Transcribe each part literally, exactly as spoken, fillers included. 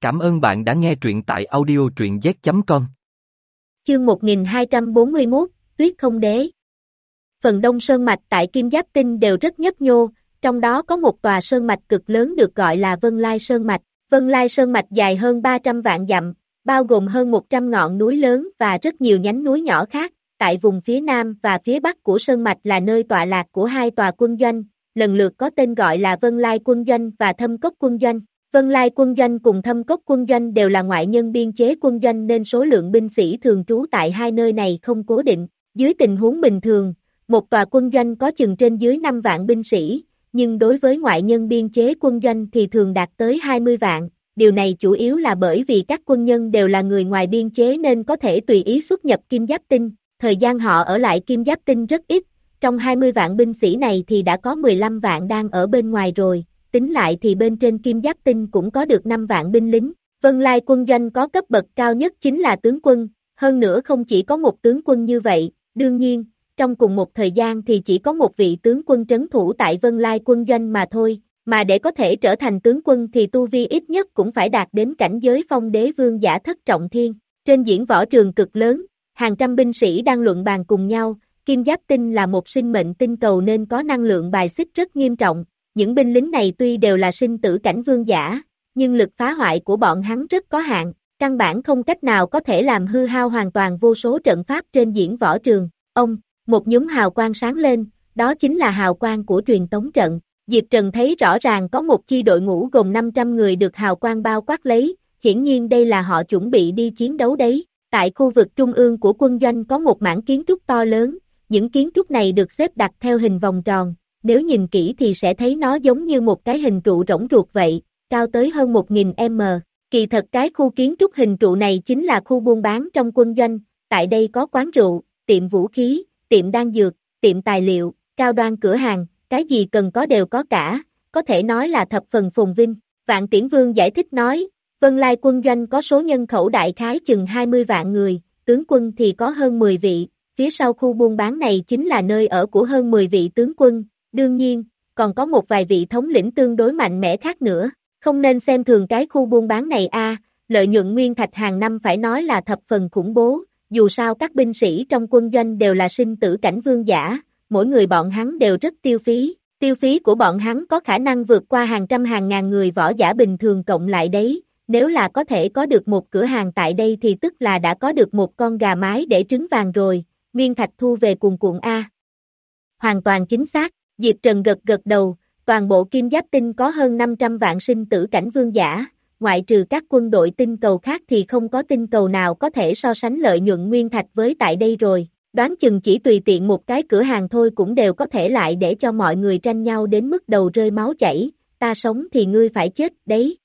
Cảm ơn bạn đã nghe truyện tại audio truyện z chấm com. Chương một nghìn hai trăm bốn mươi mốt, Tuyết Không Đế. Phần đông sơn mạch tại Kim Giáp Tinh đều rất nhấp nhô, trong đó có một tòa sơn mạch cực lớn được gọi là Vân Lai Sơn Mạch. Vân Lai Sơn Mạch dài hơn ba trăm vạn dặm, bao gồm hơn một trăm ngọn núi lớn và rất nhiều nhánh núi nhỏ khác. Tại vùng phía nam và phía bắc của sơn mạch là nơi tọa lạc của hai tòa quân doanh, lần lượt có tên gọi là Vân Lai Quân Doanh và Thâm Cốc Quân Doanh. Vân Lai Quân Doanh cùng Thâm Cốc Quân Doanh đều là ngoại nhân biên chế quân doanh nên số lượng binh sĩ thường trú tại hai nơi này không cố định. Dưới tình huống bình thường, một tòa quân doanh có chừng trên dưới năm vạn binh sĩ, nhưng đối với ngoại nhân biên chế quân doanh thì thường đạt tới hai mươi vạn. Điều này chủ yếu là bởi vì các quân nhân đều là người ngoài biên chế nên có thể tùy ý xuất nhập Kim Giáp Tinh. Thời gian họ ở lại Kim Giáp Tinh rất ít, trong hai mươi vạn binh sĩ này thì đã có mười lăm vạn đang ở bên ngoài rồi. Tính lại thì bên trên Kim Giáp Tinh cũng có được năm vạn binh lính. Vân Lai Quân Doanh có cấp bậc cao nhất chính là tướng quân, hơn nữa không chỉ có một tướng quân như vậy, đương nhiên, trong cùng một thời gian thì chỉ có một vị tướng quân trấn thủ tại Vân Lai Quân Doanh mà thôi, mà để có thể trở thành tướng quân thì tu vi ít nhất cũng phải đạt đến cảnh giới phong đế vương giả thất trọng thiên. Trên diễn võ trường cực lớn, hàng trăm binh sĩ đang luận bàn cùng nhau, Kim Giáp Tinh là một sinh mệnh tinh cầu nên có năng lượng bài xích rất nghiêm trọng. Những binh lính này tuy đều là sinh tử cảnh vương giả, nhưng lực phá hoại của bọn hắn rất có hạn, căn bản không cách nào có thể làm hư hao hoàn toàn vô số trận pháp trên diễn võ trường. Ông, một nhúm hào quang sáng lên, đó chính là hào quang của truyền tống trận. Diệp Trần thấy rõ ràng có một chi đội ngũ gồm năm trăm người được hào quang bao quát lấy, hiển nhiên đây là họ chuẩn bị đi chiến đấu đấy. Tại khu vực trung ương của quân doanh có một mảng kiến trúc to lớn, những kiến trúc này được xếp đặt theo hình vòng tròn. Nếu nhìn kỹ thì sẽ thấy nó giống như một cái hình trụ rỗng ruột vậy, cao tới hơn một nghìn mét. Kỳ thật cái khu kiến trúc hình trụ này chính là khu buôn bán trong quân doanh, tại đây có quán rượu, tiệm vũ khí, tiệm đan dược, tiệm tài liệu, cao đoan cửa hàng, cái gì cần có đều có cả, có thể nói là thập phần phồn vinh. Vạn Tiễn Vương giải thích nói, Vân Lai Quân Doanh có số nhân khẩu đại khái chừng hai mươi vạn người, tướng quân thì có hơn mười vị, phía sau khu buôn bán này chính là nơi ở của hơn mười vị tướng quân. Đương nhiên, còn có một vài vị thống lĩnh tương đối mạnh mẽ khác nữa, không nên xem thường cái khu buôn bán này a, lợi nhuận nguyên thạch hàng năm phải nói là thập phần khủng bố, dù sao các binh sĩ trong quân doanh đều là sinh tử cảnh vương giả, mỗi người bọn hắn đều rất tiêu phí, tiêu phí của bọn hắn có khả năng vượt qua hàng trăm hàng ngàn người võ giả bình thường cộng lại đấy, nếu là có thể có được một cửa hàng tại đây thì tức là đã có được một con gà mái để trứng vàng rồi, nguyên thạch thu về cuồn cuộn a. Hoàn toàn chính xác. Diệp Trần gật gật đầu, toàn bộ Kim Giáp Tinh có hơn năm trăm vạn sinh tử cảnh vương giả, ngoại trừ các quân đội tinh cầu khác thì không có tinh cầu nào có thể so sánh lợi nhuận nguyên thạch với tại đây rồi, đoán chừng chỉ tùy tiện một cái cửa hàng thôi cũng đều có thể lại để cho mọi người tranh nhau đến mức đầu rơi máu chảy, ta sống thì ngươi phải chết, đấy.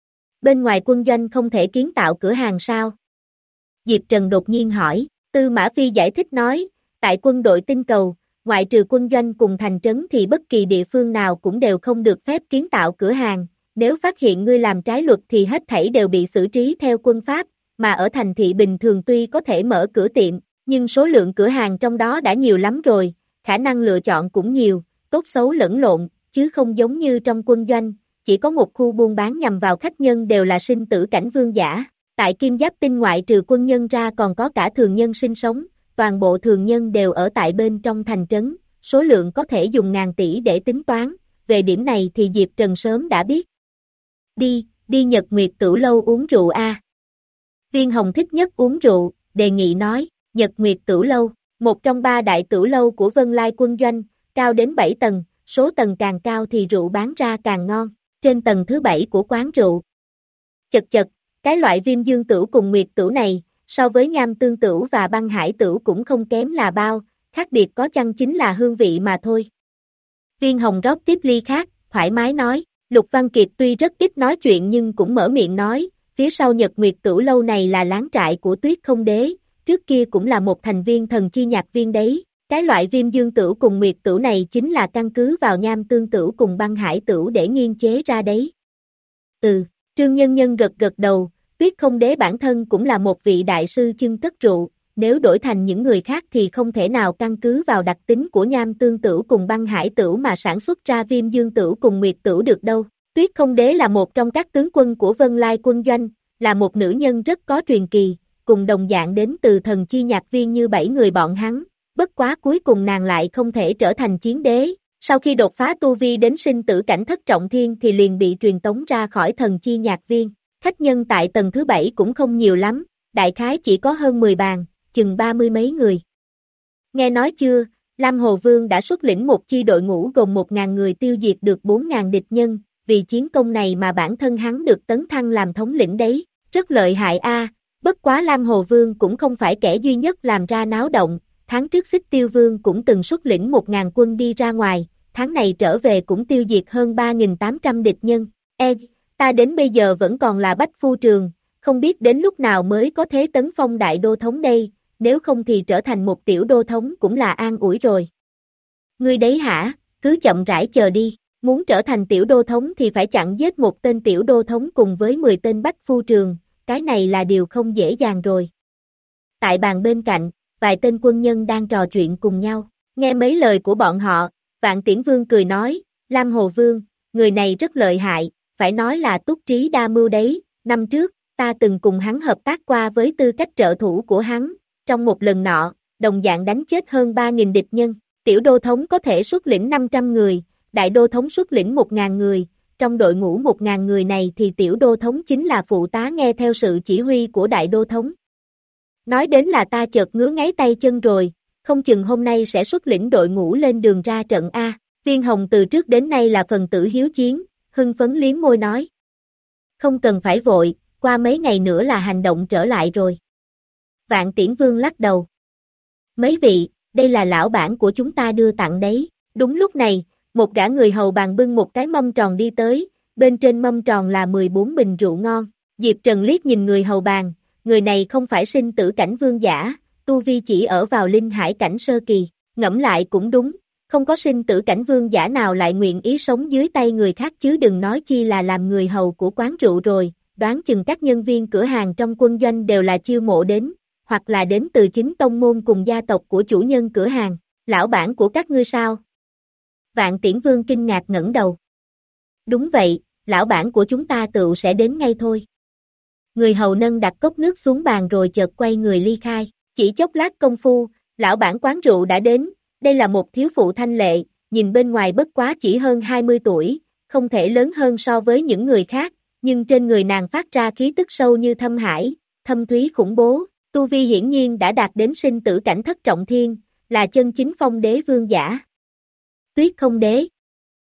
Bên ngoài quân doanh không thể kiến tạo cửa hàng sao? Diệp Trần đột nhiên hỏi, Tư Mã Phi giải thích nói, tại quân đội tinh cầu, ngoại trừ quân doanh cùng thành trấn thì bất kỳ địa phương nào cũng đều không được phép kiến tạo cửa hàng, nếu phát hiện ngươi làm trái luật thì hết thảy đều bị xử trí theo quân pháp, mà ở thành thị bình thường tuy có thể mở cửa tiệm, nhưng số lượng cửa hàng trong đó đã nhiều lắm rồi, khả năng lựa chọn cũng nhiều, tốt xấu lẫn lộn, chứ không giống như trong quân doanh, chỉ có một khu buôn bán nhằm vào khách nhân đều là sinh tử cảnh vương giả. Tại Kim Giáp Tinh ngoại trừ quân nhân ra còn có cả thường nhân sinh sống. Toàn bộ thường nhân đều ở tại bên trong thành trấn, số lượng có thể dùng ngàn tỷ để tính toán, về điểm này thì Diệp Trần sớm đã biết. Đi, đi Nhật Nguyệt Tửu Lâu uống rượu a. Viên Hồng thích nhất uống rượu, đề nghị nói, Nhật Nguyệt Tửu Lâu, một trong ba đại tửu lâu của Vân Lai Quân Doanh, cao đến bảy tầng, số tầng càng cao thì rượu bán ra càng ngon, trên tầng thứ bảy của quán rượu. Chật chật, cái loại Viêm Dương Tửu cùng Nguyệt Tửu này, so với Nham Tương Tửu và Băng Hải Tửu cũng không kém là bao, khác biệt có chăng chính là hương vị mà thôi. Viên Hồng rót tiếp ly khác, thoải mái nói, Lục Văn Kiệt tuy rất ít nói chuyện nhưng cũng mở miệng nói, phía sau Nhật Nguyệt Tửu Lâu này là láng trại của Tuyết Không Đế, trước kia cũng là một thành viên thần chi nhạc viên đấy, cái loại Viêm Dương Tửu cùng Nguyệt Tửu này chính là căn cứ vào Nham Tương Tửu cùng Băng Hải Tửu để nghiên chế ra đấy. Ừ, Trương Nhân Nhân gật gật đầu. Tuyết Không Đế bản thân cũng là một vị đại sư chưng cất rượu, nếu đổi thành những người khác thì không thể nào căn cứ vào đặc tính của Nham Tương Tửu cùng Băng Hải Tửu mà sản xuất ra Viêm Dương Tửu cùng Nguyệt Tửu được đâu. Tuyết Không Đế là một trong các tướng quân của Vân Lai quân doanh, là một nữ nhân rất có truyền kỳ, cùng đồng dạng đến từ thần chi nhạc viên như bảy người bọn hắn, bất quá cuối cùng nàng lại không thể trở thành chiến đế, sau khi đột phá tu vi đến sinh tử cảnh thất trọng thiên thì liền bị truyền tống ra khỏi thần chi nhạc viên, khách nhân tại tầng thứ bảy cũng không nhiều lắm, đại khái chỉ có hơn mười bàn, chừng ba mươi mấy người. Nghe nói chưa, Lam Hồ Vương đã xuất lĩnh một chi đội ngũ gồm một ngàn người tiêu diệt được bốn ngàn địch nhân, vì chiến công này mà bản thân hắn được tấn thăng làm thống lĩnh đấy, rất lợi hại a. Bất quá Lam Hồ Vương cũng không phải kẻ duy nhất làm ra náo động, tháng trước Xích Tiêu Vương cũng từng xuất lĩnh một ngàn quân đi ra ngoài, tháng này trở về cũng tiêu diệt hơn ba nghìn tám trăm địch nhân. Ê, ta đến bây giờ vẫn còn là bách phu trường, không biết đến lúc nào mới có thế tấn phong đại đô thống đây, nếu không thì trở thành một tiểu đô thống cũng là an ủi rồi. Ngươi đấy hả, cứ chậm rãi chờ đi, muốn trở thành tiểu đô thống thì phải chặn giết một tên tiểu đô thống cùng với mười tên bách phu trường, cái này là điều không dễ dàng rồi. Tại bàn bên cạnh, vài tên quân nhân đang trò chuyện cùng nhau, nghe mấy lời của bọn họ, Vạn Tiễn Vương cười nói, Lam Hồ Vương, người này rất lợi hại, phải nói là túc trí đa mưu đấy, năm trước, ta từng cùng hắn hợp tác qua với tư cách trợ thủ của hắn, trong một lần nọ, đồng dạng đánh chết hơn ba nghìn địch nhân, tiểu đô thống có thể xuất lĩnh năm trăm người, đại đô thống xuất lĩnh một nghìn người, trong đội ngũ một nghìn người này thì tiểu đô thống chính là phụ tá nghe theo sự chỉ huy của đại đô thống. Nói đến là ta chợt ngứa ngáy tay chân rồi, không chừng hôm nay sẽ xuất lĩnh đội ngũ lên đường ra trận A, Viên Hồng từ trước đến nay là phần tử hiếu chiến, hưng phấn liếm môi nói. Không cần phải vội, qua mấy ngày nữa là hành động trở lại rồi. Vạn Tiễn Vương lắc đầu. Mấy vị, đây là lão bản của chúng ta đưa tặng đấy. Đúng lúc này, một gã người hầu bàn bưng một cái mâm tròn đi tới, bên trên mâm tròn là mười bốn bình rượu ngon. Diệp Trần liếc nhìn người hầu bàn, người này không phải sinh tử cảnh vương giả, tu vi chỉ ở vào linh hải cảnh sơ kỳ, ngẫm lại cũng đúng, không có sinh tử cảnh vương giả nào lại nguyện ý sống dưới tay người khác chứ đừng nói chi là làm người hầu của quán rượu rồi, đoán chừng các nhân viên cửa hàng trong quân doanh đều là chiêu mộ đến, hoặc là đến từ chính tông môn cùng gia tộc của chủ nhân cửa hàng, lão bản của các ngươi sao? Vạn Tiễn Vương kinh ngạc ngẩng đầu. Đúng vậy, lão bản của chúng ta tựu sẽ đến ngay thôi. Người hầu nâng đặt cốc nước xuống bàn rồi chợt quay người ly khai, chỉ chốc lát công phu, lão bản quán rượu đã đến, đây là một thiếu phụ thanh lệ, nhìn bên ngoài bất quá chỉ hơn hai mươi tuổi, không thể lớn hơn so với những người khác, nhưng trên người nàng phát ra khí tức sâu như thâm hải, thâm thúy khủng bố, tu vi hiển nhiên đã đạt đến sinh tử cảnh thất trọng thiên, là chân chính phong đế vương giả. Tuyết Không Đế.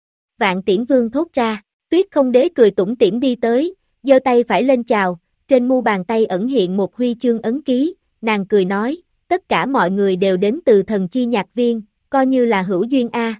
Vạn Tiễn Vương thốt ra, Tuyết Không Đế cười tủm tỉm đi tới, giơ tay phải lên chào, trên mu bàn tay ẩn hiện một huy chương ấn ký, nàng cười nói, tất cả mọi người đều đến từ thần chi nhạc viên, coi như là hữu duyên a.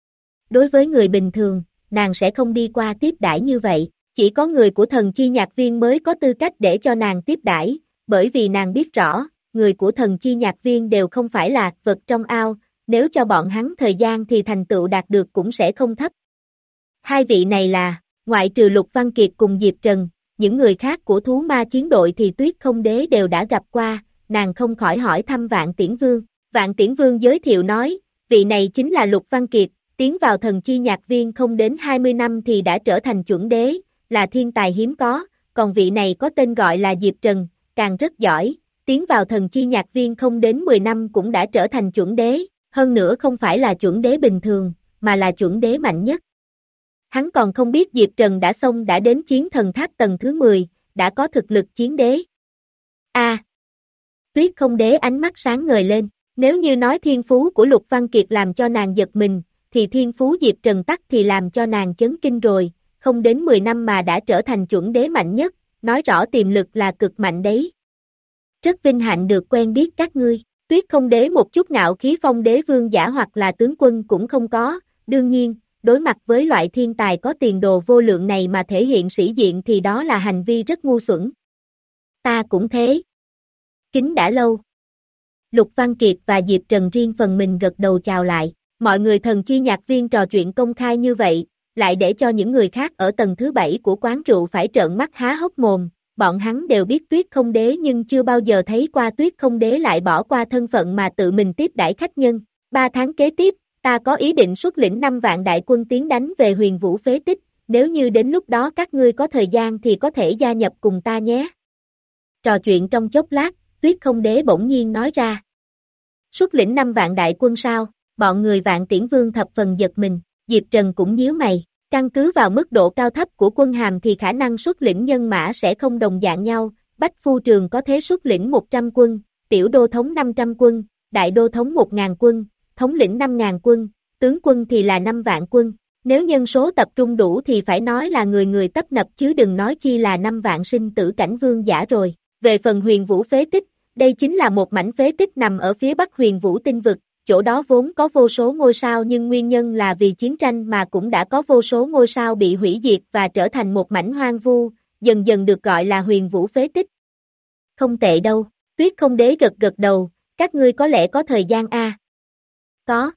Đối với người bình thường, nàng sẽ không đi qua tiếp đãi như vậy, chỉ có người của thần chi nhạc viên mới có tư cách để cho nàng tiếp đãi, bởi vì nàng biết rõ, người của thần chi nhạc viên đều không phải là vật trong ao, nếu cho bọn hắn thời gian thì thành tựu đạt được cũng sẽ không thấp. Hai vị này là, ngoại trừ Lục Văn Kiệt cùng Diệp Trần, những người khác của thú ma chiến đội thì Tuyết Không Đế đều đã gặp qua, nàng không khỏi hỏi thăm Vạn Tiễn Vương. Vạn Tiễn Vương giới thiệu nói, vị này chính là Lục Văn Kiệt, tiến vào thần chi nhạc viên không đến hai mươi năm thì đã trở thành chuẩn đế, là thiên tài hiếm có, còn vị này có tên gọi là Diệp Trần, càng rất giỏi, tiến vào thần chi nhạc viên không đến mười năm cũng đã trở thành chuẩn đế, hơn nữa không phải là chuẩn đế bình thường, mà là chuẩn đế mạnh nhất. Hắn còn không biết Diệp Trần đã xông đã đến chiến thần tháp tầng thứ mười, đã có thực lực chiến đế. A. À, Tuyết Không Đế ánh mắt sáng ngời lên, nếu như nói thiên phú của Lục Văn Kiệt làm cho nàng giật mình, thì thiên phú Diệp Trần tắc thì làm cho nàng chấn kinh rồi, không đến mười năm mà đã trở thành chuẩn đế mạnh nhất, nói rõ tiềm lực là cực mạnh đấy. Rất vinh hạnh được quen biết các ngươi, Tuyết Không Đế một chút ngạo khí phong đế vương giả hoặc là tướng quân cũng không có, đương nhiên, đối mặt với loại thiên tài có tiền đồ vô lượng này mà thể hiện sĩ diện thì đó là hành vi rất ngu xuẩn. Ta cũng thế. Kính đã lâu. Lục Văn Kiệt và Diệp Trần riêng phần mình gật đầu chào lại, mọi người thần chi nhạc viên trò chuyện công khai như vậy, lại để cho những người khác ở tầng thứ bảy của quán rượu phải trợn mắt há hốc mồm, bọn hắn đều biết Tuyết Không Đế nhưng chưa bao giờ thấy qua Tuyết Không Đế lại bỏ qua thân phận mà tự mình tiếp đãi khách nhân. Ba tháng kế tiếp, ta có ý định xuất lĩnh năm vạn đại quân tiến đánh về Huyền Vũ phế tích, nếu như đến lúc đó các ngươi có thời gian thì có thể gia nhập cùng ta nhé. Trò chuyện trong chốc lát, Tuyết Không Đế bỗng nhiên nói ra. Xuất lĩnh năm vạn đại quân sao? Bọn người Vạn Tiễn Vương thập phần giật mình, Diệp Trần cũng nhíu mày, căn cứ vào mức độ cao thấp của quân hàm thì khả năng xuất lĩnh nhân mã sẽ không đồng dạng nhau, Bách Phu Trường có thế xuất lĩnh một trăm quân, Tiểu Đô Thống năm trăm quân, Đại Đô Thống một ngàn quân, Thống lĩnh năm ngàn quân, tướng quân thì là năm vạn quân, nếu nhân số tập trung đủ thì phải nói là người người tấp nập chứ đừng nói chi là năm vạn sinh tử cảnh vương giả rồi. Về phần Huyền Vũ phế tích, đây chính là một mảnh phế tích nằm ở phía bắc Huyền Vũ tinh vực, chỗ đó vốn có vô số ngôi sao nhưng nguyên nhân là vì chiến tranh mà cũng đã có vô số ngôi sao bị hủy diệt và trở thành một mảnh hoang vu, dần dần được gọi là Huyền Vũ phế tích. Không tệ đâu, Tuyết Không Đế gật gật đầu, các ngươi có lẽ có thời gian a? À? Có.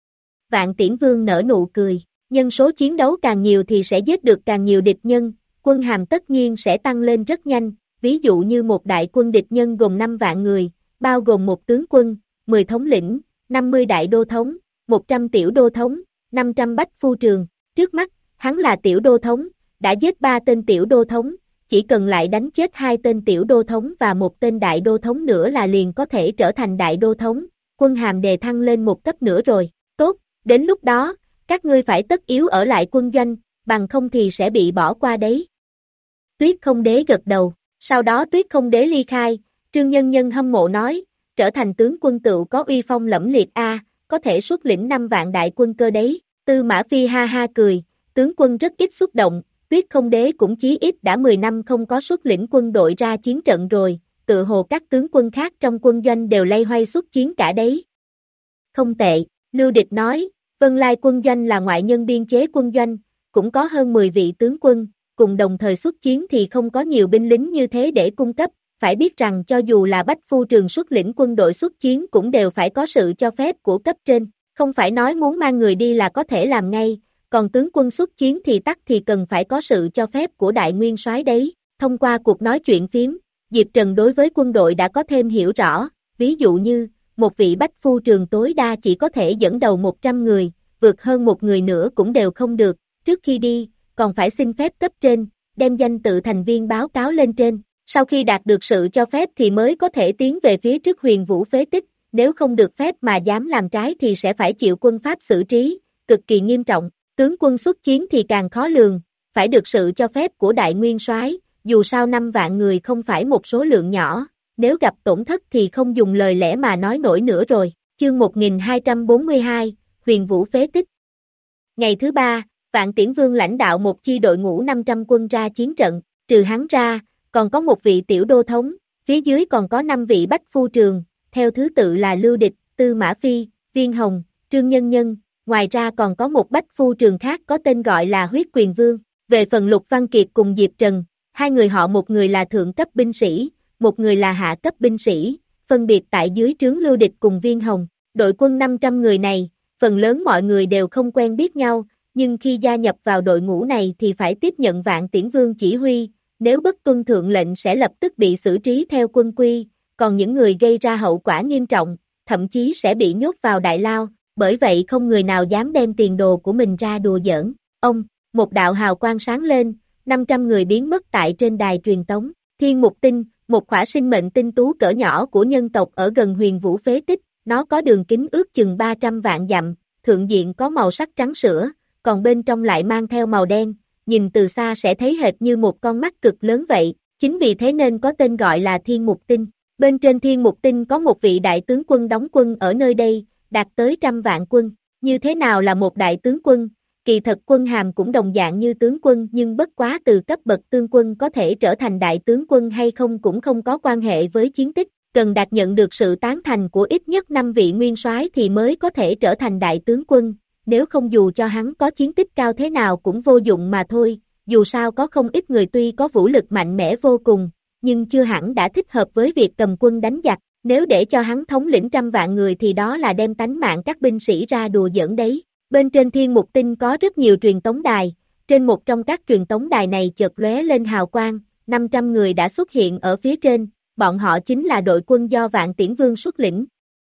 Vạn Tiễn Vương nở nụ cười, nhân số chiến đấu càng nhiều thì sẽ giết được càng nhiều địch nhân, quân hàm tất nhiên sẽ tăng lên rất nhanh, ví dụ như một đại quân địch nhân gồm năm vạn người, bao gồm một tướng quân, mười thống lĩnh, năm mươi đại đô thống, một trăm tiểu đô thống, năm trăm bách phu trường, trước mắt, hắn là tiểu đô thống, đã giết ba tên tiểu đô thống, chỉ cần lại đánh chết hai tên tiểu đô thống và một tên đại đô thống nữa là liền có thể trở thành đại đô thống, quân hàm đề thăng lên một cấp nữa rồi, tốt, đến lúc đó, các ngươi phải tất yếu ở lại quân doanh, bằng không thì sẽ bị bỏ qua đấy. Tuyết Không Đế gật đầu, sau đó Tuyết Không Đế ly khai, Trương Nhân Nhân hâm mộ nói, trở thành tướng quân tựu có uy phong lẫm liệt a, có thể xuất lĩnh năm vạn đại quân cơ đấy, Tư Mã Phi ha ha cười, tướng quân rất ít xuất động, Tuyết Không Đế cũng chí ít đã mười năm không có xuất lĩnh quân đội ra chiến trận rồi, tự hồ các tướng quân khác trong quân doanh đều lay hoay xuất chiến cả đấy. Không tệ, Lưu Địch nói, Vân Lai quân doanh là ngoại nhân biên chế quân doanh, cũng có hơn mười vị tướng quân, cùng đồng thời xuất chiến thì không có nhiều binh lính như thế để cung cấp, phải biết rằng cho dù là Bách Phu Trường xuất lĩnh quân đội xuất chiến cũng đều phải có sự cho phép của cấp trên, không phải nói muốn mang người đi là có thể làm ngay, còn tướng quân xuất chiến thì tắc thì cần phải có sự cho phép của đại nguyên soái đấy. Thông qua cuộc nói chuyện phím, Diệp Trần đối với quân đội đã có thêm hiểu rõ, ví dụ như, một vị Bách Phu Trường tối đa chỉ có thể dẫn đầu một trăm người, vượt hơn một người nữa cũng đều không được, trước khi đi, còn phải xin phép cấp trên, đem danh tự thành viên báo cáo lên trên, sau khi đạt được sự cho phép thì mới có thể tiến về phía trước Huyền Vũ phế tích, nếu không được phép mà dám làm trái thì sẽ phải chịu quân pháp xử trí, cực kỳ nghiêm trọng, tướng quân xuất chiến thì càng khó lường, phải được sự cho phép của đại nguyên soái, dù sao năm vạn người không phải một số lượng nhỏ, nếu gặp tổn thất thì không dùng lời lẽ mà nói nổi nữa rồi, chương một nghìn hai trăm bốn mươi hai, Huyền Vũ phế tích. Ngày thứ ba, Vạn Tiễn Vương lãnh đạo một chi đội ngũ năm trăm quân ra chiến trận, trừ hắn ra, còn có một vị tiểu đô thống, phía dưới còn có năm vị bách phu trường, theo thứ tự là Lưu Địch, Tư Mã Phi, Viên Hồng, Trương Nhân Nhân, ngoài ra còn có một bách phu trường khác có tên gọi là Huyết Quyền Vương. Về phần Lục Văn Kiệt cùng Diệp Trần, hai người họ một người là thượng cấp binh sĩ, một người là hạ cấp binh sĩ, phân biệt tại dưới trướng Lưu Địch cùng Viên Hồng. Đội quân năm trăm người này, phần lớn mọi người đều không quen biết nhau, nhưng khi gia nhập vào đội ngũ này thì phải tiếp nhận Vạn Tiễn Vương chỉ huy, nếu bất tuân thượng lệnh sẽ lập tức bị xử trí theo quân quy, còn những người gây ra hậu quả nghiêm trọng, thậm chí sẽ bị nhốt vào đại lao, bởi vậy không người nào dám đem tiền đồ của mình ra đùa giỡn. Ông, một đạo hào quang sáng lên, năm trăm người biến mất tại trên đài truyền tống, Thiên Mục Tinh, một khỏa sinh mệnh tinh tú cỡ nhỏ của nhân tộc ở gần Huyền Vũ phế tích, nó có đường kính ước chừng ba trăm vạn dặm, thượng diện có màu sắc trắng sữa, còn bên trong lại mang theo màu đen, nhìn từ xa sẽ thấy hệt như một con mắt cực lớn vậy, chính vì thế nên có tên gọi là Thiên Mục Tinh. Bên trên Thiên Mục Tinh có một vị đại tướng quân đóng quân ở nơi đây, đạt tới trăm vạn quân. Như thế nào là một đại tướng quân? Kỳ thật quân hàm cũng đồng dạng như tướng quân nhưng bất quá từ cấp bậc tướng quân có thể trở thành đại tướng quân hay không cũng không có quan hệ với chiến tích, cần đạt nhận được sự tán thành của ít nhất năm vị nguyên soái thì mới có thể trở thành đại tướng quân, nếu không dù cho hắn có chiến tích cao thế nào cũng vô dụng mà thôi, dù sao có không ít người tuy có vũ lực mạnh mẽ vô cùng, nhưng chưa hẳn đã thích hợp với việc cầm quân đánh giặc, nếu để cho hắn thống lĩnh trăm vạn người thì đó là đem tánh mạng các binh sĩ ra đùa giỡn đấy. Bên trên Thiên Mục Tinh có rất nhiều truyền tống đài, trên một trong các truyền tống đài này chợt lóe lên hào quang, năm trăm người đã xuất hiện ở phía trên, bọn họ chính là đội quân do Vạn Tiễn Vương xuất lĩnh.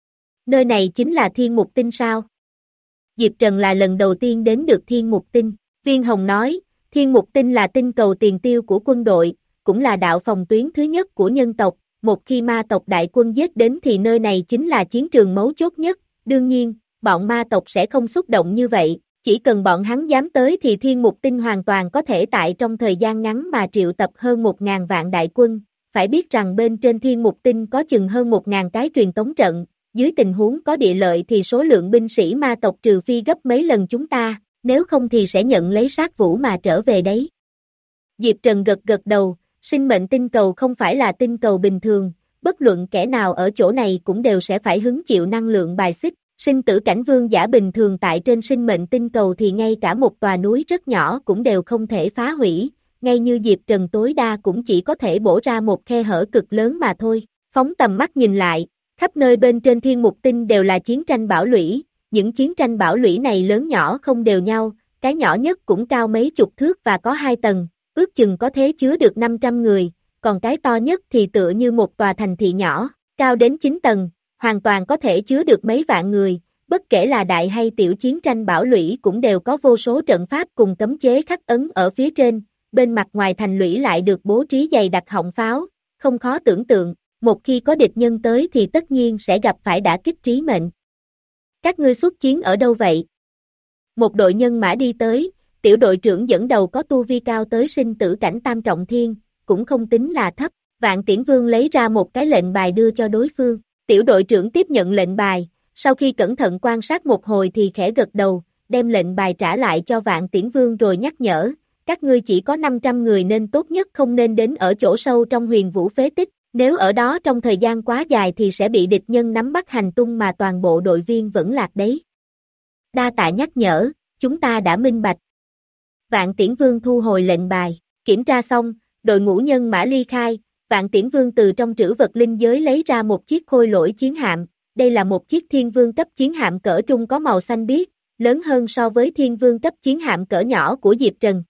Nơi này chính là Thiên Mục Tinh sao? Diệp Trần là lần đầu tiên đến được Thiên Mục Tinh, Viên Hồng nói, Thiên mục tinh là tinh cầu tiền tiêu của quân đội, cũng là đạo phòng tuyến thứ nhất của nhân tộc, một khi ma tộc đại quân giết đến thì nơi này chính là chiến trường mấu chốt nhất, đương nhiên, bọn ma tộc sẽ không xúc động như vậy, chỉ cần bọn hắn dám tới thì thiên mục tinh hoàn toàn có thể tại trong thời gian ngắn mà triệu tập hơn một ngàn vạn đại quân, phải biết rằng bên trên thiên mục tinh có chừng hơn một ngàn cái truyền tống trận, dưới tình huống có địa lợi thì số lượng binh sĩ ma tộc trừ phi gấp mấy lần chúng ta, nếu không thì sẽ nhận lấy sát vũ mà trở về đấy. Diệp Trần gật gật đầu, sinh mệnh tinh cầu không phải là tinh cầu bình thường, bất luận kẻ nào ở chỗ này cũng đều sẽ phải hứng chịu năng lượng bài xích, sinh tử cảnh vương giả bình thường tại trên sinh mệnh tinh cầu thì ngay cả một tòa núi rất nhỏ cũng đều không thể phá hủy, ngay như Diệp Trần tối đa cũng chỉ có thể bổ ra một khe hở cực lớn mà thôi, phóng tầm mắt nhìn lại, khắp nơi bên trên thiên mục tinh đều là chiến tranh bão lũy, những chiến tranh bão lũy này lớn nhỏ không đều nhau, cái nhỏ nhất cũng cao mấy chục thước và có hai tầng, ước chừng có thể chứa được năm trăm người, còn cái to nhất thì tựa như một tòa thành thị nhỏ, cao đến chín tầng, hoàn toàn có thể chứa được mấy vạn người, bất kể là đại hay tiểu chiến tranh bão lũy cũng đều có vô số trận pháp cùng cấm chế khắc ấn ở phía trên, bên mặt ngoài thành lũy lại được bố trí dày đặc họng pháo, không khó tưởng tượng, một khi có địch nhân tới thì tất nhiên sẽ gặp phải đả kích trí mệnh. Các ngươi xuất chiến ở đâu vậy? Một đội nhân mã đi tới, tiểu đội trưởng dẫn đầu có tu vi cao tới sinh tử cảnh tam trọng thiên, cũng không tính là thấp, Vạn Tiễn Vương lấy ra một cái lệnh bài đưa cho đối phương, tiểu đội trưởng tiếp nhận lệnh bài, sau khi cẩn thận quan sát một hồi thì khẽ gật đầu, đem lệnh bài trả lại cho Vạn Tiễn Vương rồi nhắc nhở, các ngươi chỉ có năm trăm người nên tốt nhất không nên đến ở chỗ sâu trong huyền vũ phế tích, nếu ở đó trong thời gian quá dài thì sẽ bị địch nhân nắm bắt hành tung mà toàn bộ đội viên vẫn lạc đấy. Đa tạ nhắc nhở, chúng ta đã minh bạch. Vạn Tiễn Vương thu hồi lệnh bài, kiểm tra xong, đội ngũ nhân mã ly khai, Vạn Tiễn Vương từ trong trữ vật linh giới lấy ra một chiếc khôi lỗi chiến hạm, đây là một chiếc thiên vương cấp chiến hạm cỡ trung có màu xanh biếc, lớn hơn so với thiên vương cấp chiến hạm cỡ nhỏ của Diệp Trần.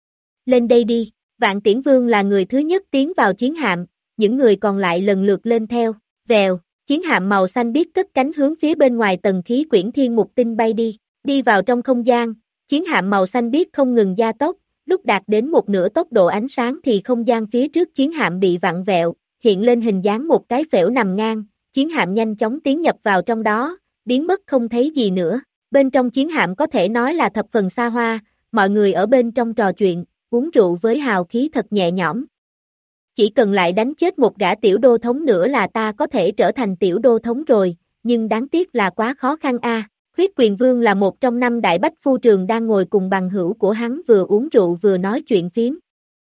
Lên đây đi, Vạn Tiễn Vương là người thứ nhất tiến vào chiến hạm, những người còn lại lần lượt lên theo, vèo, chiến hạm màu xanh biếc cất cánh hướng phía bên ngoài tầng khí quyển thiên mục tinh bay đi, đi vào trong không gian, chiến hạm màu xanh biếc không ngừng gia tốc, lúc đạt đến một nửa tốc độ ánh sáng thì không gian phía trước chiến hạm bị vặn vẹo, hiện lên hình dáng một cái phễu nằm ngang, chiến hạm nhanh chóng tiến nhập vào trong đó, biến mất không thấy gì nữa, bên trong chiến hạm có thể nói là thập phần xa hoa, mọi người ở bên trong trò chuyện, uống rượu với hào khí thật nhẹ nhõm. Chỉ cần lại đánh chết một gã tiểu đô thống nữa là ta có thể trở thành tiểu đô thống rồi, nhưng đáng tiếc là quá khó khăn a. Huyết Quyền Vương là một trong năm đại bách phu trường đang ngồi cùng bằng hữu của hắn vừa uống rượu vừa nói chuyện phiếm.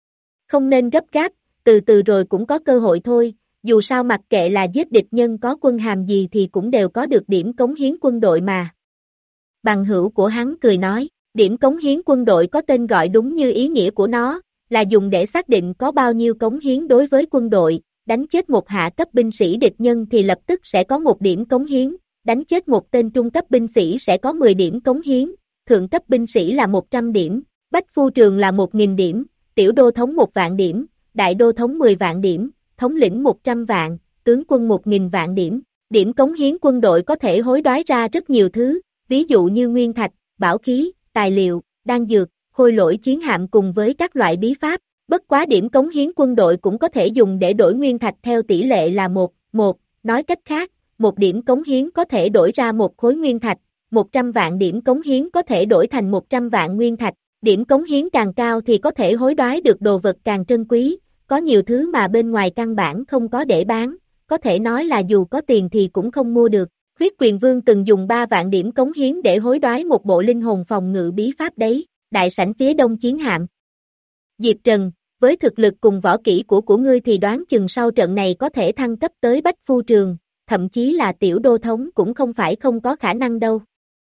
Không nên gấp gáp, từ từ rồi cũng có cơ hội thôi, dù sao mặc kệ là giết địch nhân có quân hàm gì thì cũng đều có được điểm cống hiến quân đội mà. Bằng hữu của hắn cười nói, điểm cống hiến quân đội có tên gọi đúng như ý nghĩa của nó, là dùng để xác định có bao nhiêu cống hiến đối với quân đội, đánh chết một hạ cấp binh sĩ địch nhân thì lập tức sẽ có một điểm cống hiến, đánh chết một tên trung cấp binh sĩ sẽ có mười điểm cống hiến, thượng cấp binh sĩ là một trăm điểm, bách phu trường là một nghìn điểm, tiểu đô thống một vạn điểm, đại đô thống mười vạn điểm, thống lĩnh một trăm vạn, tướng quân một nghìn vạn điểm. Điểm cống hiến quân đội có thể hối đoái ra rất nhiều thứ, ví dụ như nguyên thạch, bảo khí, tài liệu, đan dược, khôi lỗi chiến hạm cùng với các loại bí pháp, bất quá điểm cống hiến quân đội cũng có thể dùng để đổi nguyên thạch theo tỷ lệ là một, một, nói cách khác, một điểm cống hiến có thể đổi ra một khối nguyên thạch, một trăm vạn điểm cống hiến có thể đổi thành một trăm vạn nguyên thạch, điểm cống hiến càng cao thì có thể hối đoái được đồ vật càng trân quý, có nhiều thứ mà bên ngoài căn bản không có để bán, có thể nói là dù có tiền thì cũng không mua được. Huyết Quyền Vương từng dùng ba vạn điểm cống hiến để hối đoái một bộ linh hồn phòng ngự bí pháp đấy, đại sảnh phía đông chiến hạm. Diệp Trần, với thực lực cùng võ kỹ của của ngươi thì đoán chừng sau trận này có thể thăng cấp tới bách phu trường, thậm chí là tiểu đô thống cũng không phải không có khả năng đâu.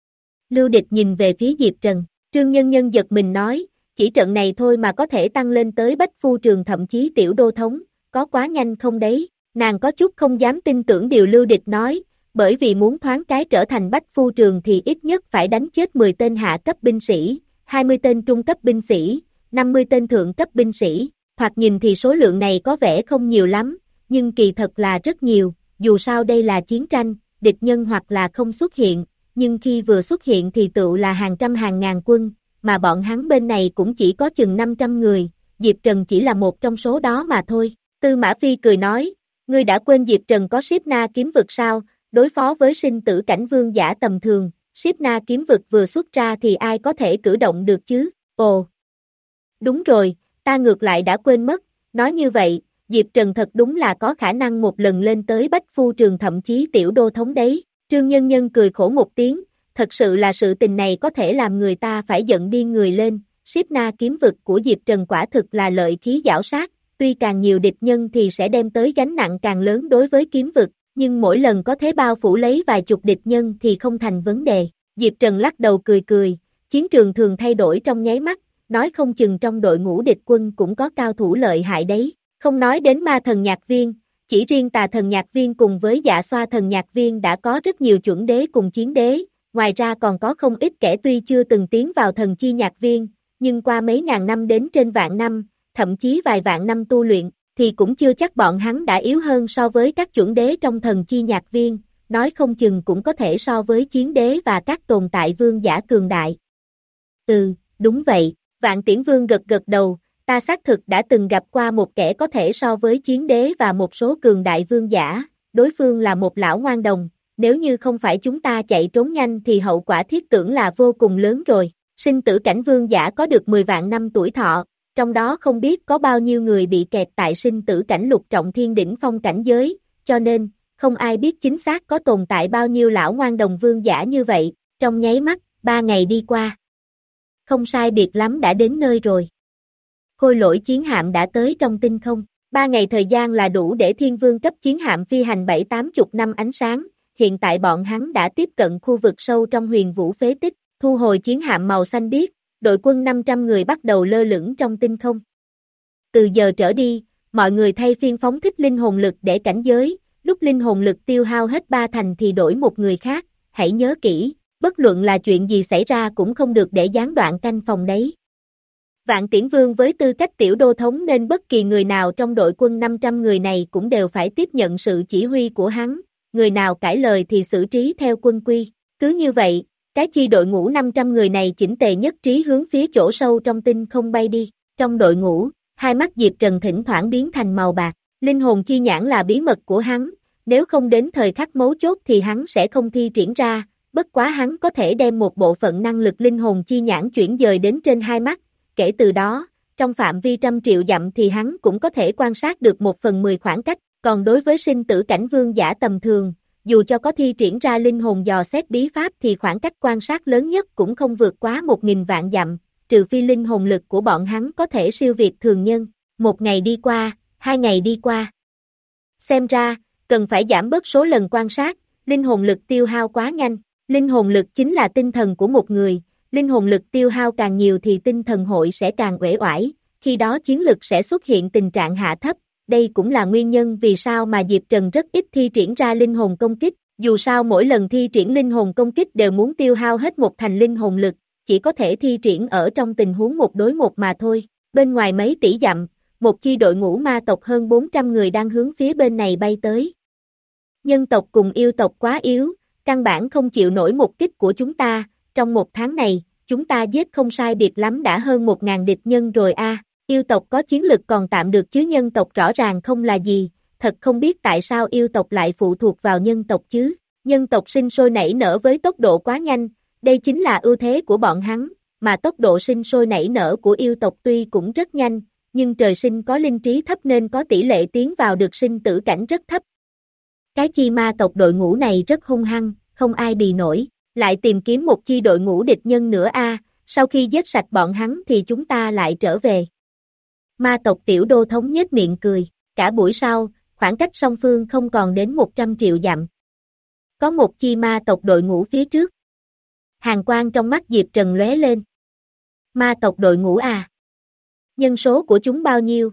Lưu Địch nhìn về phía Diệp Trần, Trương Nhân Nhân giật mình nói, chỉ trận này thôi mà có thể tăng lên tới bách phu trường thậm chí tiểu đô thống, có quá nhanh không đấy, nàng có chút không dám tin tưởng điều Lưu Địch nói, bởi vì muốn thoáng cái trở thành bách phu trường thì ít nhất phải đánh chết mười tên hạ cấp binh sĩ, hai mươi tên trung cấp binh sĩ, năm mươi tên thượng cấp binh sĩ, thoạt nhìn thì số lượng này có vẻ không nhiều lắm, nhưng kỳ thật là rất nhiều, dù sao đây là chiến tranh, địch nhân hoặc là không xuất hiện, nhưng khi vừa xuất hiện thì tựu là hàng trăm hàng ngàn quân, mà bọn hắn bên này cũng chỉ có chừng năm trăm người, Diệp Trần chỉ là một trong số đó mà thôi. Tư Mã Phi cười nói, ngươi đã quên Diệp Trần có Siếp Na kiếm vực sao, đối phó với sinh tử cảnh vương giả tầm thường, Siếp Na kiếm vực vừa xuất ra thì ai có thể cử động được chứ, ồ. Đúng rồi, ta ngược lại đã quên mất, nói như vậy, Diệp Trần thật đúng là có khả năng một lần lên tới Bách Phu Trường thậm chí tiểu đô thống đấy, Trương Nhân Nhân cười khổ một tiếng, thật sự là sự tình này có thể làm người ta phải giận điên người lên, Siếp Na kiếm vực của Diệp Trần quả thực là lợi khí giảo sát, tuy càng nhiều địch nhân thì sẽ đem tới gánh nặng càng lớn đối với kiếm vực, nhưng mỗi lần có thế bao phủ lấy vài chục địch nhân thì không thành vấn đề. Diệp Trần lắc đầu cười cười, chiến trường thường thay đổi trong nháy mắt, nói không chừng trong đội ngũ địch quân cũng có cao thủ lợi hại đấy, không nói đến ma thần nhạc viên, chỉ riêng tà thần nhạc viên cùng với dạ xoa thần nhạc viên đã có rất nhiều chuẩn đế cùng chiến đế, ngoài ra còn có không ít kẻ tuy chưa từng tiến vào thần chi nhạc viên, nhưng qua mấy ngàn năm đến trên vạn năm, thậm chí vài vạn năm tu luyện, thì cũng chưa chắc bọn hắn đã yếu hơn so với các chuẩn đế trong thần chi nhạc viên, nói không chừng cũng có thể so với chiến đế và các tồn tại vương giả cường đại. Ừ, đúng vậy, Vạn Tiễn Vương gật gật đầu, ta xác thực đã từng gặp qua một kẻ có thể so với chiến đế và một số cường đại vương giả, đối phương là một lão ngoan đồng, nếu như không phải chúng ta chạy trốn nhanh thì hậu quả thiết tưởng là vô cùng lớn rồi, sinh tử cảnh vương giả có được mười vạn năm tuổi thọ, trong đó không biết có bao nhiêu người bị kẹt tại sinh tử cảnh lục trọng thiên đỉnh phong cảnh giới, cho nên, không ai biết chính xác có tồn tại bao nhiêu lão ngoan đồng vương giả như vậy, trong nháy mắt, ba ngày đi qua. Không sai biệt lắm đã đến nơi rồi. Khôi lỗi chiến hạm đã tới trong tinh không, ba ngày thời gian là đủ để thiên vương cấp chiến hạm phi hành bảy tám chục năm ánh sáng, hiện tại bọn hắn đã tiếp cận khu vực sâu trong huyền vũ phế tích, thu hồi chiến hạm màu xanh biếc, đội quân năm trăm người bắt đầu lơ lửng trong tinh không. Từ giờ trở đi, mọi người thay phiên phóng thích linh hồn lực để cảnh giới, lúc linh hồn lực tiêu hao hết ba thành thì đổi một người khác, hãy nhớ kỹ, bất luận là chuyện gì xảy ra cũng không được để gián đoạn canh phòng đấy. Vạn Tiễn Vương với tư cách tiểu đô thống nên bất kỳ người nào trong đội quân năm trăm người này cũng đều phải tiếp nhận sự chỉ huy của hắn, người nào cãi lời thì xử trí theo quân quy, cứ như vậy, cái chi đội ngũ năm trăm người này chỉnh tề nhất trí hướng phía chỗ sâu trong tinh không bay đi, trong đội ngũ, hai mắt Diệp Trần thỉnh thoảng biến thành màu bạc, linh hồn chi nhãn là bí mật của hắn, nếu không đến thời khắc mấu chốt thì hắn sẽ không thi triển ra, bất quá hắn có thể đem một bộ phận năng lực linh hồn chi nhãn chuyển dời đến trên hai mắt, kể từ đó, trong phạm vi trăm triệu dặm thì hắn cũng có thể quan sát được một phần mười khoảng cách, còn đối với sinh tử cảnh vương giả tầm thường, dù cho có thi triển ra linh hồn dò xét bí pháp thì khoảng cách quan sát lớn nhất cũng không vượt quá một nghìn vạn dặm, trừ phi linh hồn lực của bọn hắn có thể siêu việt thường nhân, một ngày đi qua, hai ngày đi qua. Xem ra, cần phải giảm bớt số lần quan sát, linh hồn lực tiêu hao quá nhanh, linh hồn lực chính là tinh thần của một người, linh hồn lực tiêu hao càng nhiều thì tinh thần hội sẽ càng uể oải, khi đó chiến lực sẽ xuất hiện tình trạng hạ thấp, đây cũng là nguyên nhân vì sao mà Diệp Trần rất ít thi triển ra linh hồn công kích, dù sao mỗi lần thi triển linh hồn công kích đều muốn tiêu hao hết một thành linh hồn lực, chỉ có thể thi triển ở trong tình huống một đối một mà thôi, bên ngoài mấy tỷ dặm, một chi đội ngũ ma tộc hơn bốn trăm người đang hướng phía bên này bay tới. Nhân tộc cùng yêu tộc quá yếu, căn bản không chịu nổi một kích của chúng ta, trong một tháng này, chúng ta giết không sai biệt lắm đã hơn một ngàn địch nhân rồi a. Yêu tộc có chiến lực còn tạm được chứ nhân tộc rõ ràng không là gì, thật không biết tại sao yêu tộc lại phụ thuộc vào nhân tộc chứ, nhân tộc sinh sôi nảy nở với tốc độ quá nhanh, đây chính là ưu thế của bọn hắn, mà tốc độ sinh sôi nảy nở của yêu tộc tuy cũng rất nhanh, nhưng trời sinh có linh trí thấp nên có tỷ lệ tiến vào được sinh tử cảnh rất thấp. Cái chi ma tộc đội ngũ này rất hung hăng, không ai bì nổi, lại tìm kiếm một chi đội ngũ địch nhân nữa a, sau khi giết sạch bọn hắn thì chúng ta lại trở về. Ma tộc tiểu đô thống nhếch miệng cười, cả buổi sau, khoảng cách song phương không còn đến một trăm triệu dặm. Có một chi ma tộc đội ngũ phía trước. Hàn quang trong mắt Diệp Trần lóe lên. Ma tộc đội ngũ à? Nhân số của chúng bao nhiêu?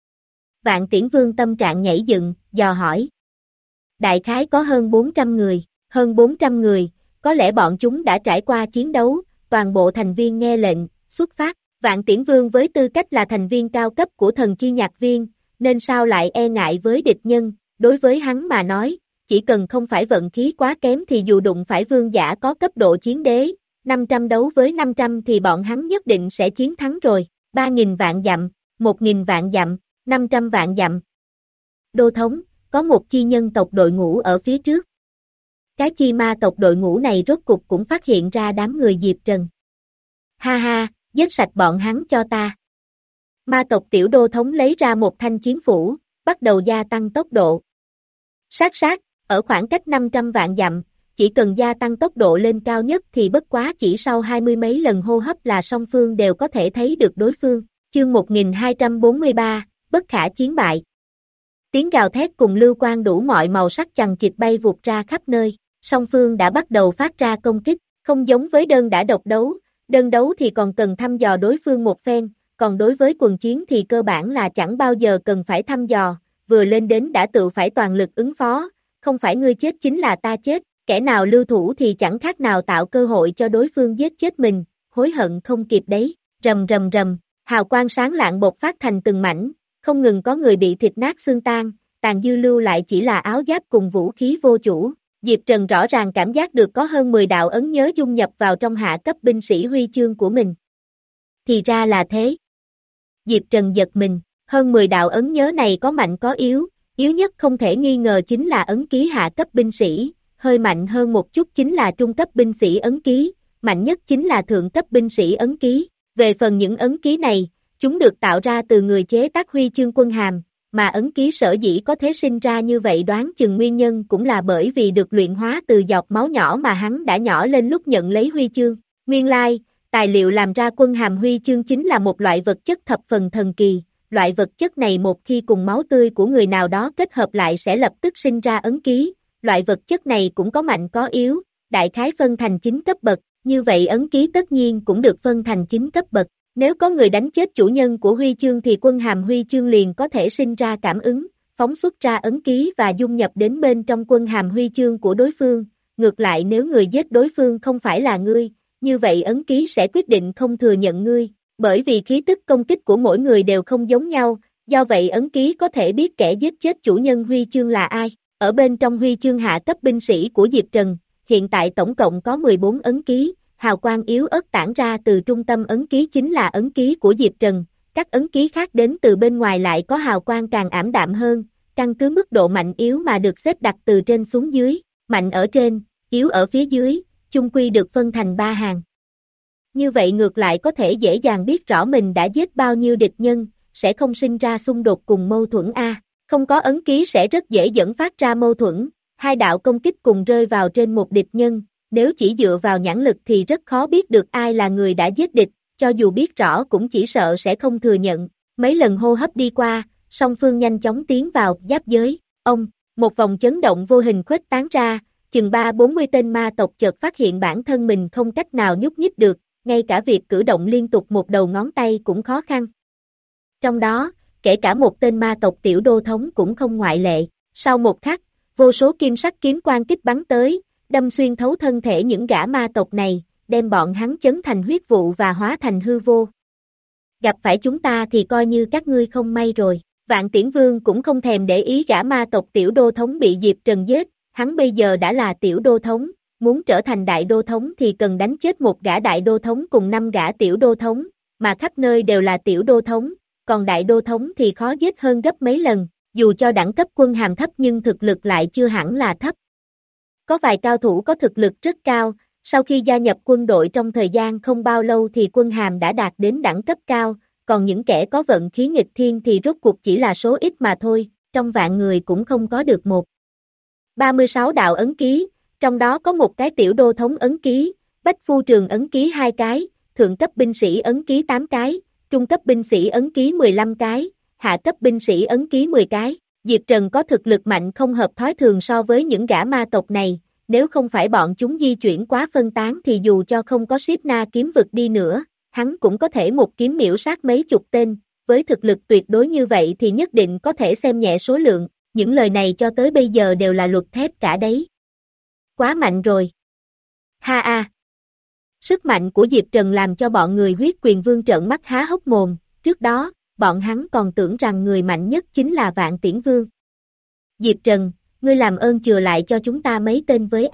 Vạn Tiễn Vương tâm trạng nhảy dựng, dò hỏi. Đại khái có hơn bốn trăm người, hơn bốn trăm người, có lẽ bọn chúng đã trải qua chiến đấu, toàn bộ thành viên nghe lệnh, xuất phát. Vạn Tiễn Vương với tư cách là thành viên cao cấp của thần chi nhạc viên, nên sao lại e ngại với địch nhân, đối với hắn mà nói, chỉ cần không phải vận khí quá kém thì dù đụng phải vương giả có cấp độ chiến đế, năm trăm đấu với năm trăm thì bọn hắn nhất định sẽ chiến thắng rồi, ba nghìn vạn dặm, một nghìn vạn dặm, năm trăm vạn dặm. Đô thống, có một chi nhân tộc đội ngũ ở phía trước. Cái chi ma tộc đội ngũ này rốt cục cũng phát hiện ra đám người Diệp Trần. Ha ha, giết sạch bọn hắn cho ta. Ma tộc tiểu đô thống lấy ra một thanh chiến phủ, bắt đầu gia tăng tốc độ. Sát sát, ở khoảng cách năm trăm vạn dặm, chỉ cần gia tăng tốc độ lên cao nhất thì bất quá chỉ sau hai mươi mấy lần hô hấp là song phương đều có thể thấy được đối phương. Chương một nghìn hai trăm bốn mươi ba, bất khả chiến bại. Tiếng gào thét cùng lưu quang đủ mọi màu sắc chằng chịt bay vụt ra khắp nơi, song phương đã bắt đầu phát ra công kích, không giống với đơn đã độc đấu, đơn đấu thì còn cần thăm dò đối phương một phen, còn đối với quần chiến thì cơ bản là chẳng bao giờ cần phải thăm dò, vừa lên đến đã tự phải toàn lực ứng phó, không phải ngươi chết chính là ta chết, kẻ nào lưu thủ thì chẳng khác nào tạo cơ hội cho đối phương giết chết mình, hối hận không kịp đấy, rầm rầm rầm, hào quang sáng lạng bộc phát thành từng mảnh, không ngừng có người bị thịt nát xương tan, tàn dư lưu lại chỉ là áo giáp cùng vũ khí vô chủ. Diệp Trần rõ ràng cảm giác được có hơn mười đạo ấn nhớ dung nhập vào trong hạ cấp binh sĩ huy chương của mình. Thì ra là thế. Diệp Trần giật mình, hơn mười đạo ấn nhớ này có mạnh có yếu, yếu nhất không thể nghi ngờ chính là ấn ký hạ cấp binh sĩ, hơi mạnh hơn một chút chính là trung cấp binh sĩ ấn ký, mạnh nhất chính là thượng cấp binh sĩ ấn ký. Về phần những ấn ký này, chúng được tạo ra từ người chế tác huy chương quân hàm, mà ấn ký sở dĩ có thể sinh ra như vậy đoán chừng nguyên nhân cũng là bởi vì được luyện hóa từ giọt máu nhỏ mà hắn đã nhỏ lên lúc nhận lấy huy chương. Nguyên lai, tài liệu làm ra quân hàm huy chương chính là một loại vật chất thập phần thần kỳ, loại vật chất này một khi cùng máu tươi của người nào đó kết hợp lại sẽ lập tức sinh ra ấn ký, loại vật chất này cũng có mạnh có yếu, đại khái phân thành chín cấp bậc, như vậy ấn ký tất nhiên cũng được phân thành chín cấp bậc. Nếu có người đánh chết chủ nhân của huy chương thì quân hàm huy chương liền có thể sinh ra cảm ứng, phóng xuất ra ấn ký và dung nhập đến bên trong quân hàm huy chương của đối phương. Ngược lại nếu người giết đối phương không phải là ngươi, như vậy ấn ký sẽ quyết định không thừa nhận ngươi, bởi vì khí tức công kích của mỗi người đều không giống nhau, do vậy ấn ký có thể biết kẻ giết chết chủ nhân huy chương là ai. Ở bên trong huy chương hạ cấp binh sĩ của Diệp Trần, hiện tại tổng cộng có mười bốn ấn ký. Hào quang yếu ớt tản ra từ trung tâm ấn ký chính là ấn ký của Diệp Trần, các ấn ký khác đến từ bên ngoài lại có hào quang càng ảm đạm hơn, căn cứ mức độ mạnh yếu mà được xếp đặt từ trên xuống dưới, mạnh ở trên, yếu ở phía dưới, chung quy được phân thành ba hàng. Như vậy ngược lại có thể dễ dàng biết rõ mình đã giết bao nhiêu địch nhân, sẽ không sinh ra xung đột cùng mâu thuẫn A, không có ấn ký sẽ rất dễ dẫn phát ra mâu thuẫn, hai đạo công kích cùng rơi vào trên một địch nhân. Nếu chỉ dựa vào nhãn lực thì rất khó biết được ai là người đã giết địch, cho dù biết rõ cũng chỉ sợ sẽ không thừa nhận. Mấy lần hô hấp đi qua, song phương nhanh chóng tiến vào giáp giới. Ông, một vòng chấn động vô hình khuếch tán ra, chừng ba bốn mươi tên ma tộc chợt phát hiện bản thân mình không cách nào nhúc nhích được, ngay cả việc cử động liên tục một đầu ngón tay cũng khó khăn. Trong đó, kể cả một tên ma tộc tiểu đô thống cũng không ngoại lệ. Sau một khắc, vô số kim sắc kiếm quang kích bắn tới, đâm xuyên thấu thân thể những gã ma tộc này, đem bọn hắn chấn thành huyết vụ và hóa thành hư vô. Gặp phải chúng ta thì coi như các ngươi không may rồi. Vạn Tiễn Vương cũng không thèm để ý gã ma tộc tiểu đô thống bị Diệp Trần giết, hắn bây giờ đã là tiểu đô thống, muốn trở thành đại đô thống thì cần đánh chết một gã đại đô thống cùng năm gã tiểu đô thống, mà khắp nơi đều là tiểu đô thống, còn đại đô thống thì khó giết hơn gấp mấy lần, dù cho đẳng cấp quân hàm thấp nhưng thực lực lại chưa hẳn là thấp. Có vài cao thủ có thực lực rất cao, sau khi gia nhập quân đội trong thời gian không bao lâu thì quân hàm đã đạt đến đẳng cấp cao, còn những kẻ có vận khí nghịch thiên thì rốt cuộc chỉ là số ít mà thôi, trong vạn người cũng không có được một. ba mươi sáu đạo ấn ký, trong đó có một cái tiểu đô thống ấn ký, bách phu trường ấn ký hai cái, thượng cấp binh sĩ ấn ký tám cái, trung cấp binh sĩ ấn ký mười lăm cái, hạ cấp binh sĩ ấn ký mười cái. Diệp Trần có thực lực mạnh không hợp thói thường so với những gã ma tộc này, nếu không phải bọn chúng di chuyển quá phân tán thì dù cho không có Siếp Na kiếm vực đi nữa, hắn cũng có thể một kiếm miểu sát mấy chục tên, với thực lực tuyệt đối như vậy thì nhất định có thể xem nhẹ số lượng, những lời này cho tới bây giờ đều là luật thép cả đấy. Quá mạnh rồi. Ha a. Sức mạnh của Diệp Trần làm cho bọn người huyết quyền vương trợn mắt há hốc mồm, trước đó, bọn hắn còn tưởng rằng người mạnh nhất chính là Vạn Tiễn Vương. Diệp Trần, ngươi làm ơn chừa lại cho chúng ta mấy tên với A.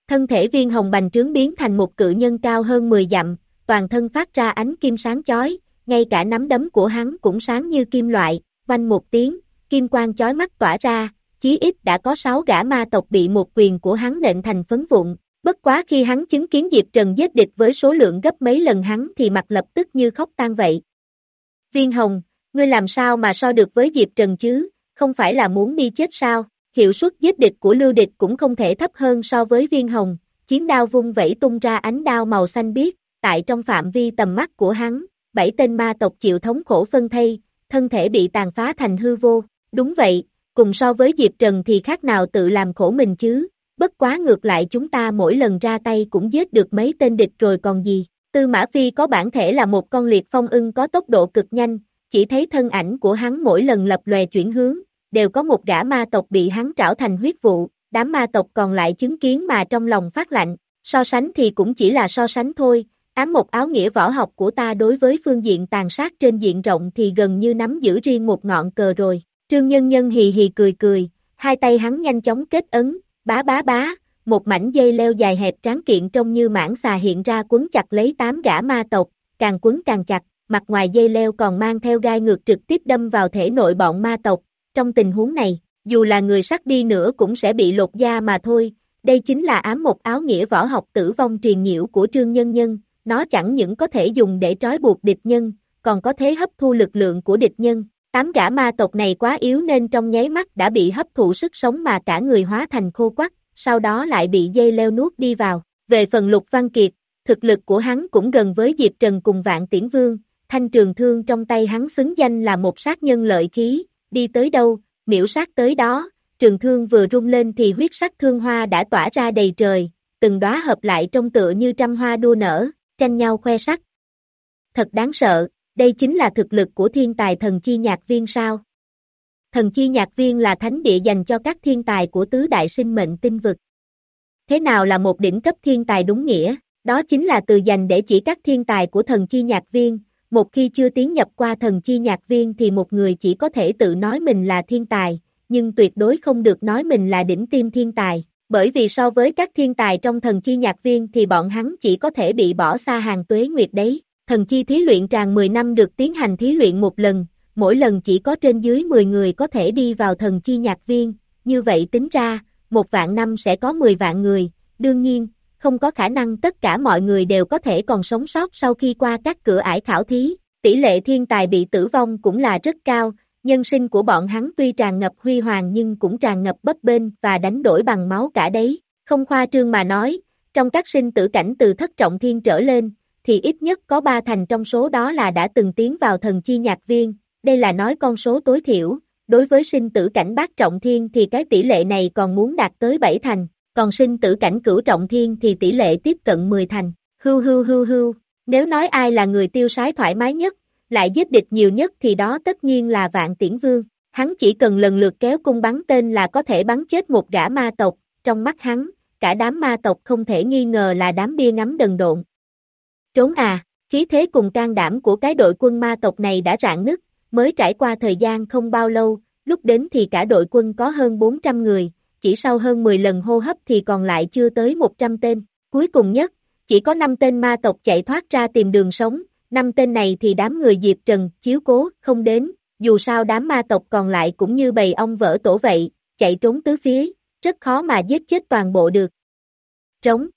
Thân thể Viên Hồng bành trướng biến thành một cự nhân cao hơn mười dặm, toàn thân phát ra ánh kim sáng chói, ngay cả nắm đấm của hắn cũng sáng như kim loại, oanh một tiếng, kim quang chói mắt tỏa ra, chí ít đã có sáu gã ma tộc bị một quyền của hắn nện thành phấn vụn. Bất quá khi hắn chứng kiến Diệp Trần giết địch với số lượng gấp mấy lần hắn thì mặt lập tức như khóc tan vậy. Viên Hồng, ngươi làm sao mà so được với Diệp Trần chứ, không phải là muốn đi chết sao? Hiệu suất giết địch của Lưu Địch cũng không thể thấp hơn so với Viên Hồng, chiến đao vung vẩy tung ra ánh đao màu xanh biếc, tại trong phạm vi tầm mắt của hắn, bảy tên ma tộc chịu thống khổ phân thây, thân thể bị tàn phá thành hư vô. Đúng vậy, cùng so với Diệp Trần thì khác nào tự làm khổ mình chứ, bất quá ngược lại chúng ta mỗi lần ra tay cũng giết được mấy tên địch rồi còn gì. Tư Mã Phi có bản thể là một con liệt phong ưng có tốc độ cực nhanh, chỉ thấy thân ảnh của hắn mỗi lần lập lòe chuyển hướng, đều có một gã ma tộc bị hắn trảo thành huyết vụ, đám ma tộc còn lại chứng kiến mà trong lòng phát lạnh, so sánh thì cũng chỉ là so sánh thôi, ám một áo nghĩa võ học của ta đối với phương diện tàn sát trên diện rộng thì gần như nắm giữ riêng một ngọn cờ rồi. Trương Nhân Nhân hì hì cười cười, hai tay hắn nhanh chóng kết ấn, bá bá bá, một mảnh dây leo dài hẹp tráng kiện trông như mãng xà hiện ra quấn chặt lấy tám gã ma tộc, càng quấn càng chặt, mặt ngoài dây leo còn mang theo gai ngược trực tiếp đâm vào thể nội bọn ma tộc. Trong tình huống này, dù là người sắt đi nữa cũng sẽ bị lột da mà thôi, đây chính là ám một áo nghĩa võ học tử vong truyền nhiễu của Trương Nhân Nhân, nó chẳng những có thể dùng để trói buộc địch nhân, còn có thể hấp thu lực lượng của địch nhân. Tám gã ma tộc này quá yếu nên trong nháy mắt đã bị hấp thụ sức sống mà cả người hóa thành khô quắt, sau đó lại bị dây leo nuốt đi vào. Về phần Lục Văn Kiệt, thực lực của hắn cũng gần với Diệp Trần cùng Vạn Tiễn Vương, thanh trường thương trong tay hắn xứng danh là một sát nhân lợi khí, đi tới đâu, miễu sát tới đó, trường thương vừa rung lên thì huyết sắc thương hoa đã tỏa ra đầy trời, từng đóa hợp lại trông tựa như trăm hoa đua nở, tranh nhau khoe sắc. Thật đáng sợ, đây chính là thực lực của thiên tài thần chi nhạc viên sao? Thần chi nhạc viên là thánh địa dành cho các thiên tài của tứ đại sinh mệnh tinh vực. Thế nào là một đỉnh cấp thiên tài đúng nghĩa? Đó chính là từ dành để chỉ các thiên tài của thần chi nhạc viên. Một khi chưa tiến nhập qua thần chi nhạc viên thì một người chỉ có thể tự nói mình là thiên tài, nhưng tuyệt đối không được nói mình là đỉnh tiêm thiên tài, bởi vì so với các thiên tài trong thần chi nhạc viên thì bọn hắn chỉ có thể bị bỏ xa hàng tuế nguyệt đấy. Thần chi thí luyện tràng mười năm được tiến hành thí luyện một lần, mỗi lần chỉ có trên dưới mười người có thể đi vào thần chi nhạc viên, như vậy tính ra, một vạn năm sẽ có mười vạn người, đương nhiên, không có khả năng tất cả mọi người đều có thể còn sống sót sau khi qua các cửa ải khảo thí, tỷ lệ thiên tài bị tử vong cũng là rất cao, nhân sinh của bọn hắn tuy tràn ngập huy hoàng nhưng cũng tràn ngập bấp bênh và đánh đổi bằng máu cả đấy, không khoa trương mà nói, trong các sinh tử cảnh từ thất trọng thiên trở lên, thì ít nhất có ba thành trong số đó là đã từng tiến vào thần chi nhạc viên, đây là nói con số tối thiểu, đối với sinh tử cảnh bát trọng thiên thì cái tỷ lệ này còn muốn đạt tới bảy thành. Còn sinh tử cảnh cửu trọng thiên thì tỷ lệ tiếp cận mười thành, hưu hưu hưu hưu, nếu nói ai là người tiêu sái thoải mái nhất, lại giết địch nhiều nhất thì đó tất nhiên là Vạn Tiễn Vương, hắn chỉ cần lần lượt kéo cung bắn tên là có thể bắn chết một gã ma tộc, trong mắt hắn, cả đám ma tộc không thể nghi ngờ là đám bia ngắm đần độn. Trốn à, khí thế cùng can đảm của cái đội quân ma tộc này đã rạn nứt, mới trải qua thời gian không bao lâu, lúc đến thì cả đội quân có hơn bốn trăm người. Chỉ sau hơn mười lần hô hấp thì còn lại chưa tới một trăm tên, cuối cùng nhất, chỉ có năm tên ma tộc chạy thoát ra tìm đường sống, năm tên này thì đám người Diệp Trần chiếu cố không đến, dù sao đám ma tộc còn lại cũng như bầy ong vỡ tổ vậy, chạy trốn tứ phía, rất khó mà giết chết toàn bộ được. Trống,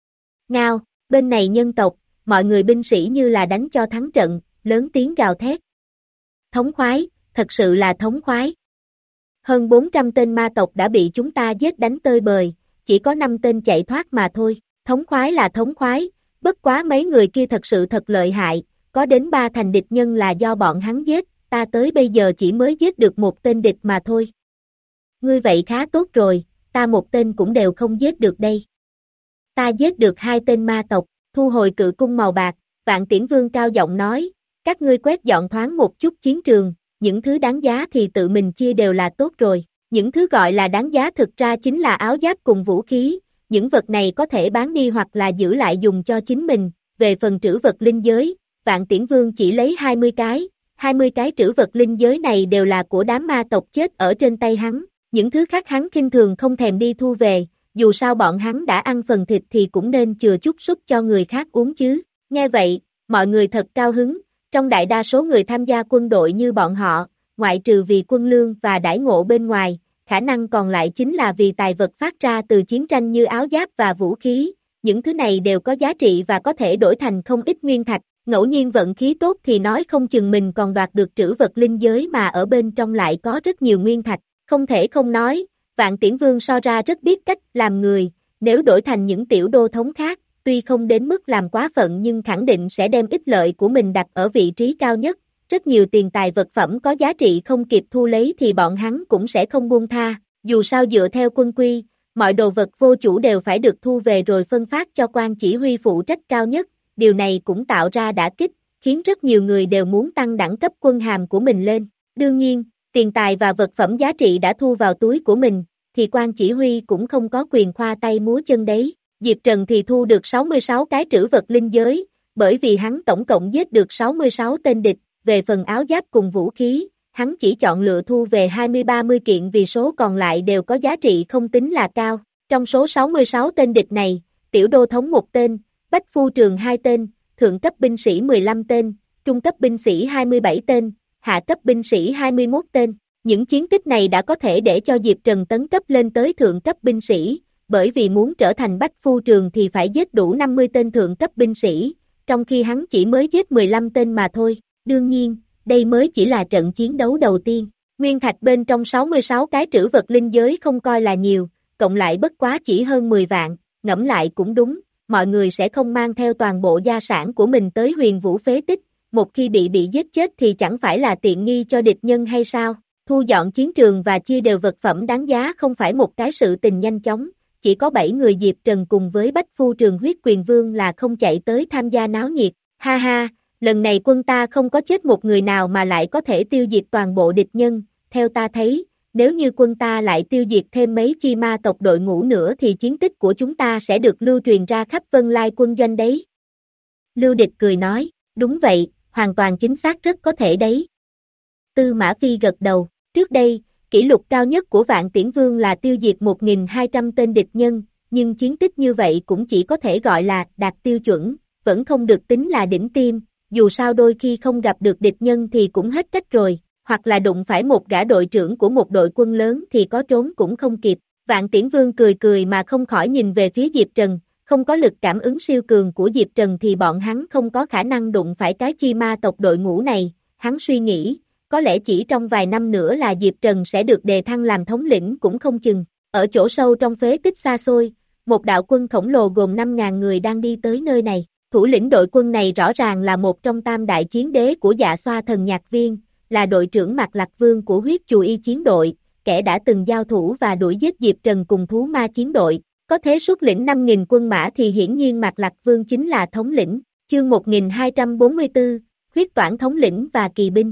ngao, bên này nhân tộc, mọi người binh sĩ như là đánh cho thắng trận, lớn tiếng gào thét. Thống khoái, thật sự là thống khoái. Hơn bốn trăm tên ma tộc đã bị chúng ta giết đánh tơi bời, chỉ có năm tên chạy thoát mà thôi, thống khoái là thống khoái, bất quá mấy người kia thật sự thật lợi hại, có đến ba thành địch nhân là do bọn hắn giết, ta tới bây giờ chỉ mới giết được một tên địch mà thôi. Ngươi vậy khá tốt rồi, ta một tên cũng đều không giết được đây. Ta giết được hai tên ma tộc, thu hồi cự cung màu bạc, Vạn Tiễn Vương cao giọng nói, các ngươi quét dọn thoáng một chút chiến trường. Những thứ đáng giá thì tự mình chia đều là tốt rồi, những thứ gọi là đáng giá thực ra chính là áo giáp cùng vũ khí, những vật này có thể bán đi hoặc là giữ lại dùng cho chính mình, về phần trữ vật linh giới, Vạn Tiễn Vương chỉ lấy hai mươi cái, hai mươi cái trữ vật linh giới này đều là của đám ma tộc chết ở trên tay hắn, những thứ khác hắn khinh thường không thèm đi thu về, dù sao bọn hắn đã ăn phần thịt thì cũng nên chừa chút súp cho người khác uống chứ. Nghe vậy, mọi người thật cao hứng, trong đại đa số người tham gia quân đội như bọn họ, ngoại trừ vì quân lương và đãi ngộ bên ngoài, khả năng còn lại chính là vì tài vật phát ra từ chiến tranh như áo giáp và vũ khí, những thứ này đều có giá trị và có thể đổi thành không ít nguyên thạch, ngẫu nhiên vận khí tốt thì nói không chừng mình còn đoạt được trữ vật linh giới mà ở bên trong lại có rất nhiều nguyên thạch, không thể không nói, Vạn Tiễn Vương so ra rất biết cách làm người, nếu đổi thành những tiểu đô thống khác, tuy không đến mức làm quá phận nhưng khẳng định sẽ đem ích lợi của mình đặt ở vị trí cao nhất, rất nhiều tiền tài vật phẩm có giá trị không kịp thu lấy thì bọn hắn cũng sẽ không buông tha, dù sao dựa theo quân quy, mọi đồ vật vô chủ đều phải được thu về rồi phân phát cho quan chỉ huy phụ trách cao nhất, điều này cũng tạo ra đả kích, khiến rất nhiều người đều muốn tăng đẳng cấp quân hàm của mình lên. Đương nhiên, tiền tài và vật phẩm giá trị đã thu vào túi của mình, thì quan chỉ huy cũng không có quyền khoa tay múa chân đấy. Diệp Trần thì thu được sáu mươi sáu cái trữ vật linh giới, bởi vì hắn tổng cộng giết được sáu mươi sáu tên địch, về phần áo giáp cùng vũ khí, hắn chỉ chọn lựa thu về hai mươi ba mươi kiện vì số còn lại đều có giá trị không tính là cao. Trong số sáu mươi sáu tên địch này, tiểu đô thống một tên, bách phu trường hai tên, thượng cấp binh sĩ mười lăm tên, trung cấp binh sĩ hai mươi bảy tên, hạ cấp binh sĩ hai mươi mốt tên. Những chiến tích này đã có thể để cho Diệp Trần tấn cấp lên tới thượng cấp binh sĩ, bởi vì muốn trở thành bách phu trường thì phải giết đủ năm mươi tên thượng cấp binh sĩ, trong khi hắn chỉ mới giết mười lăm tên mà thôi. Đương nhiên, đây mới chỉ là trận chiến đấu đầu tiên. Nguyên thạch bên trong sáu mươi sáu cái trữ vật linh giới không coi là nhiều, cộng lại bất quá chỉ hơn mười vạn, ngẫm lại cũng đúng, mọi người sẽ không mang theo toàn bộ gia sản của mình tới Huyền Vũ phế tích, một khi bị bị giết chết thì chẳng phải là tiện nghi cho địch nhân hay sao? Thu dọn chiến trường và chia đều vật phẩm đáng giá không phải một cái sự tình nhanh chóng, chỉ có bảy người Diệp Trần cùng với bách phu trường huyết quyền vương là không chạy tới tham gia náo nhiệt, ha ha, lần này quân ta không có chết một người nào mà lại có thể tiêu diệt toàn bộ địch nhân, theo ta thấy, nếu như quân ta lại tiêu diệt thêm mấy chi ma tộc đội ngũ nữa thì chiến tích của chúng ta sẽ được lưu truyền ra khắp Vân Lai quân doanh đấy. Lưu Địch cười nói, đúng vậy, hoàn toàn chính xác rất có thể đấy. Tư Mã Phi gật đầu, trước đây, kỷ lục cao nhất của Vạn Tiễn Vương là tiêu diệt một nghìn hai trăm tên địch nhân, nhưng chiến tích như vậy cũng chỉ có thể gọi là đạt tiêu chuẩn, vẫn không được tính là đỉnh tiêm, dù sao đôi khi không gặp được địch nhân thì cũng hết cách rồi, hoặc là đụng phải một gã đội trưởng của một đội quân lớn thì có trốn cũng không kịp. Vạn Tiễn Vương cười cười mà không khỏi nhìn về phía Diệp Trần, không có lực cảm ứng siêu cường của Diệp Trần thì bọn hắn không có khả năng đụng phải cái chi ma tộc đội ngũ này, hắn suy nghĩ, có lẽ chỉ trong vài năm nữa là Diệp Trần sẽ được đề thăng làm thống lĩnh cũng không chừng. Ở chỗ sâu trong phế tích xa xôi, một đạo quân khổng lồ gồm năm ngàn người đang đi tới nơi này, thủ lĩnh đội quân này rõ ràng là một trong tam đại chiến đế của Dạ Xoa Thần Nhạc Viên, là đội trưởng Mạc Lạc Vương của huyết chù y chiến đội, kẻ đã từng giao thủ và đuổi giết Diệp Trần cùng thú ma chiến đội, có thế xuất lĩnh năm nghìn quân mã thì hiển nhiên Mạc Lạc Vương chính là thống lĩnh. Chương một nghìn hai trăm bốn mươi tư, huyết toản thống lĩnh và kỳ binh.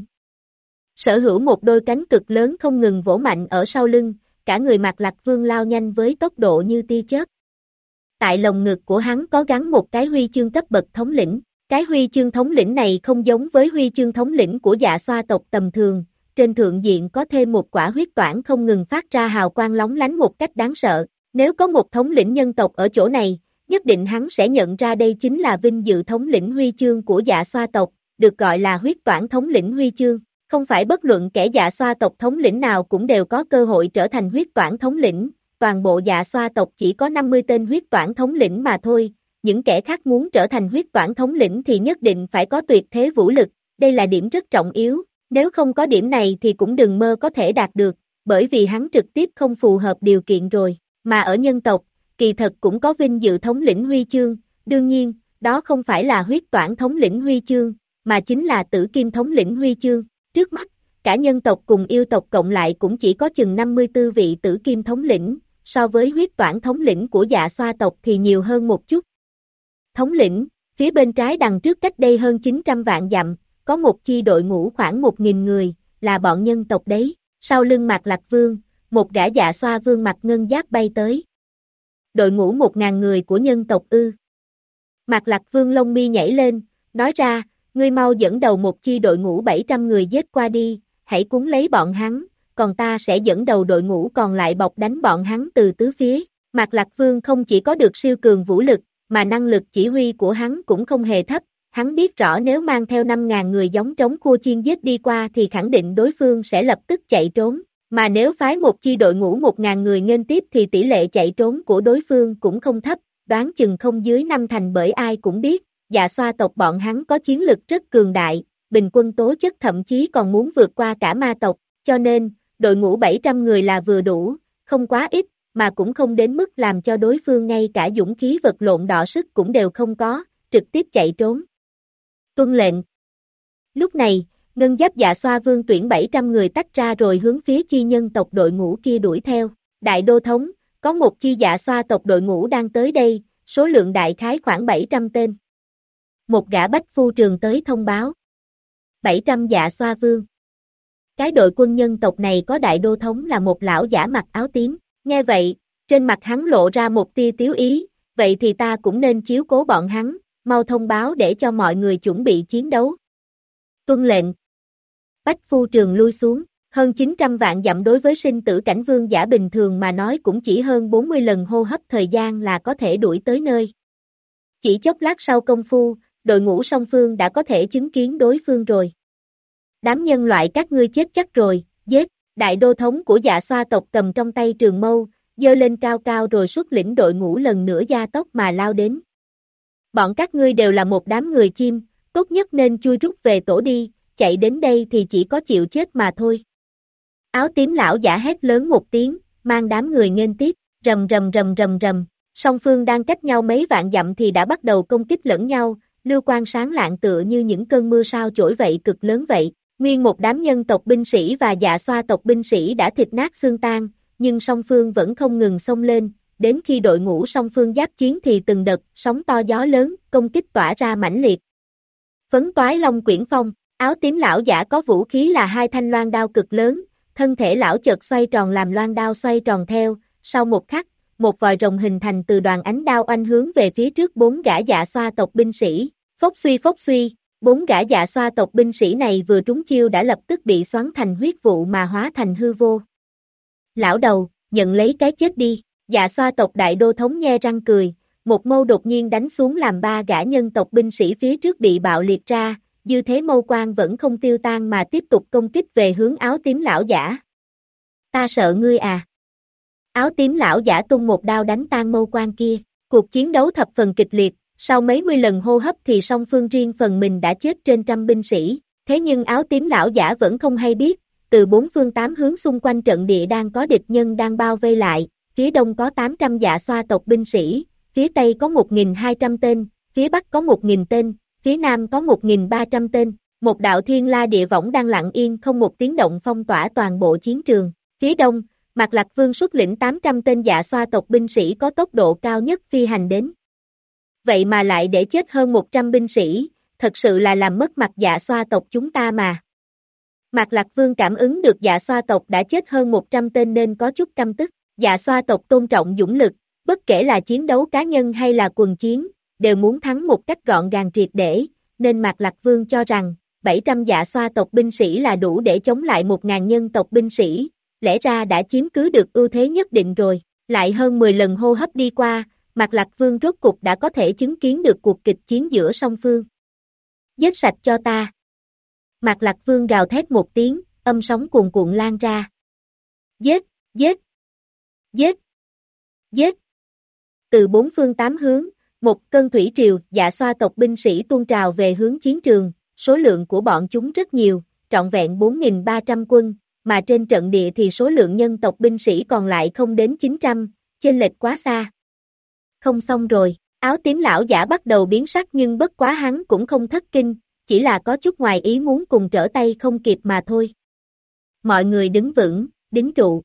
Sở hữu một đôi cánh cực lớn không ngừng vỗ mạnh ở sau lưng, cả người Mạc Lạc Vương lao nhanh với tốc độ như tia chớp. Tại lồng ngực của hắn có gắn một cái huy chương cấp bậc thống lĩnh, cái huy chương thống lĩnh này không giống với huy chương thống lĩnh của Dạ Xoa tộc tầm thường, trên thượng diện có thêm một quả huyết toản không ngừng phát ra hào quang lóng lánh một cách đáng sợ, nếu có một thống lĩnh nhân tộc ở chỗ này, nhất định hắn sẽ nhận ra đây chính là vinh dự thống lĩnh huy chương của Dạ Xoa tộc, được gọi là huyết toản thống lĩnh huy chương. Không phải bất luận kẻ Dạ Xoa tộc thống lĩnh nào cũng đều có cơ hội trở thành huyết toản thống lĩnh, toàn bộ Dạ Xoa tộc chỉ có năm mươi tên huyết toản thống lĩnh mà thôi, những kẻ khác muốn trở thành huyết toản thống lĩnh thì nhất định phải có tuyệt thế vũ lực, đây là điểm rất trọng yếu, nếu không có điểm này thì cũng đừng mơ có thể đạt được, bởi vì hắn trực tiếp không phù hợp điều kiện rồi, mà ở nhân tộc, kỳ thật cũng có vinh dự thống lĩnh huy chương, đương nhiên, đó không phải là huyết toản thống lĩnh huy chương, mà chính là tử kim thống lĩnh huy chương. Trước mắt, cả nhân tộc cùng yêu tộc cộng lại cũng chỉ có chừng năm mươi tư vị tử kim thống lĩnh, so với huyết toản thống lĩnh của Dạ Xoa tộc thì nhiều hơn một chút. Thống lĩnh, phía bên trái đằng trước cách đây hơn chín trăm vạn dặm, có một chi đội ngũ khoảng một nghìn người, là bọn nhân tộc đấy, sau lưng Mạc Lạc Vương, một gã Dạ Xoa vương mặc ngân giáp bay tới. Đội ngũ một ngàn người của nhân tộc ư. Mạc Lạc Vương lông mi nhảy lên, nói ra, ngươi mau dẫn đầu một chi đội ngũ bảy trăm người giết qua đi, hãy cuốn lấy bọn hắn, còn ta sẽ dẫn đầu đội ngũ còn lại bọc đánh bọn hắn từ tứ phía. Mạc Lạc Vương không chỉ có được siêu cường vũ lực, mà năng lực chỉ huy của hắn cũng không hề thấp, hắn biết rõ nếu mang theo năm ngàn người giống trống cua chiên giết đi qua thì khẳng định đối phương sẽ lập tức chạy trốn, mà nếu phái một chi đội ngũ một ngàn người nghênh tiếp thì tỷ lệ chạy trốn của đối phương cũng không thấp, đoán chừng không dưới năm thành bởi ai cũng biết, Dạ Xoa tộc bọn hắn có chiến lực rất cường đại, bình quân tố chất thậm chí còn muốn vượt qua cả ma tộc, cho nên, đội ngũ bảy trăm người là vừa đủ, không quá ít, mà cũng không đến mức làm cho đối phương ngay cả dũng khí vật lộn đọ sức cũng đều không có, trực tiếp chạy trốn. Tuân lệnh. Lúc này, Ngân Giáp Dạ Xoa Vương tuyển bảy trăm người tách ra rồi hướng phía chi nhân tộc đội ngũ kia đuổi theo. Đại đô thống, có một chi Dạ Xoa tộc đội ngũ đang tới đây, số lượng đại khái khoảng bảy trăm tên. Một gã bách phu trường tới thông báo. bảy trăm Dạ Xoa Vương. Cái đội quân nhân tộc này có đại đô thống là một lão giả mặc áo tím. Nghe vậy, trên mặt hắn lộ ra một tia tiếu ý, vậy thì ta cũng nên chiếu cố bọn hắn, mau thông báo để cho mọi người chuẩn bị chiến đấu. Tuân lệnh. Bách phu trường lui xuống, hơn chín trăm vạn dặm đối với sinh tử cảnh vương giả bình thường mà nói cũng chỉ hơn bốn mươi lần hô hấp thời gian là có thể đuổi tới nơi. Chỉ chốc lát sau công phu, đội ngũ song phương đã có thể chứng kiến đối phương rồi. Đám nhân loại các ngươi chết chắc rồi, giết. Đại đô thống của Dạ Xoa tộc cầm trong tay trường mâu, giơ lên cao cao rồi xuất lĩnh đội ngũ lần nữa gia tốc mà lao đến. Bọn các ngươi đều là một đám người chim, tốt nhất nên chui rút về tổ đi, chạy đến đây thì chỉ có chịu chết mà thôi. Áo tím lão giả hét lớn một tiếng, mang đám người nghênh tiếp, rầm rầm rầm rầm rầm, song phương đang cách nhau mấy vạn dặm thì đã bắt đầu công kích lẫn nhau, lưu quang sáng lạng tựa như những cơn mưa sao chổi vậy cực lớn vậy. Nguyên một đám nhân tộc binh sĩ và Dạ Xoa tộc binh sĩ đã thịt nát xương tan, nhưng song phương vẫn không ngừng xông lên, đến khi đội ngũ song phương giáp chiến thì từng đợt sóng to gió lớn, công kích tỏa ra mãnh liệt. Phấn toái long quyển phong, áo tím lão giả có vũ khí là hai thanh loan đao cực lớn, thân thể lão chợt xoay tròn làm loan đao xoay tròn theo, sau một khắc, một vòi rồng hình thành từ đoàn ánh đao oanh hướng về phía trước bốn gã Dạ Xoa tộc binh sĩ, phốc suy phốc suy. Bốn gã Dạ Xoa tộc binh sĩ này vừa trúng chiêu đã lập tức bị xoắn thành huyết vụ mà hóa thành hư vô. Lão đầu, nhận lấy cái chết đi, Dạ Xoa tộc đại đô thống nhe răng cười, một mâu đột nhiên đánh xuống làm ba gã nhân tộc binh sĩ phía trước bị bạo liệt ra, dư thế mâu quang vẫn không tiêu tan mà tiếp tục công kích về hướng áo tím lão giả. Ta sợ ngươi à. Áo tím lão giả tung một đao đánh tan mâu quang kia, cuộc chiến đấu thập phần kịch liệt. Sau mấy mươi lần hô hấp thì song phương riêng phần mình đã chết trên trăm binh sĩ, thế nhưng áo tím lão giả vẫn không hay biết, từ bốn phương tám hướng xung quanh trận địa đang có địch nhân đang bao vây lại, phía đông có tám trăm Dạ Xoa tộc binh sĩ, phía tây có một nghìn hai trăm tên, phía bắc có một nghìn tên, phía nam có một nghìn ba trăm tên, một đạo thiên la địa võng đang lặng yên không một tiếng động phong tỏa toàn bộ chiến trường, phía đông, Mạc Lạc Vương xuất lĩnh tám trăm tên Dạ Xoa tộc binh sĩ có tốc độ cao nhất phi hành đến. Vậy mà lại để chết hơn một trăm binh sĩ, thật sự là làm mất mặt Dạ Xoa tộc chúng ta mà. Mạc Lạc Vương cảm ứng được Dạ Xoa tộc đã chết hơn một trăm tên nên có chút căm tức. Dạ Xoa tộc tôn trọng dũng lực, bất kể là chiến đấu cá nhân hay là quần chiến, đều muốn thắng một cách gọn gàng triệt để, nên Mạc Lạc Vương cho rằng, bảy trăm Dạ Xoa tộc binh sĩ là đủ để chống lại một nghìn nhân tộc binh sĩ, lẽ ra đã chiếm cứ được ưu thế nhất định rồi, lại hơn mười lần hô hấp đi qua. Mạc Lạc Vương rốt cục đã có thể chứng kiến được cuộc kịch chiến giữa song phương. Giết sạch cho ta. Mạc Lạc Vương gào thét một tiếng, âm sóng cuồn cuộn lan ra. Giết, giết, giết, giết. Từ bốn phương tám hướng, một cơn thủy triều Dạ Xoa tộc binh sĩ tuôn trào về hướng chiến trường, số lượng của bọn chúng rất nhiều, trọn vẹn bốn nghìn ba trăm quân, mà trên trận địa thì số lượng nhân tộc binh sĩ còn lại không đến chín trăm, chênh lệch quá xa. Không xong rồi, áo tím lão giả bắt đầu biến sắc nhưng bất quá hắn cũng không thất kinh, chỉ là có chút ngoài ý muốn cùng trở tay không kịp mà thôi. Mọi người đứng vững, đính trụ.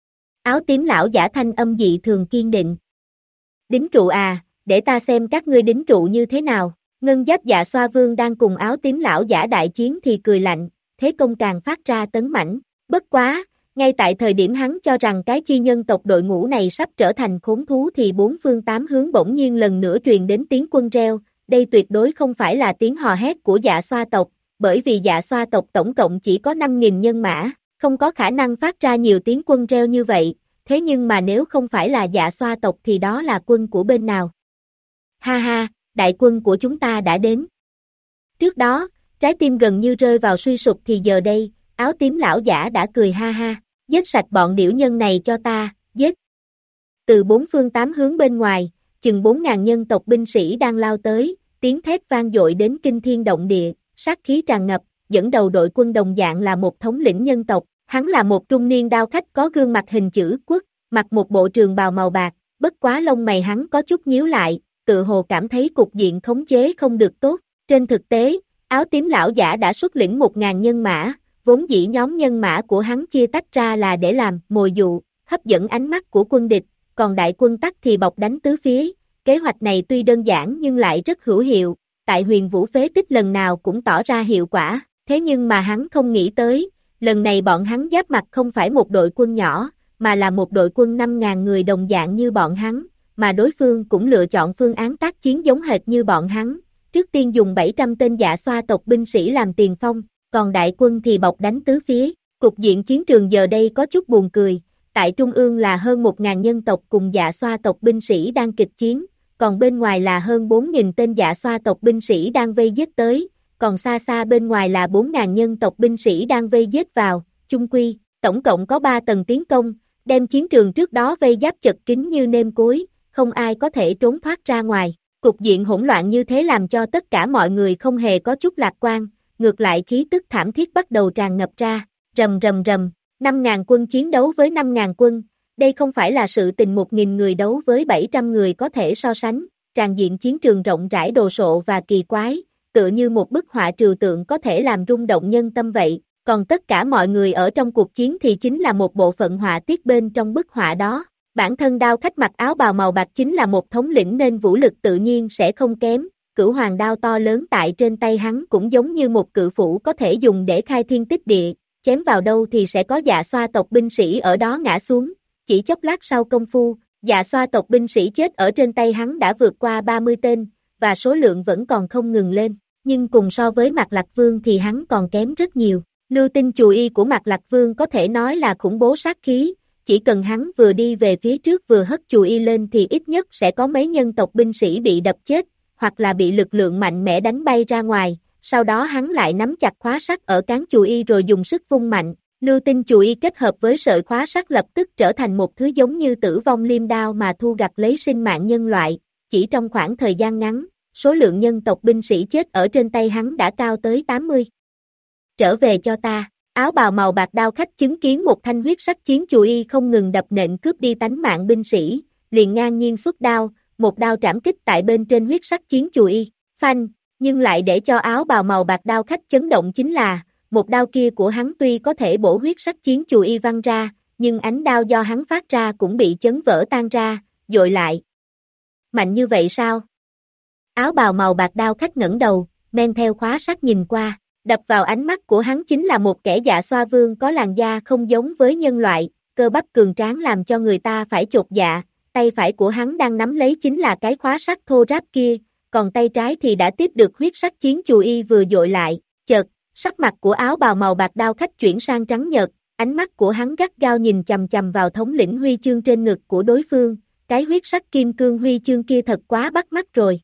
Áo tím lão giả thanh âm dị thường kiên định. Đính trụ à, để ta xem các ngươi đính trụ như thế nào. Ngân Giáp Dạ Xoa Vương đang cùng áo tím lão giả đại chiến thì cười lạnh, thế công càng phát ra tấn mãnh. Bất quá, ngay tại thời điểm hắn cho rằng cái chi nhân tộc đội ngũ này sắp trở thành khốn thú thì bốn phương tám hướng bỗng nhiên lần nữa truyền đến tiếng quân reo, đây tuyệt đối không phải là tiếng hò hét của Dạ Xoa tộc, bởi vì Dạ Xoa tộc tổng cộng chỉ có năm nghìn nhân mã, không có khả năng phát ra nhiều tiếng quân reo như vậy, thế nhưng mà nếu không phải là Dạ Xoa tộc thì đó là quân của bên nào? Ha ha, đại quân của chúng ta đã đến. Trước đó, trái tim gần như rơi vào suy sụp thì giờ đây, áo tím lão giả đã cười ha ha, giết sạch bọn điểu nhân này cho ta, giết. Từ bốn phương tám hướng bên ngoài, chừng bốn ngàn nhân tộc binh sĩ đang lao tới, tiếng thét vang dội đến kinh thiên động địa, sát khí tràn ngập, dẫn đầu đội quân đồng dạng là một thống lĩnh nhân tộc, hắn là một trung niên đao khách có gương mặt hình chữ quốc, mặc một bộ trường bào màu bạc, bất quá lông mày hắn có chút nhíu lại, tự hồ cảm thấy cục diện khống chế không được tốt. Trên thực tế, áo tím lão giả đã xuất lĩnh một ngàn nhân mã, vốn dĩ nhóm nhân mã của hắn chia tách ra là để làm mồi dụ, hấp dẫn ánh mắt của quân địch, còn đại quân tắc thì bọc đánh tứ phía. Kế hoạch này tuy đơn giản nhưng lại rất hữu hiệu, tại huyền vũ phế tích lần nào cũng tỏ ra hiệu quả, thế nhưng mà hắn không nghĩ tới, lần này bọn hắn giáp mặt không phải một đội quân nhỏ, mà là một đội quân năm ngàn người đồng dạng như bọn hắn, mà đối phương cũng lựa chọn phương án tác chiến giống hệt như bọn hắn, trước tiên dùng bảy trăm tên Dạ Xoa tộc binh sĩ làm tiền phong, còn đại quân thì bọc đánh tứ phía, cục diện chiến trường giờ đây có chút buồn cười, tại trung ương là hơn một ngàn nhân tộc cùng Dạ Xoa tộc binh sĩ đang kịch chiến, còn bên ngoài là hơn bốn nghìn tên Dạ Xoa tộc binh sĩ đang vây giết tới, còn xa xa bên ngoài là bốn ngàn nhân tộc binh sĩ đang vây giết vào, chung quy, tổng cộng có ba tầng tiến công, đem chiến trường trước đó vây giáp chật kín như nêm cối, không ai có thể trốn thoát ra ngoài. Cục diện hỗn loạn như thế làm cho tất cả mọi người không hề có chút lạc quan, ngược lại khí tức thảm thiết bắt đầu tràn ngập ra, rầm rầm rầm, năm ngàn quân chiến đấu với năm ngàn quân, đây không phải là sự tình một nghìn người đấu với bảy trăm người có thể so sánh, tràn diện chiến trường rộng rãi đồ sộ và kỳ quái, tựa như một bức họa trừu tượng có thể làm rung động nhân tâm vậy, còn tất cả mọi người ở trong cuộc chiến thì chính là một bộ phận họa tiết bên trong bức họa đó. Bản thân đao khách mặc áo bào màu bạc chính là một thống lĩnh nên vũ lực tự nhiên sẽ không kém, cửu hoàng đao to lớn tại trên tay hắn cũng giống như một cự phủ có thể dùng để khai thiên tích địa, chém vào đâu thì sẽ có Dạ Xoa tộc binh sĩ ở đó ngã xuống, chỉ chốc lát sau công phu, Dạ Xoa tộc binh sĩ chết ở trên tay hắn đã vượt qua ba mươi tên, và số lượng vẫn còn không ngừng lên, nhưng cùng so với Mạc Lạc Vương thì hắn còn kém rất nhiều, lưu tinh chù y của Mạc Lạc Vương có thể nói là khủng bố sát khí. Chỉ cần hắn vừa đi về phía trước vừa hất chù y lên thì ít nhất sẽ có mấy nhân tộc binh sĩ bị đập chết, hoặc là bị lực lượng mạnh mẽ đánh bay ra ngoài, sau đó hắn lại nắm chặt khóa sắt ở cán chù y rồi dùng sức vung mạnh, lưu tinh chù y kết hợp với sợi khóa sắt lập tức trở thành một thứ giống như tử vong liêm đao mà thu gặt lấy sinh mạng nhân loại, chỉ trong khoảng thời gian ngắn, số lượng nhân tộc binh sĩ chết ở trên tay hắn đã cao tới tám mươi. Trở về cho ta. Áo bào màu bạc đao khách chứng kiến một thanh huyết sắc chiến chù y không ngừng đập nện cướp đi tánh mạng binh sĩ, liền ngang nhiên xuất đao, một đao trảm kích tại bên trên huyết sắc chiến chù y, phanh, nhưng lại để cho áo bào màu bạc đao khách chấn động chính là, một đao kia của hắn tuy có thể bổ huyết sắc chiến chù y văng ra, nhưng ánh đao do hắn phát ra cũng bị chấn vỡ tan ra, dội lại. Mạnh như vậy sao? Áo bào màu bạc đao khách ngẩng đầu, men theo khóa sắt nhìn qua. Đập vào ánh mắt của hắn chính là một kẻ Dạ Xoa vương có làn da không giống với nhân loại, cơ bắp cường tráng làm cho người ta phải chột dạ, tay phải của hắn đang nắm lấy chính là cái khóa sắt thô ráp kia, còn tay trái thì đã tiếp được huyết sắc chiến chù y vừa dội lại, chợt, sắc mặt của áo bào màu bạc đao khách chuyển sang trắng nhợt, ánh mắt của hắn gắt gao nhìn chằm chằm vào thống lĩnh huy chương trên ngực của đối phương, cái huyết sắc kim cương huy chương kia thật quá bắt mắt rồi.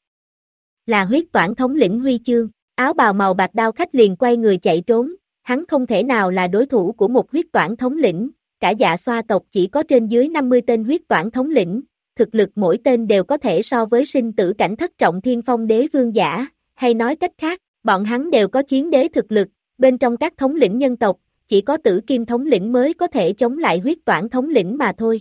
Là huyết toản thống lĩnh huy chương. Áo bào màu bạc đao khách liền quay người chạy trốn, hắn không thể nào là đối thủ của một huyết toản thống lĩnh, cả Dạ Xoa tộc chỉ có trên dưới năm mươi tên huyết toản thống lĩnh, thực lực mỗi tên đều có thể so với sinh tử cảnh thất trọng thiên phong đế vương giả, hay nói cách khác, bọn hắn đều có chiến đế thực lực, bên trong các thống lĩnh nhân tộc, chỉ có tử kim thống lĩnh mới có thể chống lại huyết toản thống lĩnh mà thôi.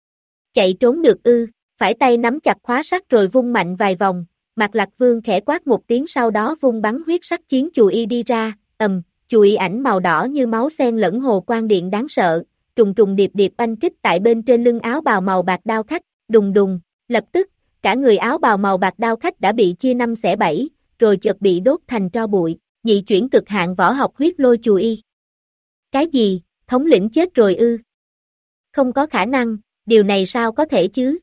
Chạy trốn được ư, phải tay nắm chặt khóa sắt rồi vung mạnh vài vòng. Mạc Lạc Vương khẽ quát một tiếng sau đó vung bắn huyết sắc chiến chù y đi ra, ầm, chù y ảnh màu đỏ như máu xen lẫn hồ quang điện đáng sợ, trùng trùng điệp điệp oanh kích tại bên trên lưng áo bào màu bạc đao khách, đùng đùng, lập tức, cả người áo bào màu bạc đao khách đã bị chia năm xẻ bảy, rồi chợt bị đốt thành tro bụi, nhị chuyển cực hạn võ học huyết lôi chù y. Cái gì, thống lĩnh chết rồi ư? Không có khả năng, điều này sao có thể chứ?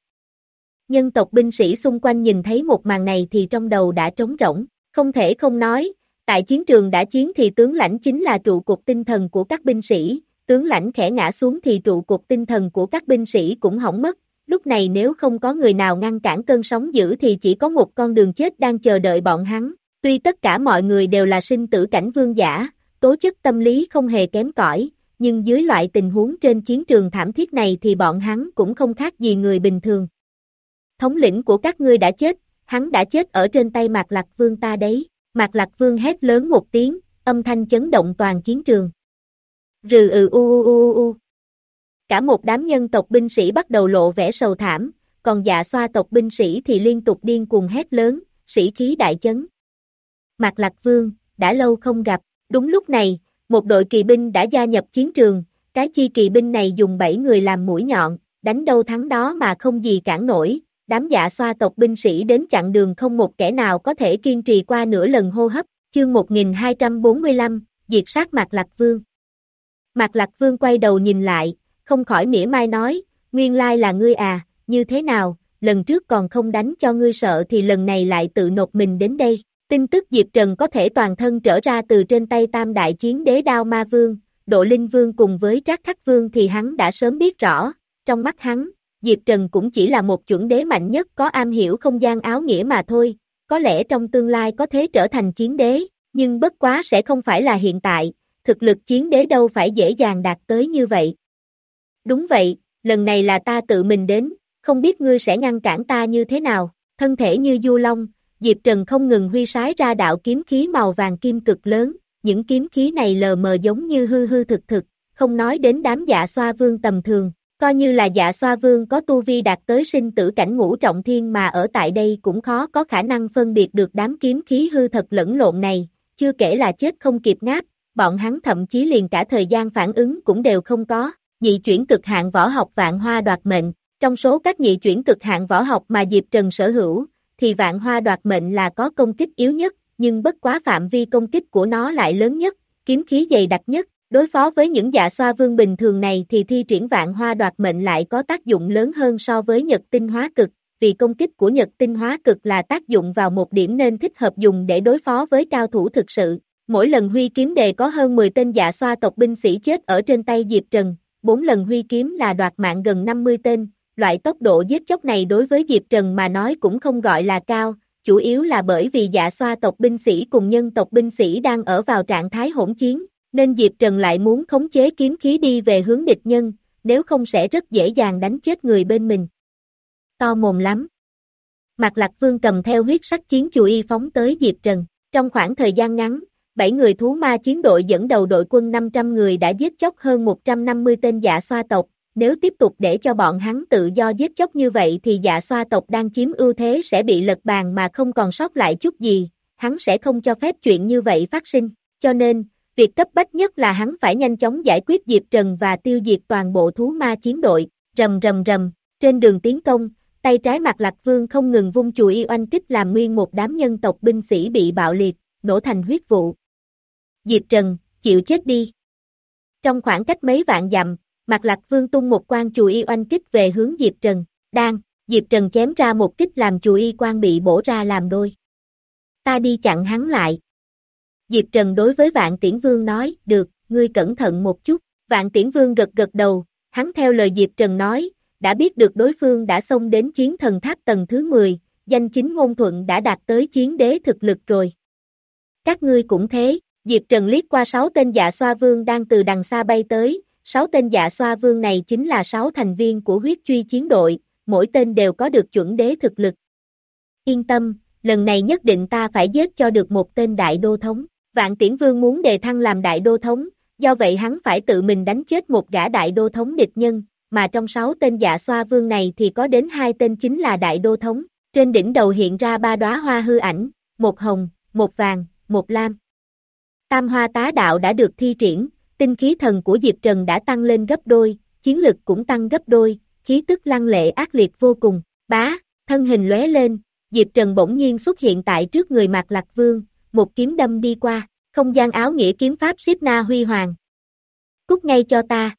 Nhân tộc binh sĩ xung quanh nhìn thấy một màn này thì trong đầu đã trống rỗng, không thể không nói, tại chiến trường đã chiến thì tướng lãnh chính là trụ cột tinh thần của các binh sĩ, tướng lãnh khẽ ngã xuống thì trụ cột tinh thần của các binh sĩ cũng hỏng mất, lúc này nếu không có người nào ngăn cản cơn sóng dữ thì chỉ có một con đường chết đang chờ đợi bọn hắn. Tuy tất cả mọi người đều là sinh tử cảnh vương giả, tố chất tâm lý không hề kém cỏi, nhưng dưới loại tình huống trên chiến trường thảm thiết này thì bọn hắn cũng không khác gì người bình thường. Thống lĩnh của các ngươi đã chết, hắn đã chết ở trên tay Mạc Lạc Vương ta đấy. Mạc Lạc Vương hét lớn một tiếng, âm thanh chấn động toàn chiến trường. Rừ ừ u u u u. Cả một đám nhân tộc binh sĩ bắt đầu lộ vẻ sầu thảm, còn Dạ Xoa tộc binh sĩ thì liên tục điên cuồng hét lớn, sĩ khí đại chấn. Mạc Lạc Vương, đã lâu không gặp. Đúng lúc này, một đội kỳ binh đã gia nhập chiến trường, cái chi kỳ binh này dùng bảy người làm mũi nhọn, đánh đâu thắng đó mà không gì cản nổi. Đám Dạ Xoa tộc binh sĩ đến chặn đường không một kẻ nào có thể kiên trì qua nửa lần hô hấp. Chương một nghìn hai trăm bốn mươi lăm, diệt sát Mạc Lạc Vương. Mạc Lạc Vương quay đầu nhìn lại, không khỏi mỉa mai nói, nguyên lai là ngươi à, như thế nào, lần trước còn không đánh cho ngươi sợ thì lần này lại tự nộp mình đến đây. Tin tức Diệp Trần có thể toàn thân trở ra từ trên tay Tam Đại Chiến Đế Đao Ma Vương, Độ Linh Vương cùng với Trác Khắc Vương thì hắn đã sớm biết rõ, trong mắt hắn, Diệp Trần cũng chỉ là một chuẩn đế mạnh nhất có am hiểu không gian áo nghĩa mà thôi, có lẽ trong tương lai có thể trở thành chiến đế, nhưng bất quá sẽ không phải là hiện tại, thực lực chiến đế đâu phải dễ dàng đạt tới như vậy. Đúng vậy, lần này là ta tự mình đến, không biết ngươi sẽ ngăn cản ta như thế nào, thân thể như du long, Diệp Trần không ngừng huy sái ra đạo kiếm khí màu vàng kim cực lớn, những kiếm khí này lờ mờ giống như hư hư thực thực, không nói đến đám Dạ Xoa Vương tầm thường, coi như là Dạ Xoa Vương có tu vi đạt tới sinh tử cảnh ngũ trọng thiên mà ở tại đây cũng khó có khả năng phân biệt được đám kiếm khí hư thật lẫn lộn này, chưa kể là chết không kịp ngáp, bọn hắn thậm chí liền cả thời gian phản ứng cũng đều không có. Nhị chuyển cực hạn võ học Vạn Hoa Đoạt Mệnh, trong số các nhị chuyển cực hạn võ học mà Diệp Trần sở hữu, thì Vạn Hoa Đoạt Mệnh là có công kích yếu nhất, nhưng bất quá phạm vi công kích của nó lại lớn nhất, kiếm khí dày đặc nhất. Đối phó với những Dạ Xoa Vương bình thường này thì thi triển Vạn Hoa Đoạt Mệnh lại có tác dụng lớn hơn so với Nhật Tinh Hóa Cực, vì công kích của Nhật Tinh Hóa Cực là tác dụng vào một điểm nên thích hợp dùng để đối phó với cao thủ thực sự. Mỗi lần huy kiếm đề có hơn mười tên Dạ Xoa tộc binh sĩ chết ở trên tay Diệp Trần, bốn lần huy kiếm là đoạt mạng gần năm mươi tên, loại tốc độ giết chóc này đối với Diệp Trần mà nói cũng không gọi là cao, chủ yếu là bởi vì Dạ Xoa tộc binh sĩ cùng nhân tộc binh sĩ đang ở vào trạng thái hỗn chiến, nên Diệp Trần lại muốn khống chế kiếm khí đi về hướng địch nhân, nếu không sẽ rất dễ dàng đánh chết người bên mình. To mồm lắm. Mạc Lạc Vương cầm theo huyết sắc chiến chùy y phóng tới Diệp Trần, trong khoảng thời gian ngắn, bảy người thú ma chiến đội dẫn đầu đội quân năm trăm người đã giết chóc hơn một trăm năm mươi tên Dạ Xoa tộc, nếu tiếp tục để cho bọn hắn tự do giết chóc như vậy thì Dạ Xoa tộc đang chiếm ưu thế sẽ bị lật bàn mà không còn sót lại chút gì, hắn sẽ không cho phép chuyện như vậy phát sinh, cho nên, việc cấp bách nhất là hắn phải nhanh chóng giải quyết Diệp Trần và tiêu diệt toàn bộ thú ma chiến đội, rầm rầm rầm, trên đường tiến công, tay trái Mạc Lạc Vương không ngừng vung chùy y oanh kích làm nguyên một đám nhân tộc binh sĩ bị bạo liệt, nổ thành huyết vụ. Diệp Trần, chịu chết đi. Trong khoảng cách mấy vạn dặm, Mạc Lạc Vương tung một quang chùy y oanh kích về hướng Diệp Trần, đang, Diệp Trần chém ra một kích làm chùy y quang bị bổ ra làm đôi. Ta đi chặn hắn lại. Diệp Trần đối với Vạn Tiễn Vương nói, được, ngươi cẩn thận một chút, Vạn Tiễn Vương gật gật đầu, hắn theo lời Diệp Trần nói, đã biết được đối phương đã xông đến chiến thần tháp tầng thứ mười, danh chính ngôn thuận đã đạt tới chiến đế thực lực rồi. Các ngươi cũng thế, Diệp Trần liếc qua sáu tên Dạ Xoa Vương đang từ đằng xa bay tới, sáu tên Dạ Xoa Vương này chính là sáu thành viên của huyết truy chiến đội, mỗi tên đều có được chuẩn đế thực lực. Yên tâm, lần này nhất định ta phải giết cho được một tên đại đô thống. Vạn Tiễn Vương muốn đề thăng làm đại đô thống, do vậy hắn phải tự mình đánh chết một gã đại đô thống địch nhân, mà trong sáu tên Dạ Xoa Vương này thì có đến hai tên chính là đại đô thống. Trên đỉnh đầu hiện ra ba đóa hoa hư ảnh, một hồng, một vàng, một lam. Tam hoa tá đạo đã được thi triển, tinh khí thần của Diệp Trần đã tăng lên gấp đôi, chiến lực cũng tăng gấp đôi, khí tức lăng lệ ác liệt vô cùng. Bá, thân hình lóe lên, Diệp Trần bỗng nhiên xuất hiện tại trước người Mạc Lạc Vương, một kiếm đâm đi qua, không gian áo nghĩa kiếm pháp Xếp Na Huy Hoàng. Cút ngay cho ta.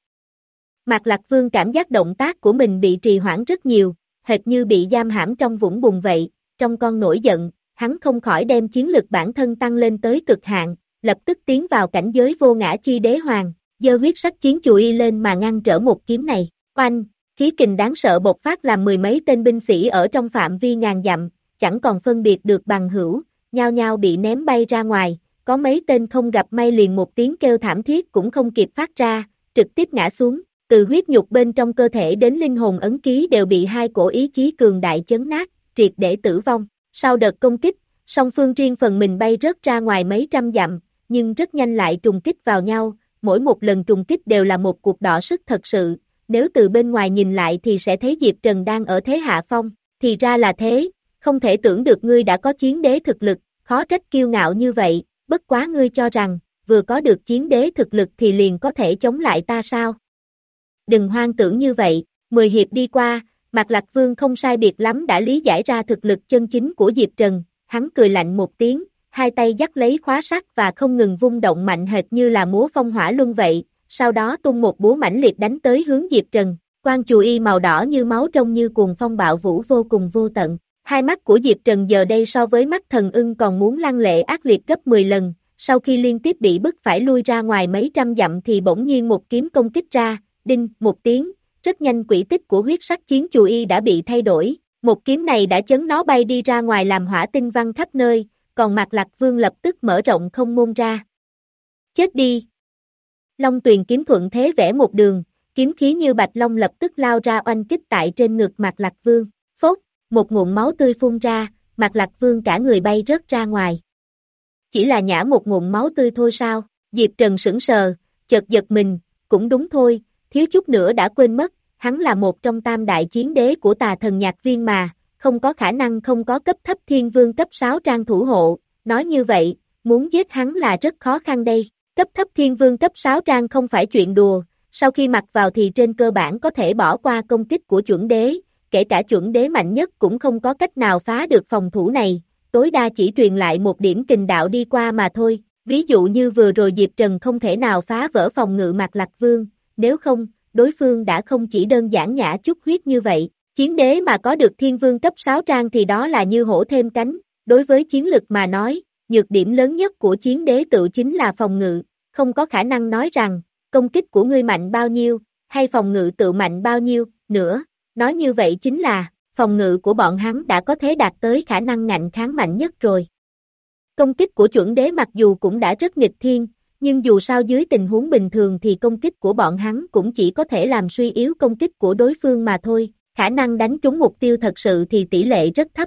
Mạc Lạc Vương cảm giác động tác của mình bị trì hoãn rất nhiều, hệt như bị giam hãm trong vũng bùn vậy, trong con nổi giận, hắn không khỏi đem chiến lực bản thân tăng lên tới cực hạn, lập tức tiến vào cảnh giới vô ngã chi đế hoàng, giơ huyết sắc chiến chùa y lên mà ngăn trở một kiếm này. Oanh, khí kình đáng sợ bộc phát làm mười mấy tên binh sĩ ở trong phạm vi ngàn dặm, chẳng còn phân biệt được bằng hữu, nhao nhao bị ném bay ra ngoài, có mấy tên không gặp may liền một tiếng kêu thảm thiết cũng không kịp phát ra, trực tiếp ngã xuống, từ huyết nhục bên trong cơ thể đến linh hồn ấn ký đều bị hai cổ ý chí cường đại chấn nát, triệt để tử vong. Sau đợt công kích, song phương riêng phần mình bay rớt ra ngoài mấy trăm dặm, nhưng rất nhanh lại trùng kích vào nhau, mỗi một lần trùng kích đều là một cuộc đọ sức thật sự, nếu từ bên ngoài nhìn lại thì sẽ thấy Diệp Trần đang ở thế hạ phong, thì ra là thế, không thể tưởng được ngươi đã có chiến đế thực lực, khó trách kiêu ngạo như vậy, bất quá ngươi cho rằng, vừa có được chiến đế thực lực thì liền có thể chống lại ta sao? Đừng hoang tưởng như vậy, mười hiệp đi qua, Mạc Lạc Vương không sai biệt lắm đã lý giải ra thực lực chân chính của Diệp Trần, hắn cười lạnh một tiếng, hai tay dắt lấy khóa sắt và không ngừng vung động mạnh hệt như là múa phong hỏa luân vậy, sau đó tung một búa mãnh liệt đánh tới hướng Diệp Trần, quan chùa y màu đỏ như máu trông như cuồng phong bạo vũ vô cùng vô tận. Hai mắt của Diệp Trần giờ đây so với mắt thần ưng còn muốn lăng lệ ác liệt gấp mười lần, sau khi liên tiếp bị bức phải lui ra ngoài mấy trăm dặm thì bỗng nhiên một kiếm công kích ra, đinh, một tiếng, rất nhanh quỹ tích của huyết sắc chiến chùa y đã bị thay đổi, một kiếm này đã chấn nó bay đi ra ngoài làm hỏa tinh văng khắp nơi, còn Mạc Lạc Vương lập tức mở rộng không môn ra. Chết đi! Long Tuyền kiếm thuận thế vẽ một đường, kiếm khí như bạch long lập tức lao ra oanh kích tại trên ngực Mạc Lạc Vương, phốt, một ngụm máu tươi phun ra, Mạc Lạc Vương cả người bay rớt ra ngoài. Chỉ là nhả một ngụm máu tươi thôi sao? Diệp Trần sững sờ, chợt giật mình, cũng đúng thôi, thiếu chút nữa đã quên mất, hắn là một trong tam đại chiến đế của Tà Thần Nhạc Viên mà, không có khả năng không có cấp thấp thiên vương cấp sáu trang thủ hộ, nói như vậy, muốn giết hắn là rất khó khăn đây, cấp thấp thiên vương cấp sáu trang không phải chuyện đùa, sau khi mặc vào thì trên cơ bản có thể bỏ qua công kích của chuẩn đế, kể cả chuẩn đế mạnh nhất cũng không có cách nào phá được phòng thủ này, tối đa chỉ truyền lại một điểm kình đạo đi qua mà thôi, ví dụ như vừa rồi Diệp Trần không thể nào phá vỡ phòng ngự Mạc Lạc Vương, nếu không, đối phương đã không chỉ đơn giản nhả chút huyết như vậy, chiến đế mà có được thiên vương cấp sáu trang thì đó là như hổ thêm cánh, đối với chiến lực mà nói, nhược điểm lớn nhất của chiến đế tự chính là phòng ngự, không có khả năng nói rằng, công kích của ngươi mạnh bao nhiêu, hay phòng ngự tự mạnh bao nhiêu, nữa, nói như vậy chính là, phòng ngự của bọn hắn đã có thể đạt tới khả năng ngạnh kháng mạnh nhất rồi. Công kích của chuẩn đế mặc dù cũng đã rất nghịch thiên, nhưng dù sao dưới tình huống bình thường thì công kích của bọn hắn cũng chỉ có thể làm suy yếu công kích của đối phương mà thôi, khả năng đánh trúng mục tiêu thật sự thì tỷ lệ rất thấp.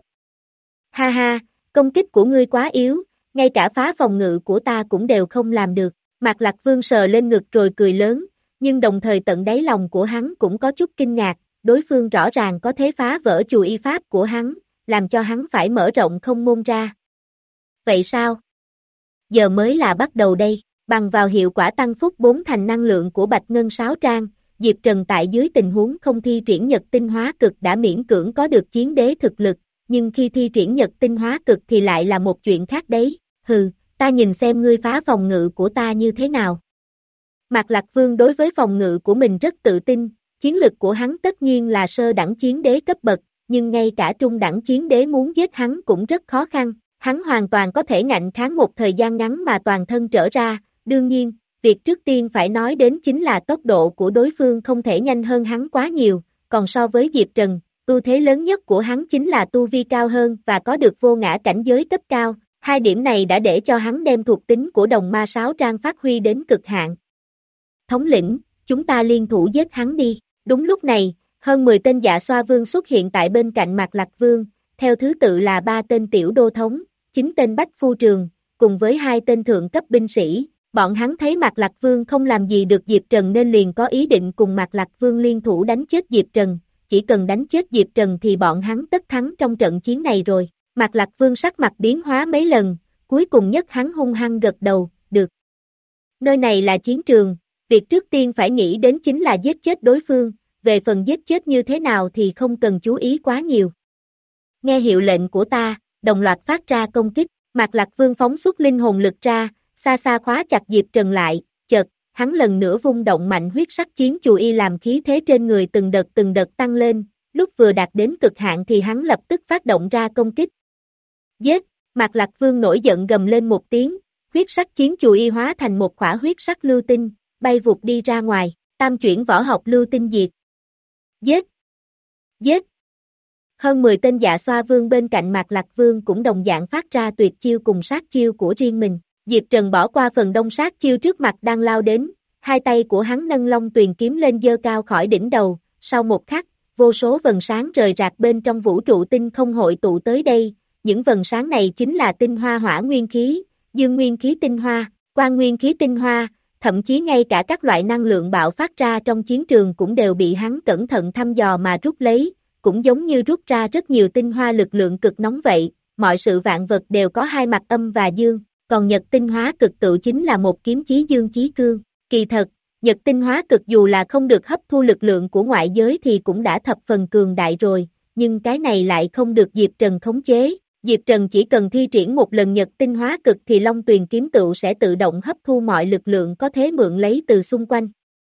Ha ha, công kích của ngươi quá yếu, ngay cả phá phòng ngự của ta cũng đều không làm được, Mạc Lạc Vương sờ lên ngực rồi cười lớn, nhưng đồng thời tận đáy lòng của hắn cũng có chút kinh ngạc, đối phương rõ ràng có thể phá vỡ chùa y pháp của hắn, làm cho hắn phải mở rộng không môn ra. Vậy sao? Giờ mới là bắt đầu đây, bằng vào hiệu quả tăng phúc bốn thành năng lượng của Bạch Ngân Sáo Trang, Diệp Trần tại dưới tình huống không thi triển nhật tinh hóa cực đã miễn cưỡng có được chiến đế thực lực, nhưng khi thi triển nhật tinh hóa cực thì lại là một chuyện khác đấy, hừ, ta nhìn xem ngươi phá phòng ngự của ta như thế nào. Mạc Lạc Vương đối với phòng ngự của mình rất tự tin, chiến lực của hắn tất nhiên là sơ đẳng chiến đế cấp bậc, nhưng ngay cả trung đẳng chiến đế muốn giết hắn cũng rất khó khăn, hắn hoàn toàn có thể ngạnh kháng một thời gian ngắn mà toàn thân trở ra, đương nhiên, việc trước tiên phải nói đến chính là tốc độ của đối phương không thể nhanh hơn hắn quá nhiều, còn so với Diệp Trần, ưu thế lớn nhất của hắn chính là tu vi cao hơn và có được vô ngã cảnh giới cấp cao, hai điểm này đã để cho hắn đem thuộc tính của đồng ma sáo trang phát huy đến cực hạn. Thống lĩnh, chúng ta liên thủ giết hắn đi, đúng lúc này, hơn mười tên dạ xoa vương xuất hiện tại bên cạnh Mạc Lạc Vương, theo thứ tự là ba tên tiểu đô thống, chín tên bách phu trường, cùng với hai tên thượng cấp binh sĩ. Bọn hắn thấy Mạc Lạc Vương không làm gì được Diệp Trần nên liền có ý định cùng Mạc Lạc Vương liên thủ đánh chết Diệp Trần, chỉ cần đánh chết Diệp Trần thì bọn hắn tất thắng trong trận chiến này rồi. Mạc Lạc Vương sắc mặt biến hóa mấy lần, cuối cùng nhất hắn hung hăng gật đầu, được. Nơi này là chiến trường, việc trước tiên phải nghĩ đến chính là giết chết đối phương, về phần giết chết như thế nào thì không cần chú ý quá nhiều. Nghe hiệu lệnh của ta, đồng loạt phát ra công kích, Mạc Lạc Vương phóng xuất linh hồn lực ra, xa xa khóa chặt Diệp Trần lại, chợt, hắn lần nữa vung động mạnh huyết sắc chiến chùa y làm khí thế trên người từng đợt từng đợt tăng lên, lúc vừa đạt đến cực hạn thì hắn lập tức phát động ra công kích. Giết, Mạc Lạc Vương nổi giận gầm lên một tiếng, huyết sắc chiến chùa y hóa thành một khỏa huyết sắc lưu tinh, bay vụt đi ra ngoài, tam chuyển võ học lưu tinh diệt. Giết! Giết! Hơn mười tên dạ xoa vương bên cạnh Mạc Lạc Vương cũng đồng dạng phát ra tuyệt chiêu cùng sát chiêu của riêng mình. Diệp Trần bỏ qua phần đông sát chiêu trước mặt đang lao đến, hai tay của hắn nâng long tuyền kiếm lên giơ cao khỏi đỉnh đầu, sau một khắc, vô số vần sáng rời rạc bên trong vũ trụ tinh không hội tụ tới đây, những vần sáng này chính là tinh hoa hỏa nguyên khí, dương nguyên khí tinh hoa, quang nguyên khí tinh hoa, thậm chí ngay cả các loại năng lượng bạo phát ra trong chiến trường cũng đều bị hắn cẩn thận thăm dò mà rút lấy, cũng giống như rút ra rất nhiều tinh hoa lực lượng cực nóng vậy, mọi sự vạn vật đều có hai mặt âm và dương, còn nhật tinh hóa cực tự chính là một kiếm chí dương chí cương. Kỳ thật, nhật tinh hóa cực dù là không được hấp thu lực lượng của ngoại giới thì cũng đã thập phần cường đại rồi, nhưng cái này lại không được Diệp Trần khống chế. Diệp Trần chỉ cần thi triển một lần nhật tinh hóa cực thì Long Tuyền kiếm tựu sẽ tự động hấp thu mọi lực lượng có thể mượn lấy từ xung quanh.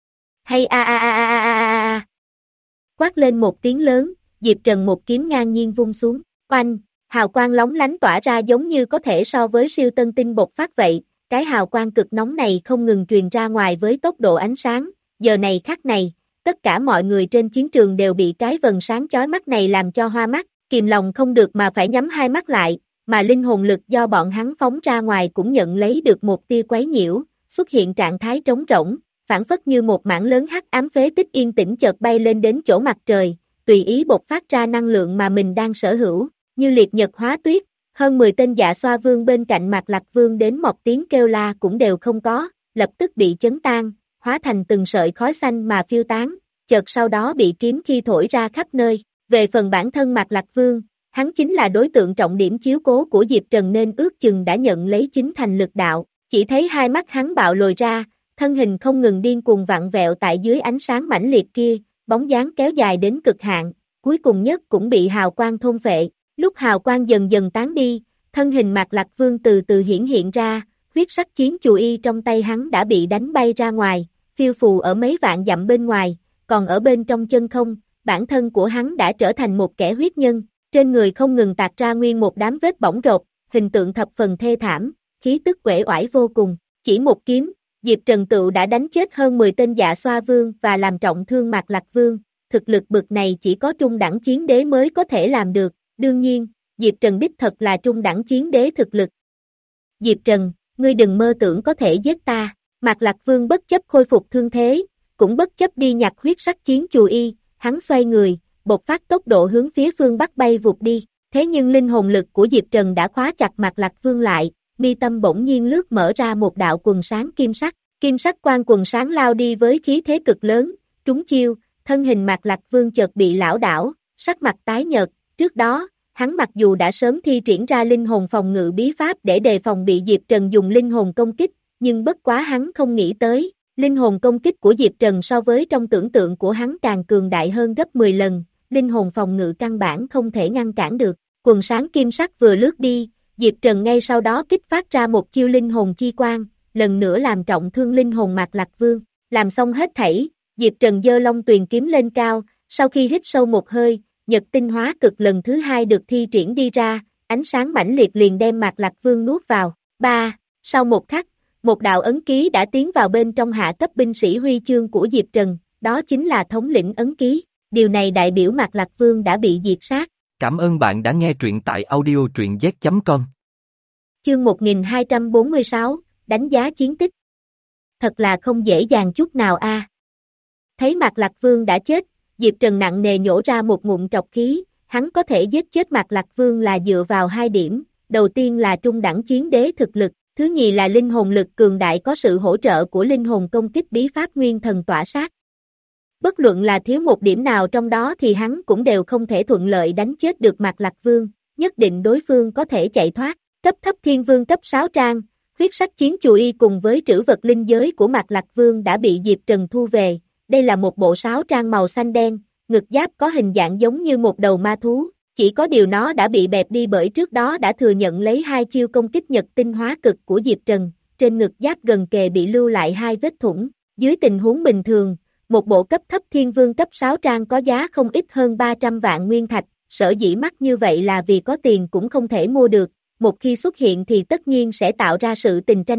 Hay a a a a a a a. Quát lên một tiếng lớn, Diệp Trần một kiếm ngang nhiên vung xuống, oanh, hào quang lóng lánh tỏa ra giống như có thể so với siêu tân tinh bộc phát vậy, cái hào quang cực nóng này không ngừng truyền ra ngoài với tốc độ ánh sáng, giờ này khắc này, tất cả mọi người trên chiến trường đều bị cái vần sáng chói mắt này làm cho hoa mắt, kìm lòng không được mà phải nhắm hai mắt lại, mà linh hồn lực do bọn hắn phóng ra ngoài cũng nhận lấy được một tia quấy nhiễu, xuất hiện trạng thái trống rỗng, phản phất như một mảng lớn hắc ám phế tích yên tĩnh chợt bay lên đến chỗ mặt trời, tùy ý bộc phát ra năng lượng mà mình đang sở hữu, như liệt nhật hóa tuyết, hơn mười tên dạ xoa vương bên cạnh Mạc Lạc Vương đến một tiếng kêu la cũng đều không có, lập tức bị chấn tan, hóa thành từng sợi khói xanh mà phiêu tán, chợt sau đó bị kiếm khi thổi ra khắp nơi. Về phần bản thân Mạc Lạc Vương, hắn chính là đối tượng trọng điểm chiếu cố của Diệp Trần nên ước chừng đã nhận lấy chính thành lực đạo, chỉ thấy hai mắt hắn bạo lồi ra, thân hình không ngừng điên cuồng vặn vẹo tại dưới ánh sáng mãnh liệt kia, bóng dáng kéo dài đến cực hạn, cuối cùng nhất cũng bị hào quang thôn phệ, lúc hào quang dần dần tán đi, thân hình Mạc Lạc Vương từ từ hiển hiện ra, huyết sắc chiến chù y trong tay hắn đã bị đánh bay ra ngoài, phiêu phù ở mấy vạn dặm bên ngoài, còn ở bên trong chân không, bản thân của hắn đã trở thành một kẻ huyết nhân, trên người không ngừng tạc ra nguyên một đám vết bỏng rột, hình tượng thập phần thê thảm, khí tức uể oải vô cùng, chỉ một kiếm, Diệp Trần Tựu đã đánh chết hơn mười tên dạ xoa vương và làm trọng thương Mạc Lạc Vương, thực lực bực này chỉ có trung đẳng chiến đế mới có thể làm được, đương nhiên, Diệp Trần đích thật là trung đẳng chiến đế thực lực. Diệp Trần, ngươi đừng mơ tưởng có thể giết ta, Mạc Lạc Vương bất chấp khôi phục thương thế, cũng bất chấp đi nhặt huyết sắc chiến chù y, hắn xoay người, bộc phát tốc độ hướng phía phương Bắc bay vụt đi, thế nhưng linh hồn lực của Diệp Trần đã khóa chặt Mạc Lạc Vương lại, mi tâm bỗng nhiên lướt mở ra một đạo quần sáng kim sắc, kim sắc quang quần sáng lao đi với khí thế cực lớn, trúng chiêu, thân hình Mạc Lạc Vương chợt bị lão đảo, sắc mặt tái nhợt, trước đó, hắn mặc dù đã sớm thi triển ra linh hồn phòng ngự bí pháp để đề phòng bị Diệp Trần dùng linh hồn công kích, nhưng bất quá hắn không nghĩ tới, linh hồn công kích của Diệp Trần so với trong tưởng tượng của hắn càng cường đại hơn gấp mười lần, linh hồn phòng ngự căn bản không thể ngăn cản được, quần sáng kim sắc vừa lướt đi, Diệp Trần ngay sau đó kích phát ra một chiêu linh hồn chi quang, lần nữa làm trọng thương linh hồn Mạc Lạc Vương, làm xong hết thảy, Diệp Trần giơ Long Tuyền kiếm lên cao, sau khi hít sâu một hơi, nhật tinh hóa cực lần thứ hai được thi triển đi ra, ánh sáng mãnh liệt liền đem Mạc Lạc Vương nuốt vào, ba, sau một khắc, một đạo ấn ký đã tiến vào bên trong hạ cấp binh sĩ huy chương của Diệp Trần, đó chính là thống lĩnh ấn ký, điều này đại biểu Mạc Lạc Vương đã bị diệt sát. Cảm ơn bạn đã nghe truyện tại audio truyện z chấm com. Chương một nghìn hai trăm bốn mươi sáu, đánh giá chiến tích. Thật là không dễ dàng chút nào a. À. Thấy Mạc Lạc Vương đã chết, Diệp Trần nặng nề nhổ ra một ngụm trọc khí, hắn có thể giết chết Mạc Lạc Vương là dựa vào hai điểm, đầu tiên là trung đẳng chiến đế thực lực, thứ nhì là linh hồn lực cường đại có sự hỗ trợ của linh hồn công kích bí pháp nguyên thần tỏa sát. Bất luận là thiếu một điểm nào trong đó thì hắn cũng đều không thể thuận lợi đánh chết được Mạc Lạc Vương, nhất định đối phương có thể chạy thoát. Cấp thấp thiên vương cấp sáu trang, huyết sắc chiến chù y cùng với trữ vật linh giới của Mạc Lạc Vương đã bị Diệp Trần thu về, đây là một bộ sáo trang màu xanh đen, ngực giáp có hình dạng giống như một đầu ma thú, chỉ có điều nó đã bị bẹp đi bởi trước đó đã thừa nhận lấy hai chiêu công kích nhật tinh hóa cực của Diệp Trần, trên ngực giáp gần kề bị lưu lại hai vết thủng, dưới tình huống bình thường, một bộ cấp thấp thiên vương cấp sáu trang có giá không ít hơn ba trăm vạn nguyên thạch, sở dĩ mắc như vậy là vì có tiền cũng không thể mua được, một khi xuất hiện thì tất nhiên sẽ tạo ra sự tình tranh đoạt,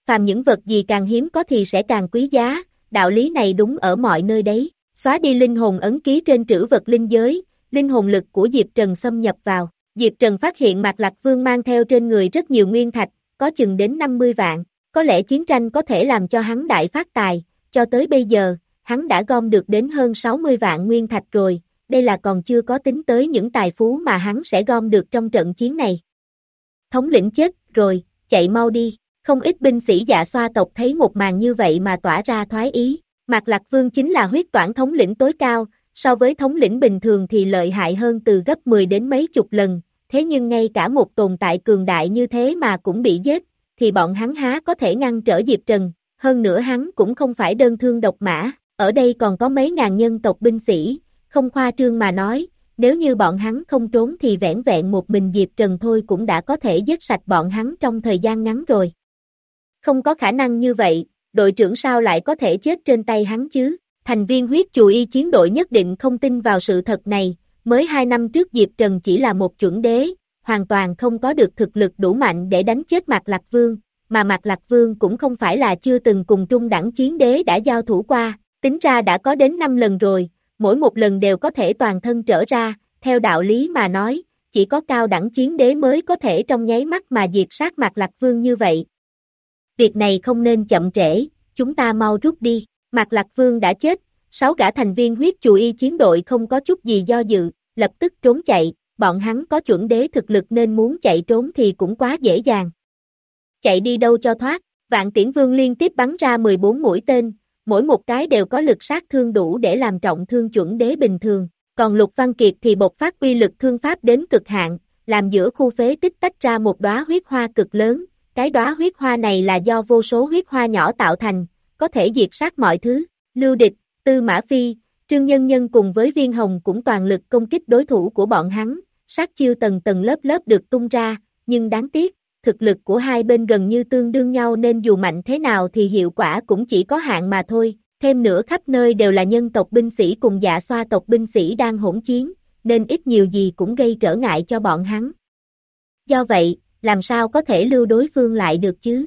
Phàm những vật gì càng hiếm có thì sẽ càng quý giá, đạo lý này đúng ở mọi nơi đấy. Xóa đi linh hồn ấn ký trên trữ vật linh giới, linh hồn lực của Diệp Trần xâm nhập vào. Diệp Trần phát hiện Mạc Lạc Vương mang theo trên người rất nhiều nguyên thạch, có chừng đến năm mươi vạn. Có lẽ chiến tranh có thể làm cho hắn đại phát tài, cho tới bây giờ, hắn đã gom được đến hơn sáu mươi vạn nguyên thạch rồi, đây là còn chưa có tính tới những tài phú mà hắn sẽ gom được trong trận chiến này. Thống lĩnh chết rồi, chạy mau đi. Không ít binh sĩ Dạ Xoa tộc thấy một màn như vậy mà tỏa ra thoái ý. Mạc Lạc Vương chính là huyết toản thống lĩnh tối cao, so với thống lĩnh bình thường thì lợi hại hơn từ gấp mười đến mấy chục lần, thế nhưng ngay cả một tồn tại cường đại như thế mà cũng bị giết, thì bọn hắn há có thể ngăn trở Diệp Trần, hơn nữa hắn cũng không phải đơn thương độc mã, ở đây còn có mấy ngàn nhân tộc binh sĩ, không khoa trương mà nói, nếu như bọn hắn không trốn thì vẻn vẹn một mình Diệp Trần thôi cũng đã có thể giết sạch bọn hắn trong thời gian ngắn rồi. Không có khả năng như vậy, đội trưởng sao lại có thể chết trên tay hắn chứ? Thành viên huyết chù y chiến đội nhất định không tin vào sự thật này, mới hai năm trước Diệp Trần chỉ là một chuẩn đế, hoàn toàn không có được thực lực đủ mạnh để đánh chết Mạc Lạc Vương, mà Mạc Lạc Vương cũng không phải là chưa từng cùng trung đẳng chiến đế đã giao thủ qua, tính ra đã có đến năm lần rồi, mỗi một lần đều có thể toàn thân trở ra, theo đạo lý mà nói, chỉ có cao đẳng chiến đế mới có thể trong nháy mắt mà diệt sát Mạc Lạc Vương như vậy. Việc này không nên chậm trễ, chúng ta mau rút đi. Mạc Lạc Vương đã chết, sáu gã thành viên huyết chù y chiến đội không có chút gì do dự, lập tức trốn chạy, bọn hắn có chuẩn đế thực lực nên muốn chạy trốn thì cũng quá dễ dàng. Chạy đi đâu cho thoát, Vạn Tiễn Vương liên tiếp bắn ra mười bốn mũi tên, mỗi một cái đều có lực sát thương đủ để làm trọng thương chuẩn đế bình thường, còn Lục Văn Kiệt thì bộc phát uy lực thương pháp đến cực hạn, làm giữa khu phế tích tách ra một đóa huyết hoa cực lớn, cái đóa huyết hoa này là do vô số huyết hoa nhỏ tạo thành, có thể diệt sát mọi thứ. Lưu Địch, Tư Mã Phi, Trương Nhân Nhân cùng với Viên Hồng cũng toàn lực công kích đối thủ của bọn hắn, sát chiêu tầng tầng lớp lớp được tung ra, nhưng đáng tiếc, thực lực của hai bên gần như tương đương nhau nên dù mạnh thế nào thì hiệu quả cũng chỉ có hạn mà thôi, thêm nữa khắp nơi đều là nhân tộc binh sĩ cùng Dạ Xoa tộc binh sĩ đang hỗn chiến, nên ít nhiều gì cũng gây trở ngại cho bọn hắn. Do vậy, làm sao có thể lưu đối phương lại được chứ?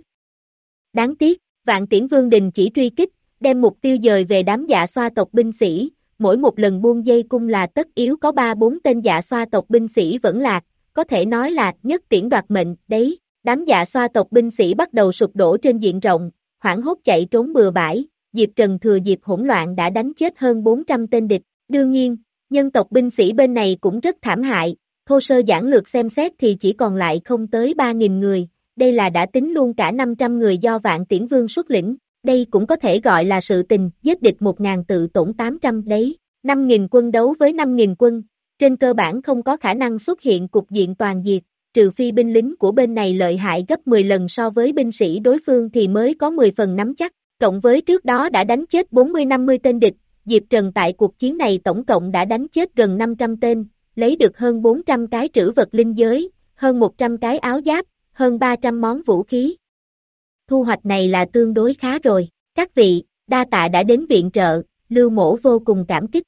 Đáng tiếc, Vạn Tiễn Vương đình chỉ truy kích, đem mục tiêu dời về đám Dạ Xoa tộc binh sĩ, mỗi một lần buông dây cung là tất yếu có ba bốn tên Dạ Xoa tộc binh sĩ vẫn lạc, có thể nói là nhất tiễn đoạt mệnh, đấy, đám Dạ Xoa tộc binh sĩ bắt đầu sụp đổ trên diện rộng, hoảng hốt chạy trốn bừa bãi, Diệp Trần thừa dịp hỗn loạn đã đánh chết hơn bốn trăm tên địch, đương nhiên, nhân tộc binh sĩ bên này cũng rất thảm hại, thô sơ giản lược xem xét thì chỉ còn lại không tới ba nghìn người, đây là đã tính luôn cả năm trăm người do Vạn Tiễn Vương xuất lĩnh, đây cũng có thể gọi là sự tình, giết địch một ngàn tự tổn tám trăm đấy, năm nghìn quân đấu với năm nghìn quân, trên cơ bản không có khả năng xuất hiện cục diện toàn diệt, trừ phi binh lính của bên này lợi hại gấp mười lần so với binh sĩ đối phương thì mới có mười phần nắm chắc, cộng với trước đó đã đánh chết bốn mươi năm mươi tên địch, Diệp Trần tại cuộc chiến này tổng cộng đã đánh chết gần năm trăm tên, lấy được hơn bốn trăm cái trữ vật linh giới, hơn một trăm cái áo giáp, hơn ba trăm món vũ khí. Thu hoạch này là tương đối khá rồi, các vị, đa tạ đã đến viện trợ, Lưu Mỗ vô cùng cảm kích.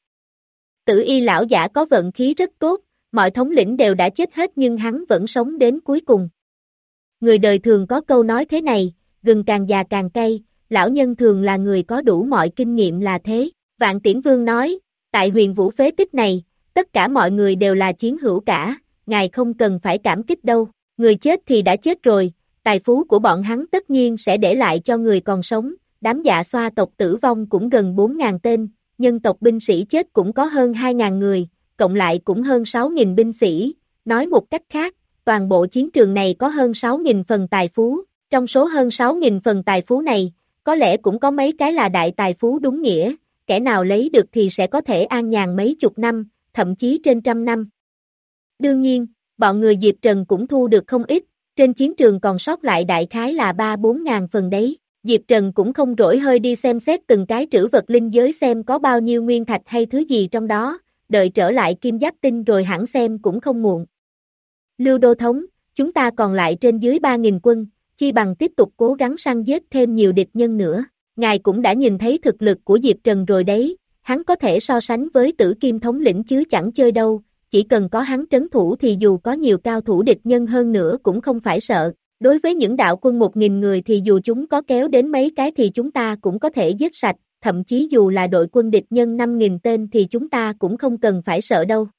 Tử Y lão giả có vận khí rất tốt, mọi thống lĩnh đều đã chết hết nhưng hắn vẫn sống đến cuối cùng. Người đời thường có câu nói thế này, gừng càng già càng cay, lão nhân thường là người có đủ mọi kinh nghiệm là thế. Vạn Tiễn Vương nói, tại Huyền Vũ phế tích này, tất cả mọi người đều là chiến hữu cả, ngài không cần phải cảm kích đâu, người chết thì đã chết rồi, tài phú của bọn hắn tất nhiên sẽ để lại cho người còn sống, đám Dạ Xoa tộc tử vong cũng gần bốn nghìn tên, nhân tộc binh sĩ chết cũng có hơn hai nghìn người, cộng lại cũng hơn sáu nghìn binh sĩ, nói một cách khác, toàn bộ chiến trường này có hơn sáu nghìn phần tài phú, trong số hơn sáu nghìn phần tài phú này, có lẽ cũng có mấy cái là đại tài phú đúng nghĩa, kẻ nào lấy được thì sẽ có thể an nhàn mấy chục năm, thậm chí trên trăm năm. Đương nhiên, bọn người Diệp Trần cũng thu được không ít, trên chiến trường còn sót lại đại khái là ba bốn ngàn phần đấy. Diệp Trần cũng không rỗi hơi đi xem xét từng cái trữ vật linh giới xem có bao nhiêu nguyên thạch hay thứ gì trong đó, đợi trở lại Kim Giáp Tinh rồi hẳn xem cũng không muộn. Lưu Đô Thống, chúng ta còn lại trên dưới ba nghìn quân, chi bằng tiếp tục cố gắng săn giết thêm nhiều địch nhân nữa. Ngài cũng đã nhìn thấy thực lực của Diệp Trần rồi đấy, hắn có thể so sánh với Tử Kim thống lĩnh chứ chẳng chơi đâu, chỉ cần có hắn trấn thủ thì dù có nhiều cao thủ địch nhân hơn nữa cũng không phải sợ. Đối với những đạo quân một nghìn người thì dù chúng có kéo đến mấy cái thì chúng ta cũng có thể giết sạch, thậm chí dù là đội quân địch nhân năm nghìn tên thì chúng ta cũng không cần phải sợ đâu.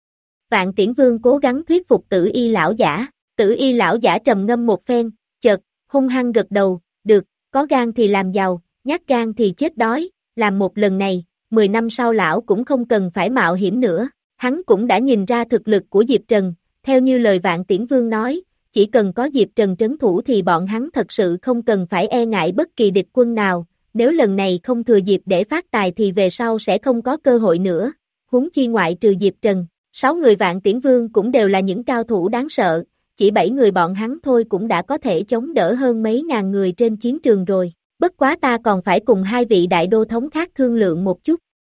Vạn Tiễn Vương cố gắng thuyết phục Tử Y lão giả, Tử Y lão giả trầm ngâm một phen, chợt, hung hăng gật đầu, được, có gan thì làm giàu, nhát gan thì chết đói, làm một lần này, mười năm sau lão cũng không cần phải mạo hiểm nữa, hắn cũng đã nhìn ra thực lực của Diệp Trần, theo như lời Vạn Tiễn Vương nói, chỉ cần có Diệp Trần trấn thủ thì bọn hắn thật sự không cần phải e ngại bất kỳ địch quân nào, nếu lần này không thừa dịp để phát tài thì về sau sẽ không có cơ hội nữa, huống chi ngoại trừ Diệp Trần, sáu người Vạn Tiễn Vương cũng đều là những cao thủ đáng sợ, chỉ bảy người bọn hắn thôi cũng đã có thể chống đỡ hơn mấy ngàn người trên chiến trường rồi, bất quá ta còn phải cùng hai vị đại đô thống khác thương lượng một chút.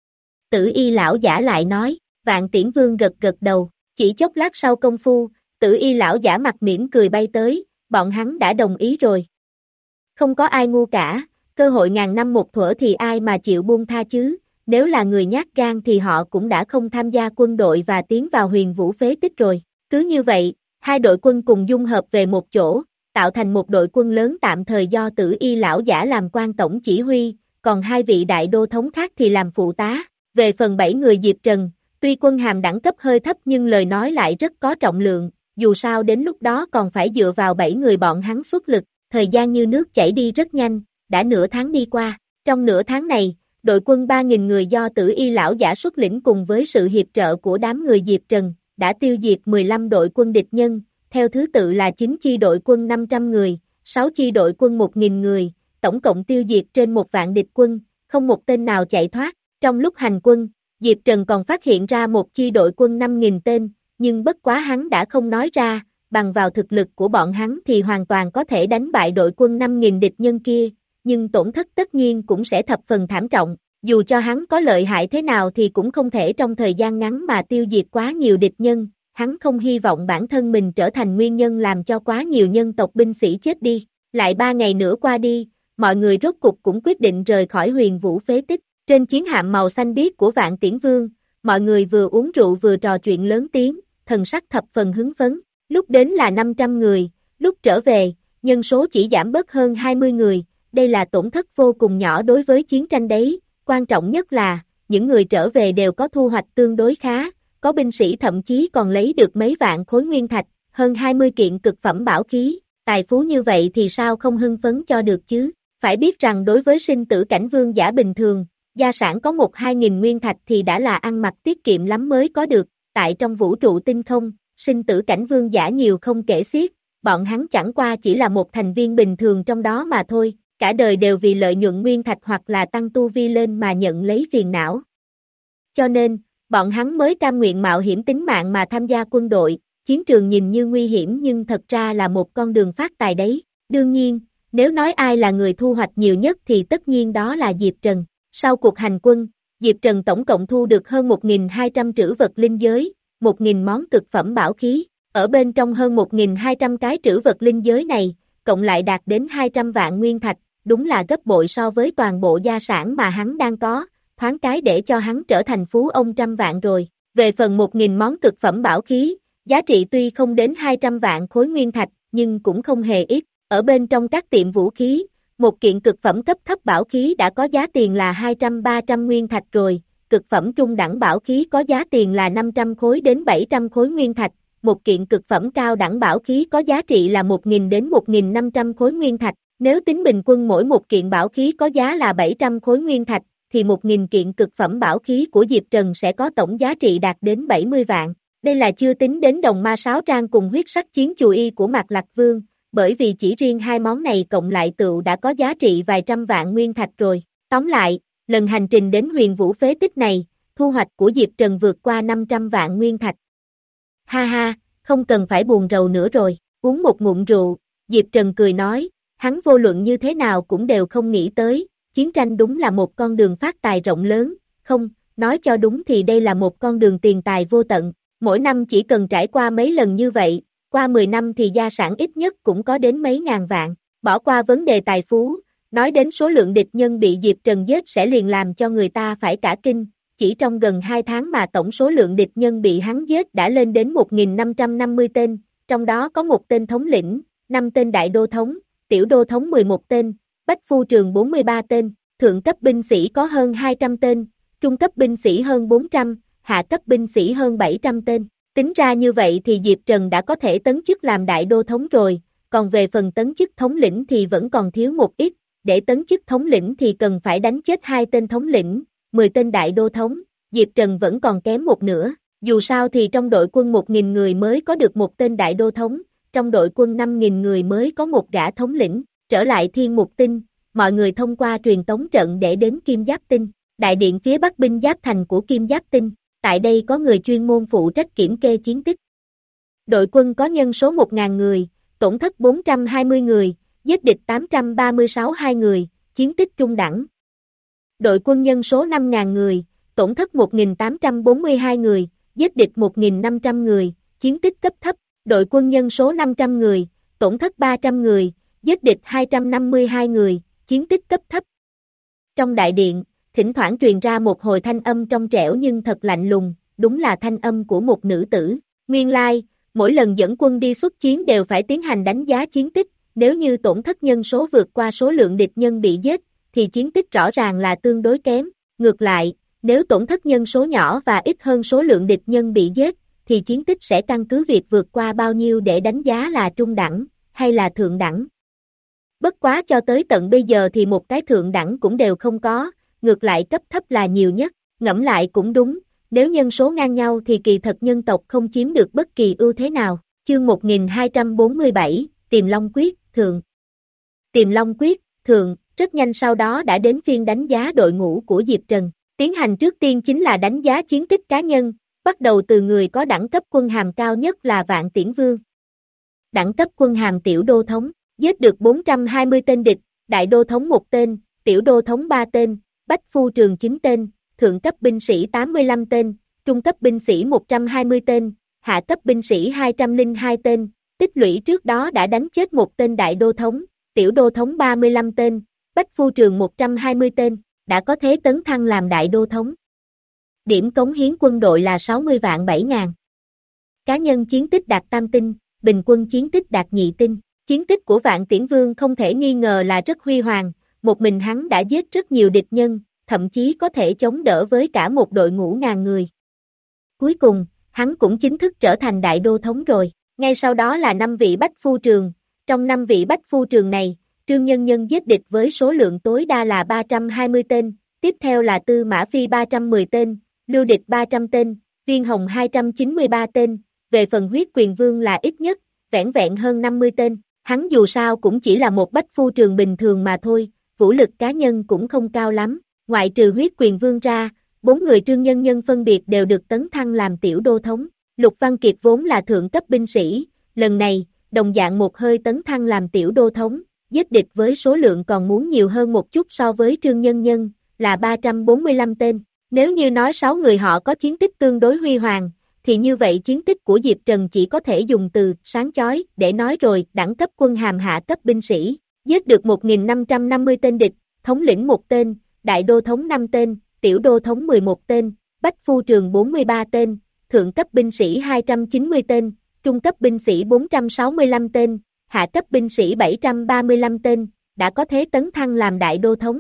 Tử Y lão giả lại nói, Vạn Tiễn Vương gật gật đầu, chỉ chốc lát sau công phu, Tử Y lão giả mặt mỉm cười bay tới, bọn hắn đã đồng ý rồi. Không có ai ngu cả, cơ hội ngàn năm một thuở thì ai mà chịu buông tha chứ, nếu là người nhát gan thì họ cũng đã không tham gia quân đội và tiến vào Huyền Vũ phế tích rồi. Cứ như vậy, hai đội quân cùng dung hợp về một chỗ, tạo thành một đội quân lớn tạm thời do Tử Y lão giả làm quan tổng chỉ huy, còn hai vị đại đô thống khác thì làm phụ tá. Về phần bảy người Diệp Trần, tuy quân hàm đẳng cấp hơi thấp nhưng lời nói lại rất có trọng lượng, dù sao đến lúc đó còn phải dựa vào bảy người bọn hắn xuất lực, thời gian như nước chảy đi rất nhanh, đã nửa tháng đi qua. Trong nửa tháng này, đội quân ba nghìn người do Tử Y lão giả xuất lĩnh cùng với sự hiệp trợ của đám người Diệp Trần, đã tiêu diệt mười lăm đội quân địch nhân, theo thứ tự là chín chi đội quân năm trăm người, sáu chi đội quân một nghìn người, tổng cộng tiêu diệt trên một vạn địch quân, không một tên nào chạy thoát. Trong lúc hành quân, Diệp Trần còn phát hiện ra một chi đội quân năm nghìn tên, nhưng bất quá hắn đã không nói ra, bằng vào thực lực của bọn hắn thì hoàn toàn có thể đánh bại đội quân năm nghìn địch nhân kia, nhưng tổn thất tất nhiên cũng sẽ thập phần thảm trọng, dù cho hắn có lợi hại thế nào thì cũng không thể trong thời gian ngắn mà tiêu diệt quá nhiều địch nhân, hắn không hy vọng bản thân mình trở thành nguyên nhân làm cho quá nhiều nhân tộc binh sĩ chết đi. Lại ba ngày nữa qua đi, mọi người rốt cục cũng quyết định rời khỏi Huyền Vũ phế tích. Trên chiến hạm màu xanh biếc của Vạn Tiễn Vương, mọi người vừa uống rượu vừa trò chuyện lớn tiếng, thần sắc thập phần hứng phấn. Lúc đến là năm trăm người, lúc trở về, nhân số chỉ giảm bớt hơn hai mươi người, đây là tổn thất vô cùng nhỏ đối với chiến tranh đấy. Quan trọng nhất là, những người trở về đều có thu hoạch tương đối khá, có binh sĩ thậm chí còn lấy được mấy vạn khối nguyên thạch, hơn hai mươi kiện cực phẩm bảo khí, tài phú như vậy thì sao không hưng phấn cho được chứ. Phải biết rằng đối với sinh tử cảnh vương giả bình thường, gia sản có một hai nghìn nguyên thạch thì đã là ăn mặc tiết kiệm lắm mới có được, tại trong vũ trụ tinh không, sinh tử cảnh vương giả nhiều không kể xiết, bọn hắn chẳng qua chỉ là một thành viên bình thường trong đó mà thôi, cả đời đều vì lợi nhuận nguyên thạch hoặc là tăng tu vi lên mà nhận lấy phiền não. Cho nên, bọn hắn mới cam nguyện mạo hiểm tính mạng mà tham gia quân đội, chiến trường nhìn như nguy hiểm nhưng thật ra là một con đường phát tài đấy. Đương nhiên, nếu nói ai là người thu hoạch nhiều nhất thì tất nhiên đó là Diệp Trần. Sau cuộc hành quân, Diệp Trần tổng cộng thu được hơn một nghìn hai trăm trữ vật linh giới, một nghìn món cực phẩm bảo khí, ở bên trong hơn một nghìn hai trăm cái trữ vật linh giới này, cộng lại đạt đến hai trăm vạn nguyên thạch, đúng là gấp bội so với toàn bộ gia sản mà hắn đang có, thoáng cái để cho hắn trở thành phú ông trăm vạn rồi. Về phần một nghìn món cực phẩm bảo khí, giá trị tuy không đến hai trăm vạn khối nguyên thạch, nhưng cũng không hề ít, ở bên trong các tiệm vũ khí, một kiện cực phẩm cấp thấp bảo khí đã có giá tiền là hai trăm ba trăm nguyên thạch rồi, cực phẩm trung đẳng bảo khí có giá tiền là năm trăm khối đến bảy trăm khối nguyên thạch, một kiện cực phẩm cao đẳng bảo khí có giá trị là một nghìn đến một nghìn năm trăm khối nguyên thạch, nếu tính bình quân mỗi một kiện bảo khí có giá là bảy trăm khối nguyên thạch, thì một nghìn kiện cực phẩm bảo khí của Diệp Trần sẽ có tổng giá trị đạt đến bảy mươi vạn, đây là chưa tính đến đồng ma sáo trang cùng huyết sắc chiến chù y của Mạc Lạc Vương. Bởi vì chỉ riêng hai món này cộng lại tựu đã có giá trị vài trăm vạn nguyên thạch rồi. Tóm lại, lần hành trình đến Huyền Vũ phế tích này, thu hoạch của Diệp Trần vượt qua năm trăm vạn nguyên thạch. Ha ha, không cần phải buồn rầu nữa rồi, uống một ngụm rượu, Diệp Trần cười nói, hắn vô luận như thế nào cũng đều không nghĩ tới, chiến tranh đúng là một con đường phát tài rộng lớn, không, nói cho đúng thì đây là một con đường tiền tài vô tận, mỗi năm chỉ cần trải qua mấy lần như vậy, qua mười năm thì gia sản ít nhất cũng có đến mấy ngàn vạn, bỏ qua vấn đề tài phú, nói đến số lượng địch nhân bị Diệp Trần giết sẽ liền làm cho người ta phải cả kinh, chỉ trong gần hai tháng mà tổng số lượng địch nhân bị hắn giết đã lên đến một nghìn năm trăm năm mươi tên, trong đó có một tên thống lĩnh, năm tên đại đô thống, tiểu đô thống mười một tên, bách phu trường bốn mươi ba tên, thượng cấp binh sĩ có hơn hai trăm tên, trung cấp binh sĩ hơn bốn trăm, hạ cấp binh sĩ hơn bảy trăm tên. Tính ra như vậy thì Diệp Trần đã có thể tấn chức làm đại đô thống rồi, còn về phần tấn chức thống lĩnh thì vẫn còn thiếu một ít, để tấn chức thống lĩnh thì cần phải đánh chết hai tên thống lĩnh, mười tên đại đô thống, Diệp Trần vẫn còn kém một nửa, dù sao thì trong đội quân một nghìn người mới có được một tên đại đô thống, trong đội quân năm nghìn người mới có một gã thống lĩnh, trở lại Thiên Mục Tinh, mọi người thông qua truyền tống trận để đến Kim Giáp Tinh, đại điện phía bắc binh giáp thành của Kim Giáp Tinh, tại đây có người chuyên môn phụ trách kiểm kê chiến tích. Đội quân có nhân số một nghìn người, tổn thất bốn trăm hai mươi người, giết địch tám trăm ba mươi sáu hai người, chiến tích trung đẳng. Đội quân nhân số năm nghìn người, tổn thất một nghìn tám trăm bốn mươi hai người, giết địch một nghìn năm trăm người, chiến tích cấp thấp. Đội quân nhân số năm trăm người, tổn thất ba trăm người, giết địch hai trăm năm mươi hai người, chiến tích cấp thấp. Trong đại điện, thỉnh thoảng truyền ra một hồi thanh âm trong trẻo nhưng thật lạnh lùng, đúng là thanh âm của một nữ tử. Nguyên lai, mỗi lần dẫn quân đi xuất chiến đều phải tiến hành đánh giá chiến tích, nếu như tổn thất nhân số vượt qua số lượng địch nhân bị giết, thì chiến tích rõ ràng là tương đối kém. Ngược lại, nếu tổn thất nhân số nhỏ và ít hơn số lượng địch nhân bị giết, thì chiến tích sẽ căn cứ việc vượt qua bao nhiêu để đánh giá là trung đẳng, hay là thượng đẳng. Bất quá cho tới tận bây giờ thì một cái thượng đẳng cũng đều không có, ngược lại cấp thấp là nhiều nhất, ngẫm lại cũng đúng, nếu nhân số ngang nhau thì kỳ thật nhân tộc không chiếm được bất kỳ ưu thế nào. Chương một nghìn hai trăm bốn mươi bảy, Tiềm Long Quyết, Thượng. Tiềm Long Quyết, Thượng, rất nhanh sau đó đã đến phiên đánh giá đội ngũ của Diệp Trần. Tiến hành trước tiên chính là đánh giá chiến tích cá nhân, bắt đầu từ người có đẳng cấp quân hàm cao nhất là Vạn Tiễn Vương. Đẳng cấp quân hàm tiểu đô thống, giết được bốn trăm hai mươi tên địch, đại đô thống một tên, tiểu đô thống ba tên, bách phu trường chín tên, thượng cấp binh sĩ tám mươi lăm tên, trung cấp binh sĩ một trăm hai mươi tên, hạ cấp binh sĩ hai trăm lẻ hai tên, tích lũy trước đó đã đánh chết một tên đại đô thống, tiểu đô thống ba mươi lăm tên, bách phu trường một trăm hai mươi tên, đã có thế tấn thăng làm đại đô thống. Điểm cống hiến quân đội là sáu mươi vạn bảy ngàn. Cá nhân chiến tích đạt tam tinh, bình quân chiến tích đạt nhị tinh. Chiến tích của Vạn Tiễn Vương không thể nghi ngờ là rất huy hoàng, một mình hắn đã giết rất nhiều địch nhân, thậm chí có thể chống đỡ với cả một đội ngũ ngàn người. Cuối cùng, hắn cũng chính thức trở thành đại đô thống rồi. Ngay sau đó là năm vị bách phu trường, trong năm vị bách phu trường này, Trương Nhân Nhân giết địch với số lượng tối đa là ba trăm hai mươi tên, tiếp theo là Tư Mã Phi ba trăm mười tên, Lưu Địch ba trăm tên, Viên Hồng hai trăm chín mươi ba tên, về phần Huyết Quyền Vương là ít nhất, vẻn vẹn hơn năm mươi tên, hắn dù sao cũng chỉ là một bách phu trường bình thường mà thôi, vũ lực cá nhân cũng không cao lắm, ngoại trừ Huyết Quyền Vương ra, bốn người Trương Nhân Nhân phân biệt đều được tấn thăng làm tiểu đô thống, Lục Văn Kiệt vốn là thượng cấp binh sĩ, lần này, đồng dạng một hơi tấn thăng làm tiểu đô thống, giết địch với số lượng còn muốn nhiều hơn một chút so với Trương Nhân Nhân, là ba trăm bốn mươi lăm tên. Nếu như nói sáu người họ có chiến tích tương đối huy hoàng, thì như vậy chiến tích của Diệp Trần chỉ có thể dùng từ sáng chói để nói rồi. Đẳng cấp quân hàm hạ cấp binh sĩ, giết được một nghìn năm trăm năm mươi tên địch, thống lĩnh một tên, đại đô thống năm tên, tiểu đô thống mười một tên, bách phu trường bốn mươi ba tên, thượng cấp binh sĩ hai trăm chín mươi tên, trung cấp binh sĩ bốn trăm sáu mươi lăm tên, hạ cấp binh sĩ bảy trăm ba mươi lăm tên, đã có thế tấn thăng làm đại đô thống.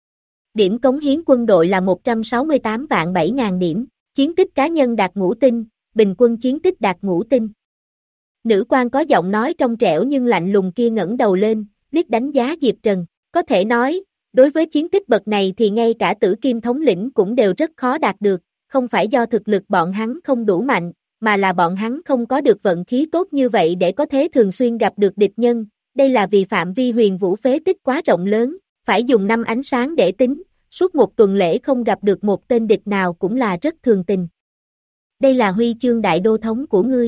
Điểm cống hiến quân đội là một trăm sáu mươi tám vạn bảy ngàn điểm, chiến tích cá nhân đạt ngũ tinh, bình quân chiến tích đạt ngũ tinh. Nữ quan có giọng nói trong trẻo nhưng lạnh lùng kia ngẩng đầu lên, liếc đánh giá Diệp Trần, có thể nói, đối với chiến tích bậc này thì ngay cả Tử Kim thống lĩnh cũng đều rất khó đạt được, không phải do thực lực bọn hắn không đủ mạnh, mà là bọn hắn không có được vận khí tốt như vậy để có thế thường xuyên gặp được địch nhân, đây là vì phạm vi huyền vũ phế tích quá rộng lớn, phải dùng năm ánh sáng để tính, suốt một tuần lễ không gặp được một tên địch nào cũng là rất thường tình. Đây là huy chương đại đô thống của ngươi.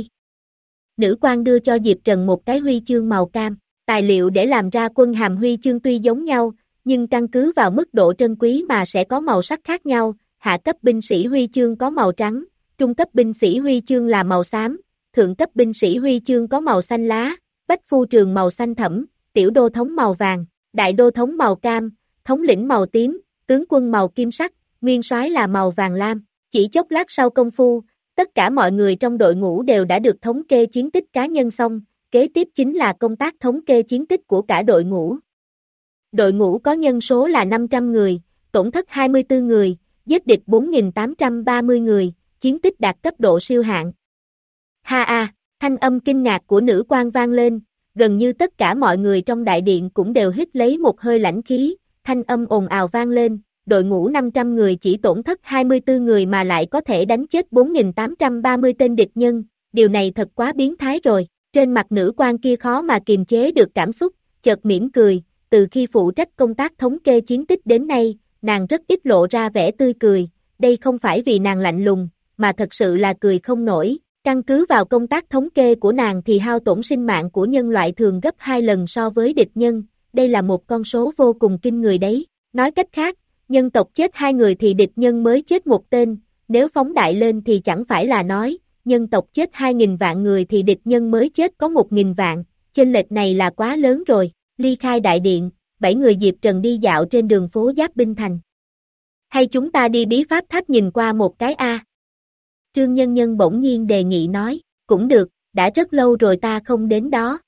Nữ quan đưa cho Diệp Trần một cái huy chương màu cam, tài liệu để làm ra quân hàm huy chương tuy giống nhau, nhưng căn cứ vào mức độ trân quý mà sẽ có màu sắc khác nhau, hạ cấp binh sĩ huy chương có màu trắng, trung cấp binh sĩ huy chương là màu xám, thượng cấp binh sĩ huy chương có màu xanh lá, bách phu trường màu xanh thẫm, tiểu đô thống màu vàng, đại đô thống màu cam, thống lĩnh màu tím, tướng quân màu kim sắc, nguyên soái là màu vàng lam. Chỉ chốc lát sau công phu, tất cả mọi người trong đội ngũ đều đã được thống kê chiến tích cá nhân xong, kế tiếp chính là công tác thống kê chiến tích của cả đội ngũ. Đội ngũ có nhân số là năm trăm người, tổn thất hai mươi tư người, giết địch bốn nghìn tám trăm ba mươi người, chiến tích đạt cấp độ siêu hạng. Ha a, thanh âm kinh ngạc của nữ quan vang lên, gần như tất cả mọi người trong đại điện cũng đều hít lấy một hơi lãnh khí, thanh âm ồn ào vang lên, đội ngũ năm trăm người chỉ tổn thất hai mươi tư người mà lại có thể đánh chết bốn nghìn tám trăm ba mươi tên địch nhân, điều này thật quá biến thái rồi, trên mặt nữ quan kia khó mà kiềm chế được cảm xúc, chợt mỉm cười, từ khi phụ trách công tác thống kê chiến tích đến nay, nàng rất ít lộ ra vẻ tươi cười, đây không phải vì nàng lạnh lùng, mà thật sự là cười không nổi. Căn cứ vào công tác thống kê của nàng thì hao tổn sinh mạng của nhân loại thường gấp hai lần so với địch nhân, đây là một con số vô cùng kinh người đấy. Nói cách khác, nhân tộc chết hai người thì địch nhân mới chết một tên, nếu phóng đại lên thì chẳng phải là nói, nhân tộc chết hai nghìn vạn người thì địch nhân mới chết có một nghìn vạn, chênh lệch này là quá lớn rồi. Ly khai đại điện, bảy người Diệp Trần đi dạo trên đường phố Giáp Binh Thành. Hay chúng ta đi bí pháp tháp nhìn qua một cái a? Trương Nhân Nhân bỗng nhiên đề nghị nói, cũng được, đã rất lâu rồi ta không đến đó.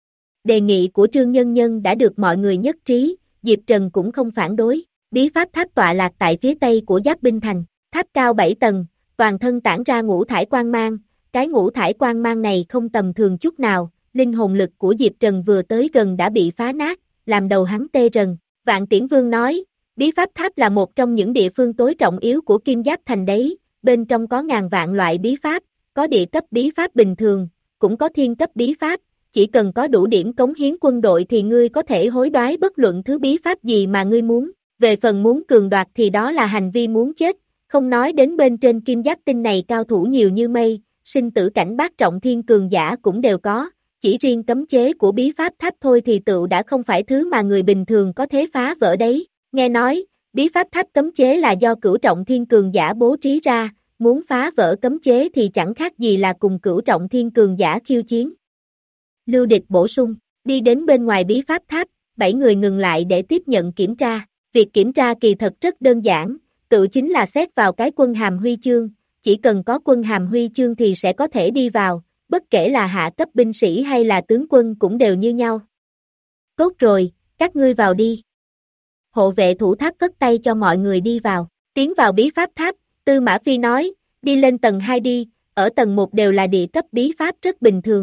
Đề nghị của Trương Nhân Nhân đã được mọi người nhất trí, Diệp Trần cũng không phản đối. Bí pháp tháp tọa lạc tại phía tây của Giáp Binh Thành, tháp cao bảy tầng, toàn thân tản ra ngũ thải quang mang, cái ngũ thải quang mang này không tầm thường chút nào, linh hồn lực của Diệp Trần vừa tới gần đã bị phá nát, làm đầu hắn tê rần. Vạn Tiễn Vương nói, bí pháp tháp là một trong những địa phương tối trọng yếu của Kim Giáp Thành đấy, bên trong có ngàn vạn loại bí pháp, có địa cấp bí pháp bình thường, cũng có thiên cấp bí pháp, chỉ cần có đủ điểm cống hiến quân đội thì ngươi có thể hối đoái bất luận thứ bí pháp gì mà ngươi muốn, về phần muốn cường đoạt thì đó là hành vi muốn chết, không nói đến bên trên Kim Giáp Tinh này cao thủ nhiều như mây, sinh tử cảnh bát trọng thiên cường giả cũng đều có, chỉ riêng cấm chế của bí pháp tháp thôi thì tựu đã không phải thứ mà người bình thường có thể phá vỡ đấy, nghe nói, bí pháp tháp cấm chế là do cửu trọng thiên cường giả bố trí ra, muốn phá vỡ cấm chế thì chẳng khác gì là cùng cửu trọng thiên cường giả khiêu chiến. Lưu Địch bổ sung, đi đến bên ngoài bí pháp tháp, bảy người ngừng lại để tiếp nhận kiểm tra, việc kiểm tra kỳ thật rất đơn giản, tự chính là xét vào cái quân hàm huy chương, chỉ cần có quân hàm huy chương thì sẽ có thể đi vào, bất kể là hạ cấp binh sĩ hay là tướng quân cũng đều như nhau. Tốt rồi, các ngươi vào đi. Hộ vệ thủ tháp phất tay cho mọi người đi vào, tiến vào bí pháp tháp, Tư Mã Phi nói, đi lên tầng hai đi, ở tầng một đều là địa cấp bí pháp rất bình thường.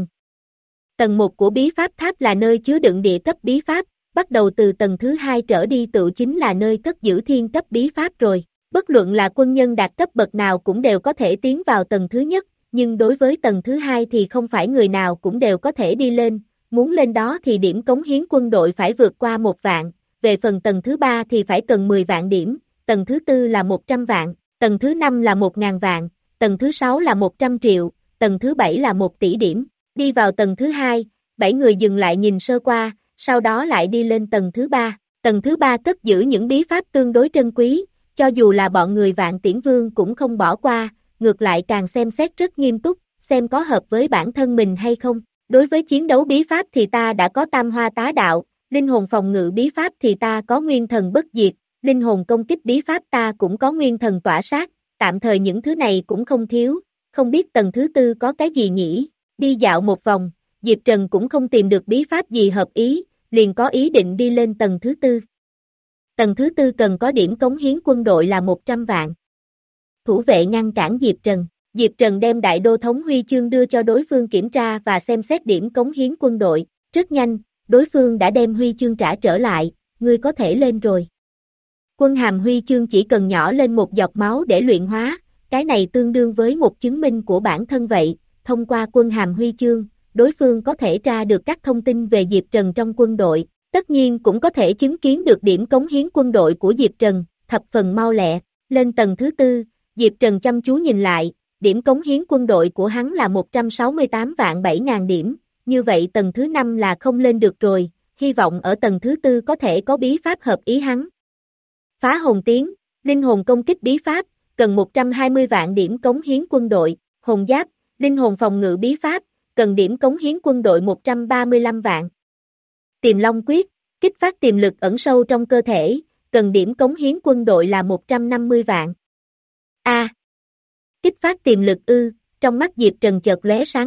Tầng một của bí pháp tháp là nơi chứa đựng địa cấp bí pháp, bắt đầu từ tầng thứ hai trở đi tự chính là nơi cất giữ thiên cấp bí pháp rồi. Bất luận là quân nhân đạt cấp bậc nào cũng đều có thể tiến vào tầng thứ nhất, nhưng đối với tầng thứ hai thì không phải người nào cũng đều có thể đi lên, muốn lên đó thì điểm cống hiến quân đội phải vượt qua một vạn, về phần tầng thứ ba thì phải cần mười vạn điểm, tầng thứ tư là một trăm vạn, tầng thứ năm là một ngàn vạn, tầng thứ sáu là một trăm triệu, tầng thứ bảy là một tỷ điểm. Đi vào tầng thứ hai, bảy người dừng lại nhìn sơ qua, sau đó lại đi lên tầng thứ ba. Tầng thứ ba cất giữ những bí pháp tương đối trân quý, cho dù là bọn người Vạn Tiễn Vương cũng không bỏ qua, ngược lại càng xem xét rất nghiêm túc, xem có hợp với bản thân mình hay không. Đối với chiến đấu bí pháp thì ta đã có Tam Hoa Tá Đạo, linh hồn phòng ngự bí pháp thì ta có Nguyên Thần Bất Diệt, linh hồn công kích bí pháp ta cũng có Nguyên Thần Tỏa Sát, tạm thời những thứ này cũng không thiếu, không biết tầng thứ tư có cái gì nhỉ. Đi dạo một vòng, Diệp Trần cũng không tìm được bí pháp gì hợp ý, liền có ý định đi lên tầng thứ tư. Tầng thứ tư cần có điểm cống hiến quân đội là một trăm vạn. Thủ vệ ngăn cản Diệp Trần. Diệp Trần đem đại đô thống huy chương đưa cho đối phương kiểm tra và xem xét điểm cống hiến quân đội. Rất nhanh, đối phương đã đem huy chương trả trở lại, ngươi có thể lên rồi. Quân hàm huy chương chỉ cần nhỏ lên một giọt máu để luyện hóa, cái này tương đương với một chứng minh của bản thân vậy. Thông qua quân hàm huy chương, đối phương có thể tra được các thông tin về Diệp Trần trong quân đội, tất nhiên cũng có thể chứng kiến được điểm cống hiến quân đội của Diệp Trần, thập phần mau lẹ. Lên tầng thứ tư, Diệp Trần chăm chú nhìn lại, điểm cống hiến quân đội của hắn là một trăm sáu mươi tám vạn bảy ngàn điểm, như vậy tầng thứ năm là không lên được rồi, hy vọng ở tầng thứ tư có thể có bí pháp hợp ý hắn. Phá hồn tiếng, linh hồn công kích bí pháp, cần một trăm hai mươi vạn điểm cống hiến quân đội, hồn giáp, linh hồn phòng ngự bí pháp, cần điểm cống hiến quân đội một trăm ba mươi lăm vạn. Tiềm Long quyết, kích phát tiềm lực ẩn sâu trong cơ thể, cần điểm cống hiến quân đội là một trăm năm mươi vạn. A. À, kích phát tiềm lực ư, trong mắt Diệp Trần chợt lóe sáng lên,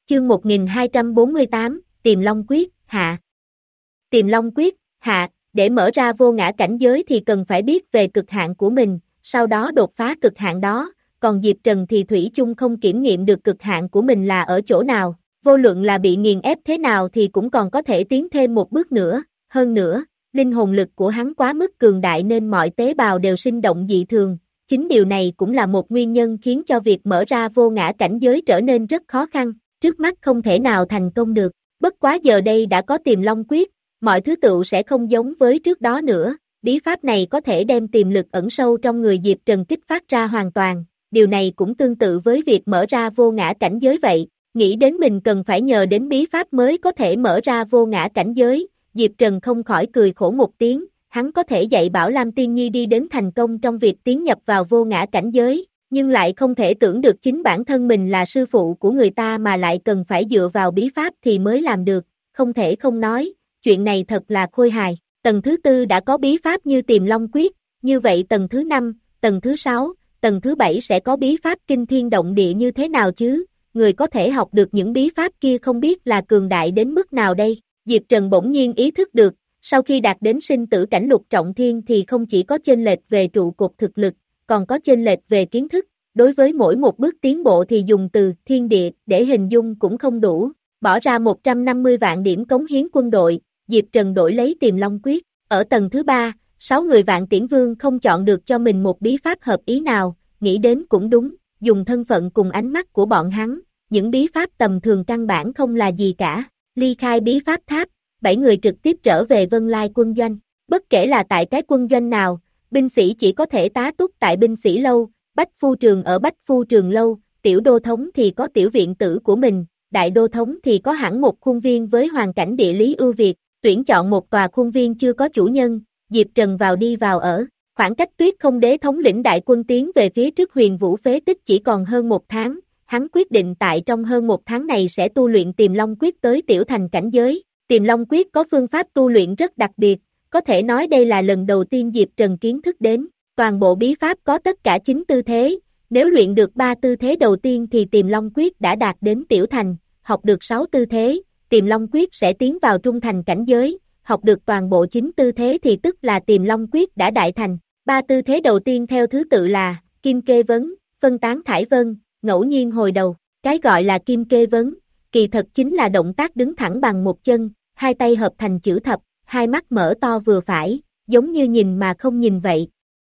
Chương một nghìn hai trăm bốn mươi tám, Tiềm Long Quyết, hạ. Tiềm Long Quyết, hạ, để mở ra vô ngã cảnh giới thì cần phải biết về cực hạn của mình, sau đó đột phá cực hạn đó, còn Diệp Trần thì thủy chung không kiểm nghiệm được cực hạn của mình là ở chỗ nào, vô luận là bị nghiền ép thế nào thì cũng còn có thể tiến thêm một bước nữa, hơn nữa, linh hồn lực của hắn quá mức cường đại nên mọi tế bào đều sinh động dị thường, chính điều này cũng là một nguyên nhân khiến cho việc mở ra vô ngã cảnh giới trở nên rất khó khăn, trước mắt không thể nào thành công được, bất quá giờ đây đã có Tiềm Long Quyết, mọi thứ tựu sẽ không giống với trước đó nữa, bí pháp này có thể đem tiềm lực ẩn sâu trong người Diệp Trần kích phát ra hoàn toàn, điều này cũng tương tự với việc mở ra vô ngã cảnh giới vậy, nghĩ đến mình cần phải nhờ đến bí pháp mới có thể mở ra vô ngã cảnh giới, Diệp Trần không khỏi cười khổ một tiếng, hắn có thể dạy bảo Lam Tiên Nhi đi đến thành công trong việc tiến nhập vào vô ngã cảnh giới, nhưng lại không thể tưởng được chính bản thân mình là sư phụ của người ta mà lại cần phải dựa vào bí pháp thì mới làm được, không thể không nói, chuyện này thật là khôi hài, tầng thứ tư đã có bí pháp như Tiềm Long Quyết, như vậy tầng thứ năm, tầng thứ sáu, tầng thứ bảy sẽ có bí pháp kinh thiên động địa như thế nào chứ, người có thể học được những bí pháp kia không biết là cường đại đến mức nào đây, Diệp Trần bỗng nhiên ý thức được, sau khi đạt đến sinh tử cảnh lục trọng thiên thì không chỉ có chênh lệch về trụ cột thực lực, còn có chênh lệch về kiến thức, đối với mỗi một bước tiến bộ thì dùng từ thiên địa để hình dung cũng không đủ, bỏ ra một trăm năm mươi vạn điểm cống hiến quân đội, Diệp Trần đổi lấy Tiềm Long Quyết, ở tầng thứ ba, sáu người Vạn Tiễn Vương không chọn được cho mình một bí pháp hợp ý nào, nghĩ đến cũng đúng, dùng thân phận cùng ánh mắt của bọn hắn, những bí pháp tầm thường căn bản không là gì cả, ly khai bí pháp tháp, bảy người trực tiếp trở về Vân Lai quân doanh, bất kể là tại cái quân doanh nào, binh sĩ chỉ có thể tá túc tại binh sĩ lâu, Bách Phu Trường ở Bách Phu Trường lâu, tiểu đô thống thì có tiểu viện tử của mình, đại đô thống thì có hẳn một khuôn viên với hoàn cảnh địa lý ưu việt, tuyển chọn một tòa khuôn viên chưa có chủ nhân, Diệp Trần vào đi vào ở, khoảng cách Tuyết Không Đế thống lĩnh đại quân tiến về phía trước Huyền Vũ phế tích chỉ còn hơn một tháng, hắn quyết định tại trong hơn một tháng này sẽ tu luyện Tiềm Long Quyết tới tiểu thành cảnh giới, Tiềm Long Quyết có phương pháp tu luyện rất đặc biệt, có thể nói đây là lần đầu tiên Diệp Trần kiến thức đến, toàn bộ bí pháp có tất cả chín tư thế, nếu luyện được ba tư thế đầu tiên thì Tiềm Long Quyết đã đạt đến tiểu thành, học được sáu tư thế, Tiềm Long Quyết sẽ tiến vào trung thành cảnh giới, học được toàn bộ chín tư thế thì tức là Tiềm Long Quyết đã đại thành, ba tư thế đầu tiên theo thứ tự là, Kim Kê Vấn, Phân Tán Thải Vân, Ngẫu Nhiên Hồi Đầu, cái gọi là Kim Kê Vấn, kỳ thật chính là động tác đứng thẳng bằng một chân, hai tay hợp thành chữ thập, hai mắt mở to vừa phải, giống như nhìn mà không nhìn vậy.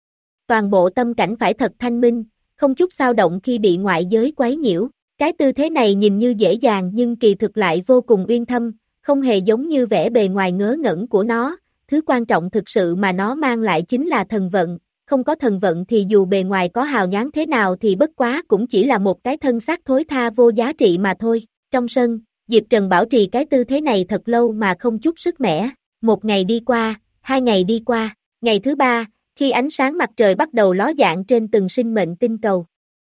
Toàn bộ tâm cảnh phải thật thanh minh, không chút xao động khi bị ngoại giới quấy nhiễu. Cái tư thế này nhìn như dễ dàng nhưng kỳ thực lại vô cùng uyên thâm, không hề giống như vẻ bề ngoài ngớ ngẩn của nó, thứ quan trọng thực sự mà nó mang lại chính là thần vận, không có thần vận thì dù bề ngoài có hào nhoáng thế nào thì bất quá cũng chỉ là một cái thân xác thối tha vô giá trị mà thôi. Trong sân, Diệp Trần bảo trì cái tư thế này thật lâu mà không chút sức mẻ, một ngày đi qua, hai ngày đi qua, ngày thứ ba, khi ánh sáng mặt trời bắt đầu ló dạng trên từng sinh mệnh tinh cầu.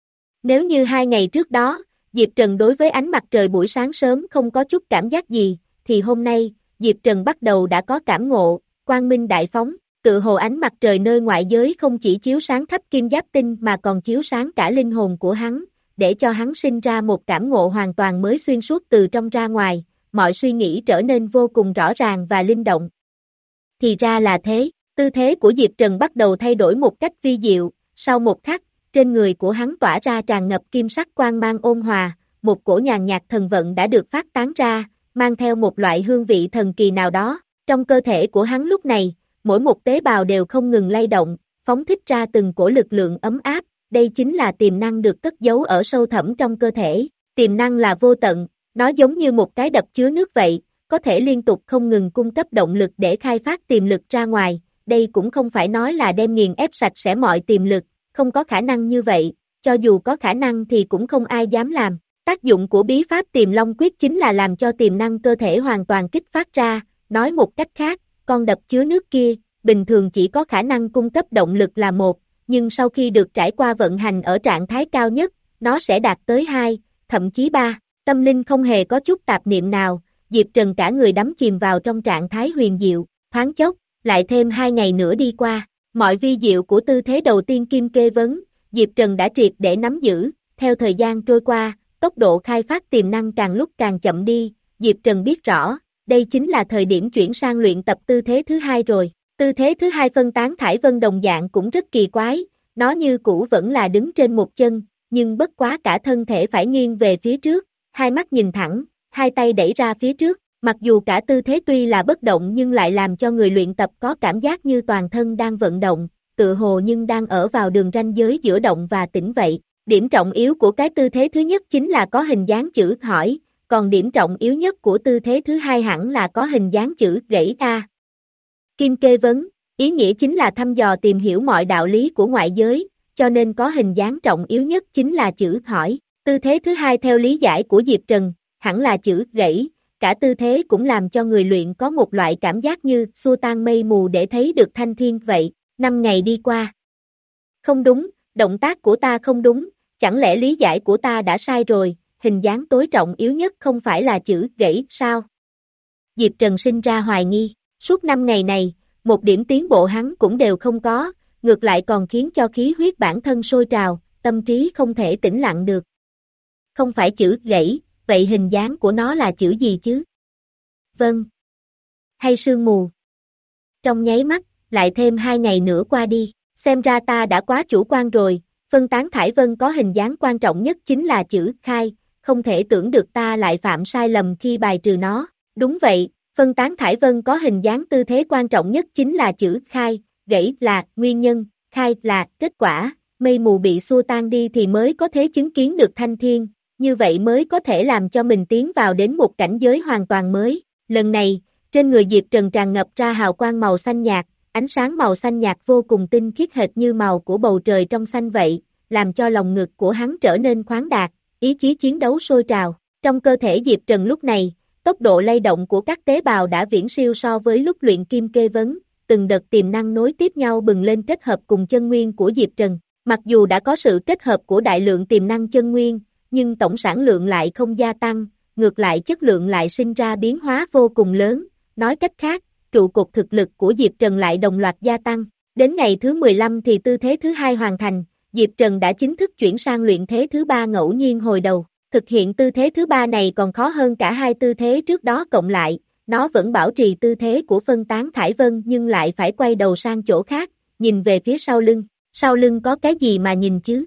Nếu như hai ngày trước đó, Diệp Trần đối với ánh mặt trời buổi sáng sớm không có chút cảm giác gì, thì hôm nay, Diệp Trần bắt đầu đã có cảm ngộ, quang minh đại phóng, tự hồ ánh mặt trời nơi ngoại giới không chỉ chiếu sáng khắp kim giáp tinh mà còn chiếu sáng cả linh hồn của hắn, để cho hắn sinh ra một cảm ngộ hoàn toàn mới xuyên suốt từ trong ra ngoài, mọi suy nghĩ trở nên vô cùng rõ ràng và linh động. Thì ra là thế, tư thế của Diệp Trần bắt đầu thay đổi một cách vi diệu, sau một khắc, trên người của hắn tỏa ra tràn ngập kim sắc quang mang ôn hòa, một cổ nhàn nhạt thần vận đã được phát tán ra, mang theo một loại hương vị thần kỳ nào đó, trong cơ thể của hắn lúc này, mỗi một tế bào đều không ngừng lay động, phóng thích ra từng cổ lực lượng ấm áp, đây chính là tiềm năng được cất giấu ở sâu thẳm trong cơ thể, tiềm năng là vô tận, nó giống như một cái đập chứa nước vậy, có thể liên tục không ngừng cung cấp động lực để khai phát tiềm lực ra ngoài, đây cũng không phải nói là đem nghiền ép sạch sẽ mọi tiềm lực, không có khả năng như vậy, cho dù có khả năng thì cũng không ai dám làm. Tác dụng của bí pháp Tiềm Long Quyết chính là làm cho tiềm năng cơ thể hoàn toàn kích phát ra, nói một cách khác, con đập chứa nước kia, bình thường chỉ có khả năng cung cấp động lực là một, nhưng sau khi được trải qua vận hành ở trạng thái cao nhất, nó sẽ đạt tới hai, thậm chí ba, tâm linh không hề có chút tạp niệm nào, Diệp Trần cả người đắm chìm vào trong trạng thái huyền diệu, thoáng chốc, lại thêm hai ngày nữa đi qua, mọi vi diệu của tư thế đầu tiên Kim Kê Vấn, Diệp Trần đã triệt để nắm giữ, theo thời gian trôi qua, tốc độ khai phát tiềm năng càng lúc càng chậm đi, Diệp Trần biết rõ, đây chính là thời điểm chuyển sang luyện tập tư thế thứ hai rồi. Tư thế thứ hai phân tán thải vân đồng dạng cũng rất kỳ quái, nó như cũ vẫn là đứng trên một chân, nhưng bất quá cả thân thể phải nghiêng về phía trước, hai mắt nhìn thẳng, hai tay đẩy ra phía trước, mặc dù cả tư thế tuy là bất động nhưng lại làm cho người luyện tập có cảm giác như toàn thân đang vận động, tự hồ nhưng đang ở vào đường ranh giới giữa động và tĩnh vậy. Điểm trọng yếu của cái tư thế thứ nhất chính là có hình dáng chữ hỏi, còn điểm trọng yếu nhất của tư thế thứ hai hẳn là có hình dáng chữ gãy A. Kim kê vấn, ý nghĩa chính là thăm dò tìm hiểu mọi đạo lý của ngoại giới, cho nên có hình dáng trọng yếu nhất chính là chữ hỏi. Tư thế thứ hai theo lý giải của Diệp Trần, hẳn là chữ gãy, cả tư thế cũng làm cho người luyện có một loại cảm giác như xua tan mây mù để thấy được thanh thiên vậy. Năm ngày đi qua. Không đúng, động tác của ta không đúng, chẳng lẽ lý giải của ta đã sai rồi, hình dáng tối trọng yếu nhất không phải là chữ gãy sao? Diệp Trần sinh ra hoài nghi, suốt năm ngày này, một điểm tiến bộ hắn cũng đều không có, ngược lại còn khiến cho khí huyết bản thân sôi trào, tâm trí không thể tĩnh lặng được. Không phải chữ gãy, vậy hình dáng của nó là chữ gì chứ? Vâng. Hay sương mù? Trong nháy mắt, lại thêm hai ngày nữa qua đi, xem ra ta đã quá chủ quan rồi, phân tán thải vân có hình dáng quan trọng nhất chính là chữ khai, không thể tưởng được ta lại phạm sai lầm khi bài trừ nó. Đúng vậy, phân tán thải vân có hình dáng tư thế quan trọng nhất chính là chữ khai, gãy là nguyên nhân, khai là kết quả, mây mù bị xua tan đi thì mới có thể chứng kiến được thanh thiên, như vậy mới có thể làm cho mình tiến vào đến một cảnh giới hoàn toàn mới. Lần này, trên người Diệp Trần tràn ngập ra hào quang màu xanh nhạt, ánh sáng màu xanh nhạt vô cùng tinh khiết hệt như màu của bầu trời trong xanh vậy, làm cho lòng ngực của hắn trở nên khoáng đạt, ý chí chiến đấu sôi trào. Trong cơ thể Diệp Trần lúc này, tốc độ lay động của các tế bào đã viễn siêu so với lúc luyện kim kê vấn, từng đợt tiềm năng nối tiếp nhau bừng lên kết hợp cùng chân nguyên của Diệp Trần. Mặc dù đã có sự kết hợp của đại lượng tiềm năng chân nguyên, nhưng tổng sản lượng lại không gia tăng, ngược lại chất lượng lại sinh ra biến hóa vô cùng lớn, nói cách khác, trụ cột thực lực của Diệp Trần lại đồng loạt gia tăng. Đến ngày thứ mười lăm thì tư thế thứ hai hoàn thành, Diệp Trần đã chính thức chuyển sang luyện thế thứ ba ngẫu nhiên hồi đầu. Thực hiện tư thế thứ ba này còn khó hơn cả hai tư thế trước đó cộng lại, nó vẫn bảo trì tư thế của phân tán thải vân nhưng lại phải quay đầu sang chỗ khác, nhìn về phía sau lưng. Sau lưng có cái gì mà nhìn chứ?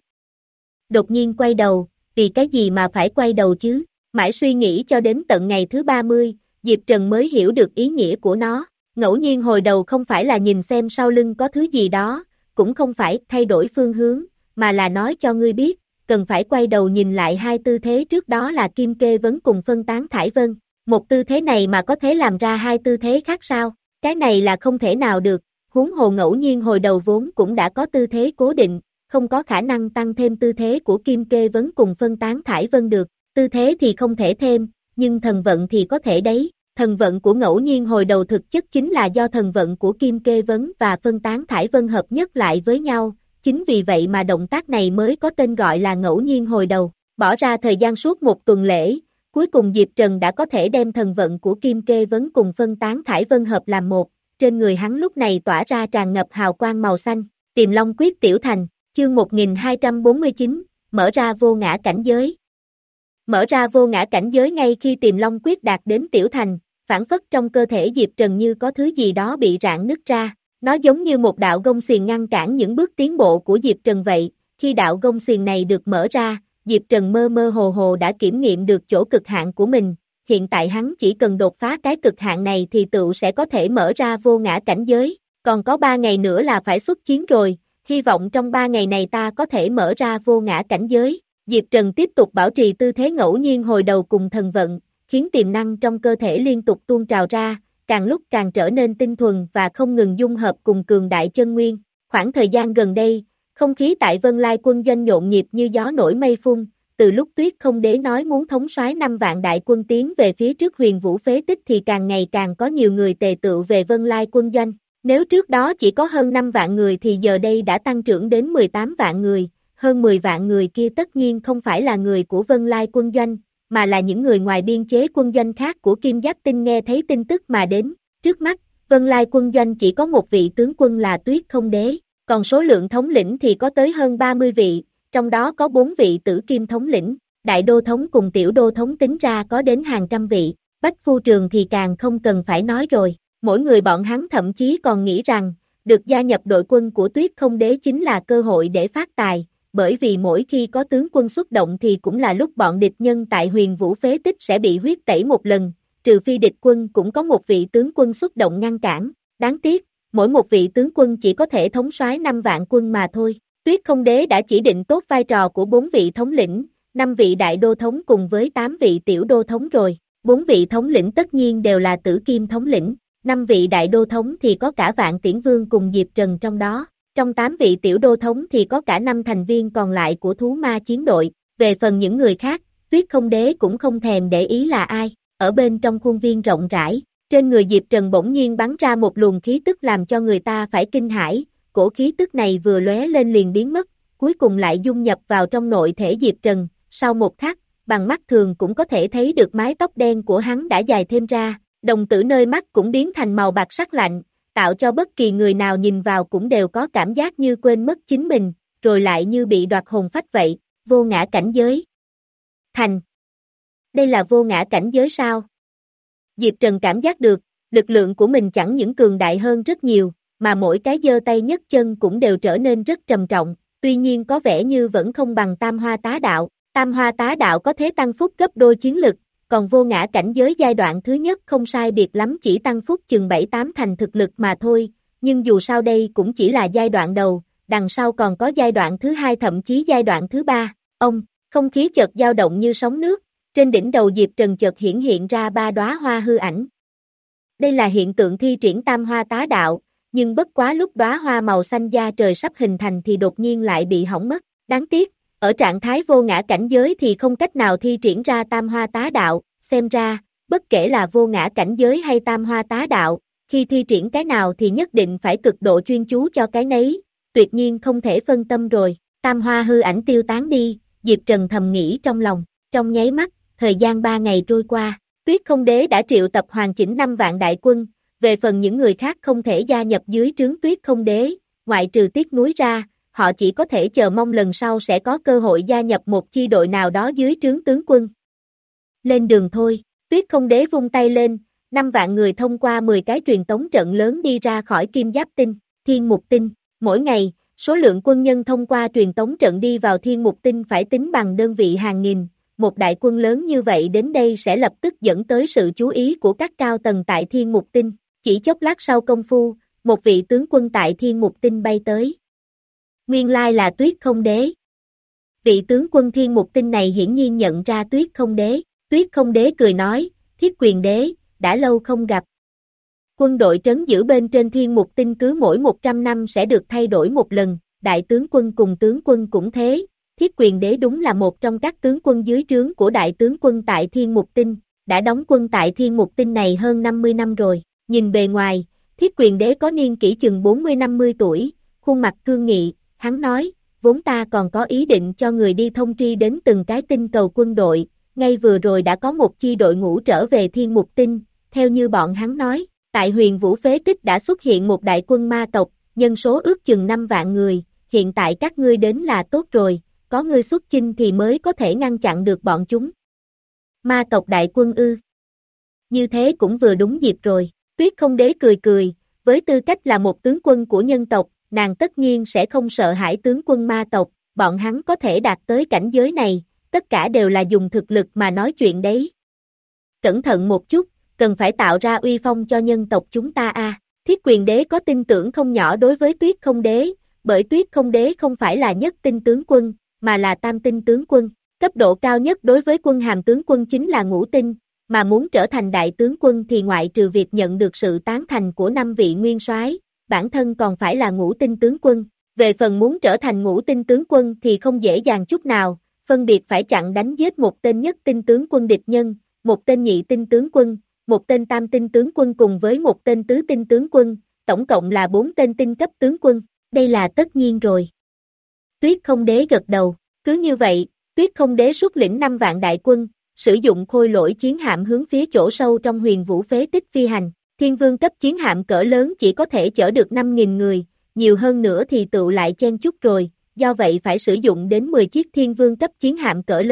Đột nhiên quay đầu, vì cái gì mà phải quay đầu chứ? Mãi suy nghĩ cho đến tận ngày thứ ba mươi, Diệp Trần mới hiểu được ý nghĩa của nó. Ngẫu nhiên hồi đầu không phải là nhìn xem sau lưng có thứ gì đó, cũng không phải thay đổi phương hướng, mà là nói cho ngươi biết, cần phải quay đầu nhìn lại hai tư thế trước đó là kim kê vấn cùng phân tán thải vân. Một tư thế này mà có thể làm ra hai tư thế khác sao? Cái này là không thể nào được, huống hồ ngẫu nhiên hồi đầu vốn cũng đã có tư thế cố định, không có khả năng tăng thêm tư thế của kim kê vấn cùng phân tán thải vân được. Tư thế thì không thể thêm, nhưng thần vận thì có thể đấy. Thần vận của ngẫu nhiên hồi đầu thực chất chính là do thần vận của kim kê vấn và phân tán thải vân hợp nhất lại với nhau, chính vì vậy mà động tác này mới có tên gọi là ngẫu nhiên hồi đầu. Bỏ ra thời gian suốt một tuần lễ, cuối cùng Diệp Trần đã có thể đem thần vận của kim kê vấn cùng phân tán thải vân hợp làm một, trên người hắn lúc này tỏa ra tràn ngập hào quang màu xanh. Tiềm Long Quyết tiểu thành, chương một nghìn hai trăm bốn mươi chín, mở ra vô ngã cảnh giới. Mở ra vô ngã cảnh giới ngay khi Tiềm Long Quyết đạt đến tiểu thành, phản phất trong cơ thể Diệp Trần như có thứ gì đó bị rạn nứt ra, nó giống như một đạo gông xiềng ngăn cản những bước tiến bộ của Diệp Trần vậy. Khi đạo gông xiềng này được mở ra, Diệp Trần mơ mơ hồ hồ đã kiểm nghiệm được chỗ cực hạn của mình, hiện tại hắn chỉ cần đột phá cái cực hạn này thì tựu sẽ có thể mở ra vô ngã cảnh giới, còn có ba ngày nữa là phải xuất chiến rồi, hy vọng trong ba ngày này ta có thể mở ra vô ngã cảnh giới. Diệp Trần tiếp tục bảo trì tư thế ngẫu nhiên hồi đầu cùng thần vận, khiến tiềm năng trong cơ thể liên tục tuôn trào ra, càng lúc càng trở nên tinh thuần và không ngừng dung hợp cùng cường đại chân nguyên. Khoảng thời gian gần đây, không khí tại Vân Lai quân doanh nhộn nhịp như gió nổi mây phun, từ lúc Tuyết Không Đế nói muốn thống soái năm vạn đại quân tiến về phía trước Huyền Vũ phế tích thì càng ngày càng có nhiều người tề tựu về Vân Lai quân doanh. Nếu trước đó chỉ có hơn năm vạn người thì giờ đây đã tăng trưởng đến mười tám vạn người, hơn mười vạn người kia tất nhiên không phải là người của Vân Lai quân doanh, mà là những người ngoài biên chế quân doanh khác của Kim Giáp Tinh nghe thấy tin tức mà đến. Trước mắt, Vân Lai quân doanh chỉ có một vị tướng quân là Tuyết Không Đế, còn số lượng thống lĩnh thì có tới hơn ba mươi vị, trong đó có bốn vị tử kim thống lĩnh. đại đô thống cùng tiểu đô thống tính ra có đến hàng trăm vị, Bách Phu Trường thì càng không cần phải nói rồi, mỗi người bọn hắn thậm chí còn nghĩ rằng, được gia nhập đội quân của Tuyết Không Đế chính là cơ hội để phát tài, bởi vì mỗi khi có tướng quân xuất động thì cũng là lúc bọn địch nhân tại Huyền Vũ Phế Tích sẽ bị huyết tẩy một lần, trừ phi địch quân cũng có một vị tướng quân xuất động ngăn cản, đáng tiếc, mỗi một vị tướng quân chỉ có thể thống soái năm vạn quân mà thôi. Tuyết Không Đế đã chỉ định tốt vai trò của bốn vị thống lĩnh, năm vị đại đô thống cùng với tám vị tiểu đô thống rồi, bốn vị thống lĩnh tất nhiên đều là Tử Kim thống lĩnh, năm vị đại đô thống thì có cả Vạn Tiễn Vương cùng Diệp Trần trong đó, trong tám vị tiểu đô thống thì có cả năm thành viên còn lại của thú ma chiến đội, về phần những người khác, Tuyết Không Đế cũng không thèm để ý là ai, ở bên trong khuôn viên rộng rãi, trên người Diệp Trần bỗng nhiên bắn ra một luồng khí tức làm cho người ta phải kinh hãi, cổ khí tức này vừa lóe lên liền biến mất, cuối cùng lại dung nhập vào trong nội thể Diệp Trần, sau một khắc, bằng mắt thường cũng có thể thấy được mái tóc đen của hắn đã dài thêm ra, đồng tử nơi mắt cũng biến thành màu bạc sắc lạnh, tạo cho bất kỳ người nào nhìn vào cũng đều có cảm giác như quên mất chính mình, rồi lại như bị đoạt hồn phách vậy, vô ngã cảnh giới. Thành. Đây là vô ngã cảnh giới sao? Diệp Trần cảm giác được, lực lượng của mình chẳng những cường đại hơn rất nhiều, mà mỗi cái giơ tay nhấc chân cũng đều trở nên rất trầm trọng, tuy nhiên có vẻ như vẫn không bằng Tam Hoa Tá Đạo, Tam Hoa Tá Đạo có thế tăng phúc gấp đôi chiến lực, còn vô ngã cảnh giới giai đoạn thứ nhất không sai biệt lắm chỉ tăng phúc chừng bảy tám thành thực lực mà thôi, nhưng dù sao đây cũng chỉ là giai đoạn đầu, đằng sau còn có giai đoạn thứ hai thậm chí giai đoạn thứ ba, ông, không khí chợt dao động như sóng nước, trên đỉnh đầu Diệp Trần chợt hiển hiện ra ba đóa hoa hư ảnh. Đây là hiện tượng thi triển Tam Hoa Tá Đạo, nhưng bất quá lúc đóa hoa màu xanh da trời sắp hình thành thì đột nhiên lại bị hỏng mất, đáng tiếc, ở trạng thái vô ngã cảnh giới thì không cách nào thi triển ra Tam Hoa Tá Đạo, xem ra, bất kể là vô ngã cảnh giới hay Tam Hoa Tá Đạo, khi thi triển cái nào thì nhất định phải cực độ chuyên chú cho cái nấy, tuyệt nhiên không thể phân tâm rồi, Tam Hoa hư ảnh tiêu tán đi, Diệp Trần thầm nghĩ trong lòng, trong nháy mắt, thời gian ba ngày trôi qua, Tuyết Không Đế đã triệu tập hoàn chỉnh năm vạn đại quân, về phần những người khác không thể gia nhập dưới trướng Tuyết Không Đế, ngoại trừ Tiếc Núi ra, họ chỉ có thể chờ mong lần sau sẽ có cơ hội gia nhập một chi đội nào đó dưới trướng tướng quân. Lên đường thôi, Tuyết Không Đế vung tay lên, năm vạn người thông qua mười cái truyền tống trận lớn đi ra khỏi Kim Giáp Tinh, Thiên Mục Tinh, mỗi ngày, số lượng quân nhân thông qua truyền tống trận đi vào Thiên Mục Tinh phải tính bằng đơn vị hàng nghìn, một đại quân lớn như vậy đến đây sẽ lập tức dẫn tới sự chú ý của các cao tầng tại Thiên Mục Tinh, chỉ chốc lát sau công phu, một vị tướng quân tại Thiên Mục Tinh bay tới. Nguyên lai là Tuyết Không Đế. Vị tướng quân Thiên Mục Tinh này hiển nhiên nhận ra Tuyết Không Đế, Tuyết Không Đế cười nói, Thiết Quyền Đế, đã lâu không gặp. Quân đội trấn giữ bên trên Thiên Mục Tinh cứ mỗi một trăm năm sẽ được thay đổi một lần, đại tướng quân cùng tướng quân cũng thế, Thiết Quyền Đế đúng là một trong các tướng quân dưới trướng của đại tướng quân tại Thiên Mục Tinh, đã đóng quân tại Thiên Mục Tinh này hơn năm mươi năm rồi, nhìn bề ngoài, Thiết Quyền Đế có niên kỷ chừng bốn mươi năm mươi tuổi, khuôn mặt cương nghị, hắn nói, vốn ta còn có ý định cho người đi thông tri đến từng cái tinh cầu quân đội, ngay vừa rồi đã có một chi đội ngũ trở về Thiên Mục Tinh, theo như bọn hắn nói, tại Huyền Vũ Phế Tích đã xuất hiện một đại quân ma tộc, nhân số ước chừng năm vạn người, hiện tại các ngươi đến là tốt rồi, có ngươi xuất chinh thì mới có thể ngăn chặn được bọn chúng. Ma tộc đại quân ư? Như thế cũng vừa đúng dịp rồi, Tuyết Không Đế cười cười, với tư cách là một tướng quân của nhân tộc, nàng tất nhiên sẽ không sợ hãi tướng quân ma tộc, bọn hắn có thể đạt tới cảnh giới này, tất cả đều là dùng thực lực mà nói chuyện đấy. Cẩn thận một chút, cần phải tạo ra uy phong cho nhân tộc chúng ta a. Thiết Quyền Đế có tin tưởng không nhỏ đối với Tuyết Không Đế, bởi Tuyết Không Đế không phải là nhất tinh tướng quân, mà là tam tinh tướng quân, cấp độ cao nhất đối với quân hàm tướng quân chính là ngũ tinh, mà muốn trở thành đại tướng quân thì ngoại trừ việc nhận được sự tán thành của năm vị nguyên soái, bản thân còn phải là ngũ tinh tướng quân. Về phần muốn trở thành ngũ tinh tướng quân thì không dễ dàng chút nào, phân biệt phải chặn đánh giết một tên nhất tinh tướng quân địch nhân, một tên nhị tinh tướng quân, một tên tam tinh tướng quân cùng với một tên tứ tinh tướng quân, tổng cộng là bốn tên tinh cấp tướng quân, đây là tất nhiên rồi. Tuyết Không Đế gật đầu, cứ như vậy, Tuyết Không Đế xuất lĩnh năm vạn đại quân, sử dụng khôi lỗi chiến hạm hướng phía chỗ sâu trong Huyền Vũ Phế Tích phi hành, Thiên Vương cấp chiến hạm cỡ lớn chỉ có thể chở được năm nghìn người, nhiều hơn nữa thì tựu lại chen chúc rồi, do vậy phải sử dụng đến mười chiếc Thiên Vương cấp chiến hạm cỡ lớn,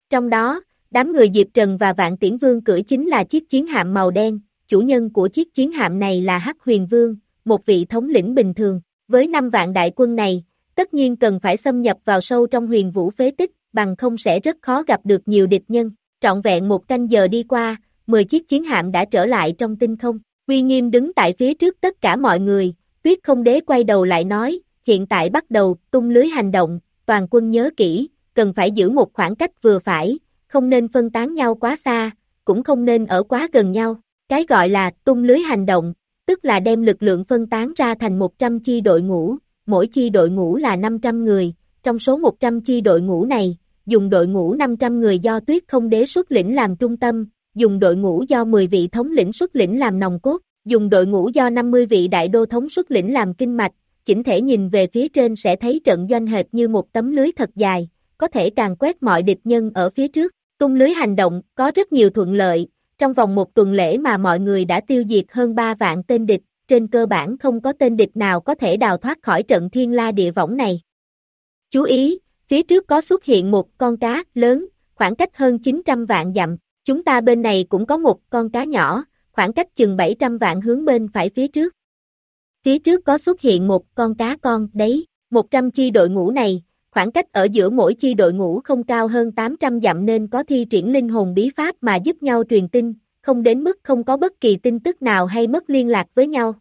Trong đó, đám người Diệp Trần và Vạn Tiễn Vương cưỡi chính là chiếc chiến hạm màu đen, chủ nhân của chiếc chiến hạm này là Hắc Huyền Vương, một vị thống lĩnh bình thường. Với năm vạn đại quân này, tất nhiên cần phải xâm nhập vào sâu trong huyền vũ phế tích, bằng không sẽ rất khó gặp được nhiều địch nhân. Trọn vẹn một canh giờ đi qua, mười chiếc chiến hạm đã trở lại trong tinh không. Uy Nghiêm đứng tại phía trước tất cả mọi người, Tuyết Không Đế quay đầu lại nói, hiện tại bắt đầu tung lưới hành động, toàn quân nhớ kỹ, cần phải giữ một khoảng cách vừa phải, không nên phân tán nhau quá xa, cũng không nên ở quá gần nhau. Cái gọi là tung lưới hành động, tức là đem lực lượng phân tán ra thành một trăm chi đội ngũ, mỗi chi đội ngũ là năm trăm người, trong số một trăm chi đội ngũ này, dùng đội ngũ năm trăm người do Tuyết Không Đế xuất lĩnh làm trung tâm, dùng đội ngũ do mười vị thống lĩnh xuất lĩnh làm nòng cốt, dùng đội ngũ do năm mươi vị đại đô thống xuất lĩnh làm kinh mạch, chỉnh thể nhìn về phía trên sẽ thấy trận doanh hệt như một tấm lưới thật dài, có thể càn quét mọi địch nhân ở phía trước. Tung lưới hành động có rất nhiều thuận lợi, trong vòng một tuần lễ mà mọi người đã tiêu diệt hơn ba vạn tên địch, trên cơ bản không có tên địch nào có thể đào thoát khỏi trận thiên la địa võng này. Chú ý, phía trước có xuất hiện một con cá lớn, khoảng cách hơn chín trăm vạn dặm, chúng ta bên này cũng có một con cá nhỏ, khoảng cách chừng bảy trăm vạn hướng bên phải phía trước. Phía trước có xuất hiện một con cá con đấy, một trăm chi đội ngũ này, khoảng cách ở giữa mỗi chi đội ngũ không cao hơn tám trăm dặm nên có thi triển linh hồn bí pháp mà giúp nhau truyền tin, không đến mức không có bất kỳ tin tức nào hay mất liên lạc với nhau.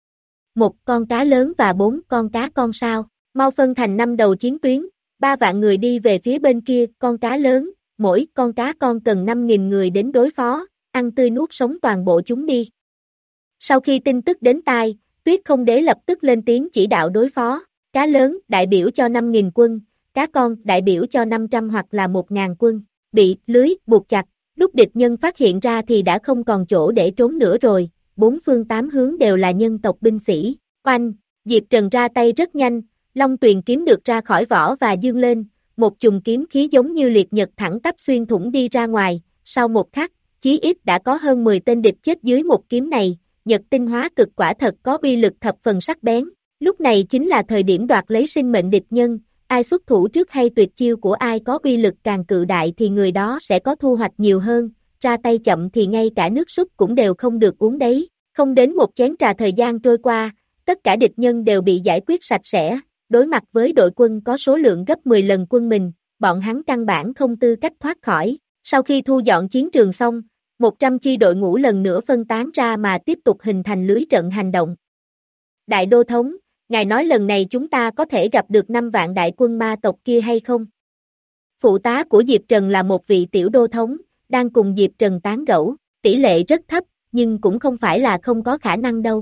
Một con cá lớn và bốn con cá con sao, mau phân thành năm đầu chiến tuyến, ba vạn người đi về phía bên kia con cá lớn, mỗi con cá con cần năm nghìn người đến đối phó, ăn tươi nuốt sống toàn bộ chúng đi. Sau khi tin tức đến tai, Tuyết Không Đế lập tức lên tiếng chỉ đạo đối phó, cá lớn đại biểu cho năm nghìn quân, cá con đại biểu cho năm trăm hoặc là một nghìn quân, bị lưới buộc chặt, lúc địch nhân phát hiện ra thì đã không còn chỗ để trốn nữa rồi, bốn phương tám hướng đều là nhân tộc binh sĩ, oanh, Diệp Trần ra tay rất nhanh, Long Tuyền kiếm được ra khỏi vỏ và dương lên, một chùm kiếm khí giống như liệt nhật thẳng tắp xuyên thủng đi ra ngoài, sau một khắc, chí ít đã có hơn mười tên địch chết dưới một kiếm này, nhật tinh hóa cực quả thật có uy lực thập phần sắc bén, lúc này chính là thời điểm đoạt lấy sinh mệnh địch nhân, ai xuất thủ trước hay tuyệt chiêu của ai có uy lực càng cự đại thì người đó sẽ có thu hoạch nhiều hơn, ra tay chậm thì ngay cả nước súp cũng đều không được uống đấy, không đến một chén trà thời gian trôi qua, tất cả địch nhân đều bị giải quyết sạch sẽ, đối mặt với đội quân có số lượng gấp mười lần quân mình, bọn hắn căn bản không tư cách thoát khỏi, sau khi thu dọn chiến trường xong, một trăm chi đội ngũ lần nữa phân tán ra mà tiếp tục hình thành lưới trận hành động. Đại đô thống, ngài nói lần này chúng ta có thể gặp được năm vạn đại quân ma tộc kia hay không? Phụ tá của Diệp Trần là một vị tiểu đô thống, đang cùng Diệp Trần tán gẫu, tỷ lệ rất thấp, nhưng cũng không phải là không có khả năng đâu.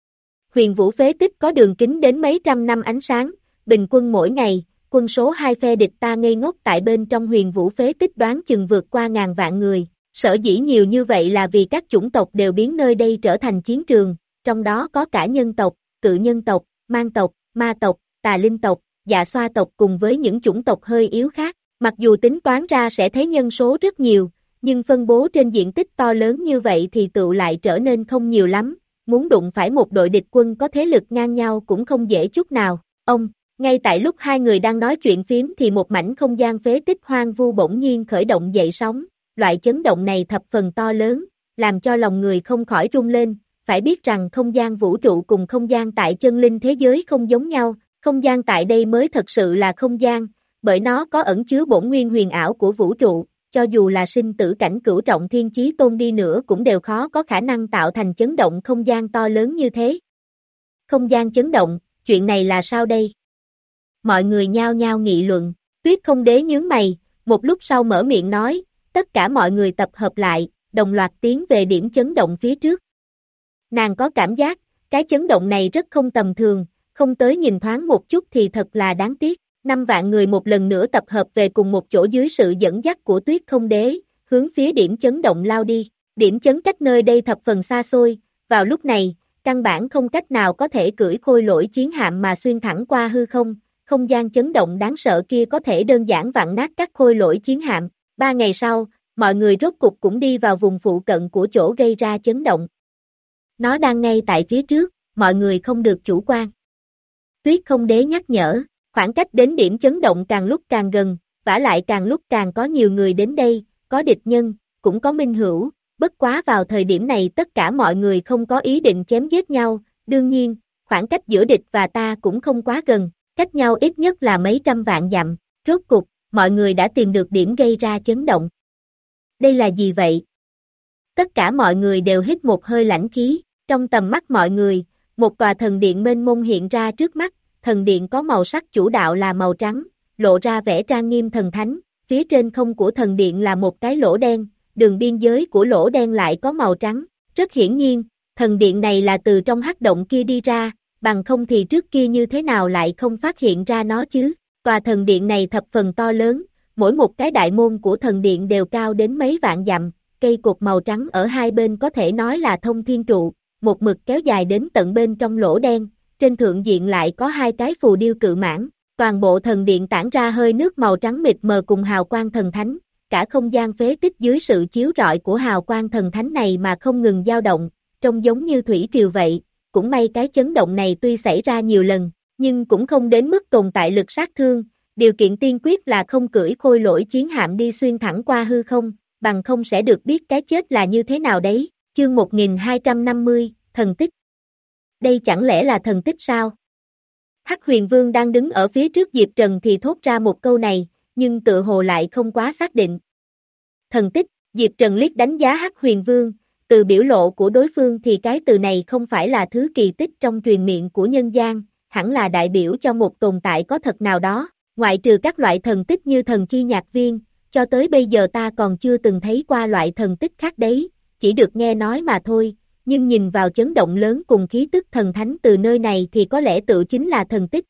Huyền vũ phế tích có đường kính đến mấy trăm năm ánh sáng, bình quân mỗi ngày, quân số hai phe địch ta ngây ngốc tại bên trong huyền vũ phế tích đoán chừng vượt qua ngàn vạn người. Sở dĩ nhiều như vậy là vì các chủng tộc đều biến nơi đây trở thành chiến trường, trong đó có cả nhân tộc, cự nhân tộc, mang tộc, ma tộc, tà linh tộc, dạ xoa tộc cùng với những chủng tộc hơi yếu khác. Mặc dù tính toán ra sẽ thấy nhân số rất nhiều, nhưng phân bố trên diện tích to lớn như vậy thì tựu lại trở nên không nhiều lắm, muốn đụng phải một đội địch quân có thế lực ngang nhau cũng không dễ chút nào. Ông, ngay tại lúc hai người đang nói chuyện phiếm thì một mảnh không gian phế tích hoang vu bỗng nhiên khởi động dậy sóng. Loại chấn động này thập phần to lớn, làm cho lòng người không khỏi rung lên, phải biết rằng không gian vũ trụ cùng không gian tại chân linh thế giới không giống nhau, không gian tại đây mới thật sự là không gian, bởi nó có ẩn chứa bổn nguyên huyền ảo của vũ trụ, cho dù là sinh tử cảnh cửu trọng thiên chí tôn đi nữa cũng đều khó có khả năng tạo thành chấn động không gian to lớn như thế. Không gian chấn động, chuyện này là sao đây? Mọi người nhao nhao nghị luận, Tuyết Không Đế nhướng mày, một lúc sau mở miệng nói, tất cả mọi người tập hợp lại, đồng loạt tiến về điểm chấn động phía trước. Nàng có cảm giác, cái chấn động này rất không tầm thường, không tới nhìn thoáng một chút thì thật là đáng tiếc. Năm vạn người một lần nữa tập hợp về cùng một chỗ dưới sự dẫn dắt của Tuyết Không Đế, hướng phía điểm chấn động lao đi. Điểm chấn cách nơi đây thập phần xa xôi, vào lúc này, căn bản không cách nào có thể cưỡi khôi lỗi chiến hạm mà xuyên thẳng qua hư không, không gian chấn động đáng sợ kia có thể đơn giản vặn nát các khôi lỗi chiến hạm. Ba ngày sau, mọi người rốt cục cũng đi vào vùng phụ cận của chỗ gây ra chấn động. Nó đang ngay tại phía trước, mọi người không được chủ quan. Tuyết Không Đế nhắc nhở, khoảng cách đến điểm chấn động càng lúc càng gần, vả lại càng lúc càng có nhiều người đến đây, có địch nhân, cũng có minh hữu, bất quá vào thời điểm này tất cả mọi người không có ý định chém giết nhau, đương nhiên, khoảng cách giữa địch và ta cũng không quá gần, cách nhau ít nhất là mấy trăm vạn dặm, rốt cục, mọi người đã tìm được điểm gây ra chấn động. Đây là gì vậy? Tất cả mọi người đều hít một hơi lãnh khí, trong tầm mắt mọi người, một tòa thần điện mênh mông hiện ra trước mắt, thần điện có màu sắc chủ đạo là màu trắng, lộ ra vẻ trang nghiêm thần thánh, phía trên không của thần điện là một cái lỗ đen, đường biên giới của lỗ đen lại có màu trắng, rất hiển nhiên, thần điện này là từ trong hắc động kia đi ra, bằng không thì trước kia như thế nào lại không phát hiện ra nó chứ, tòa thần điện này thập phần to lớn, mỗi một cái đại môn của thần điện đều cao đến mấy vạn dặm, cây cột màu trắng ở hai bên có thể nói là thông thiên trụ, một mực kéo dài đến tận bên trong lỗ đen, trên thượng diện lại có hai cái phù điêu cự mãn, toàn bộ thần điện tản ra hơi nước màu trắng mịt mờ cùng hào quang thần thánh, cả không gian phế tích dưới sự chiếu rọi của hào quang thần thánh này mà không ngừng dao động, trông giống như thủy triều vậy, cũng may cái chấn động này tuy xảy ra nhiều lần, nhưng cũng không đến mức tồn tại lực sát thương, điều kiện tiên quyết là không cưỡi khôi lỗi chiến hạm đi xuyên thẳng qua hư không, bằng không sẽ được biết cái chết là như thế nào đấy, chương một nghìn hai trăm năm mươi, thần tích. Đây chẳng lẽ là thần tích sao? Hắc Huyền Vương đang đứng ở phía trước Diệp Trần thì thốt ra một câu này, nhưng tự hồ lại không quá xác định. Thần tích, Diệp Trần liếc đánh giá Hắc Huyền Vương, từ biểu lộ của đối phương thì cái từ này không phải là thứ kỳ tích trong truyền miệng của nhân gian, hẳn là đại biểu cho một tồn tại có thật nào đó, ngoại trừ các loại thần tích như thần chi nhạc viên, cho tới bây giờ ta còn chưa từng thấy qua loại thần tích khác đấy, chỉ được nghe nói mà thôi, nhưng nhìn vào chấn động lớn cùng khí tức thần thánh từ nơi này thì có lẽ tự chính là thần tích.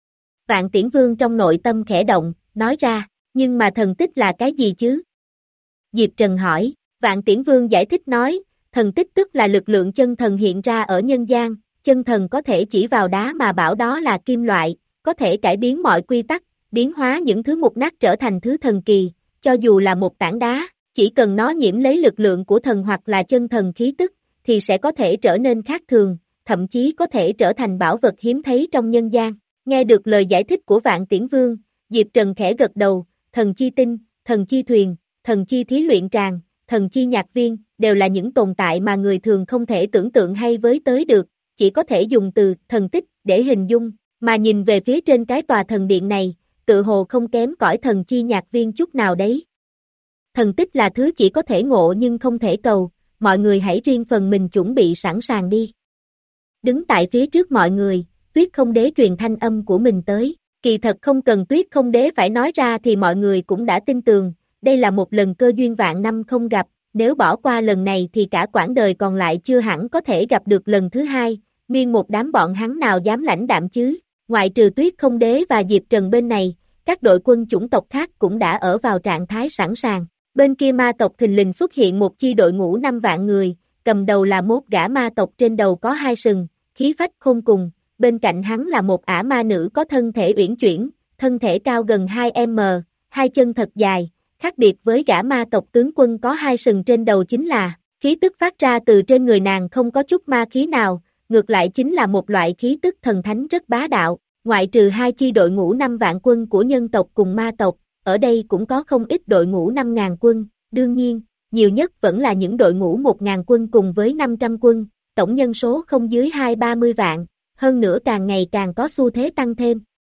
Vạn Tiễn Vương trong nội tâm khẽ động, nói ra, nhưng mà thần tích là cái gì chứ? Diệp Trần hỏi, Vạn Tiễn Vương giải thích nói, thần tích tức là lực lượng chân thần hiện ra ở nhân gian, chân thần có thể chỉ vào đá mà bảo đó là kim loại, có thể cải biến mọi quy tắc, biến hóa những thứ mục nát trở thành thứ thần kỳ, cho dù là một tảng đá, chỉ cần nó nhiễm lấy lực lượng của thần hoặc là chân thần khí tức, thì sẽ có thể trở nên khác thường, thậm chí có thể trở thành bảo vật hiếm thấy trong nhân gian. Nghe được lời giải thích của Vạn Tiễn Vương, Diệp Trần khẽ gật đầu, thần chi tinh, thần chi thuyền, thần chi thí luyện tràng, thần chi nhạc viên, đều là những tồn tại mà người thường không thể tưởng tượng hay với tới được, chỉ có thể dùng từ thần tích để hình dung, mà nhìn về phía trên cái tòa thần điện này, tự hồ không kém cõi thần chi nhạc viên chút nào đấy. Thần tích là thứ chỉ có thể ngộ nhưng không thể cầu, mọi người hãy riêng phần mình chuẩn bị sẵn sàng đi. Đứng tại phía trước mọi người, Tuyết Không Đế truyền thanh âm của mình tới, kỳ thật không cần Tuyết Không Đế phải nói ra thì mọi người cũng đã tin tường, đây là một lần cơ duyên vạn năm không gặp, nếu bỏ qua lần này thì cả quãng đời còn lại chưa hẳn có thể gặp được lần thứ hai, nguyên một đám bọn hắn nào dám lãnh đạm chứ, ngoại trừ Tuyết Không Đế và Diệp Trần bên này, các đội quân chủng tộc khác cũng đã ở vào trạng thái sẵn sàng. Bên kia ma tộc thình lình xuất hiện một chi đội ngũ năm vạn người, cầm đầu là một gã ma tộc trên đầu có hai sừng, khí phách khôn cùng, bên cạnh hắn là một ả ma nữ có thân thể uyển chuyển, thân thể cao gần hai mét, hai chân thật dài, khác biệt với gã ma tộc tướng quân có hai sừng trên đầu chính là, khí tức phát ra từ trên người nàng không có chút ma khí nào, ngược lại chính là một loại khí tức thần thánh rất bá đạo, ngoại trừ hai chi đội ngũ năm vạn quân của nhân tộc cùng ma tộc. Ở đây cũng có không ít đội ngũ năm ngàn quân, đương nhiên, nhiều nhất vẫn là những đội ngũ một ngàn quân cùng với năm trăm quân, tổng nhân số không dưới hai ba mươi vạn, hơn nữa càng ngày càng có xu thế tăng thêm.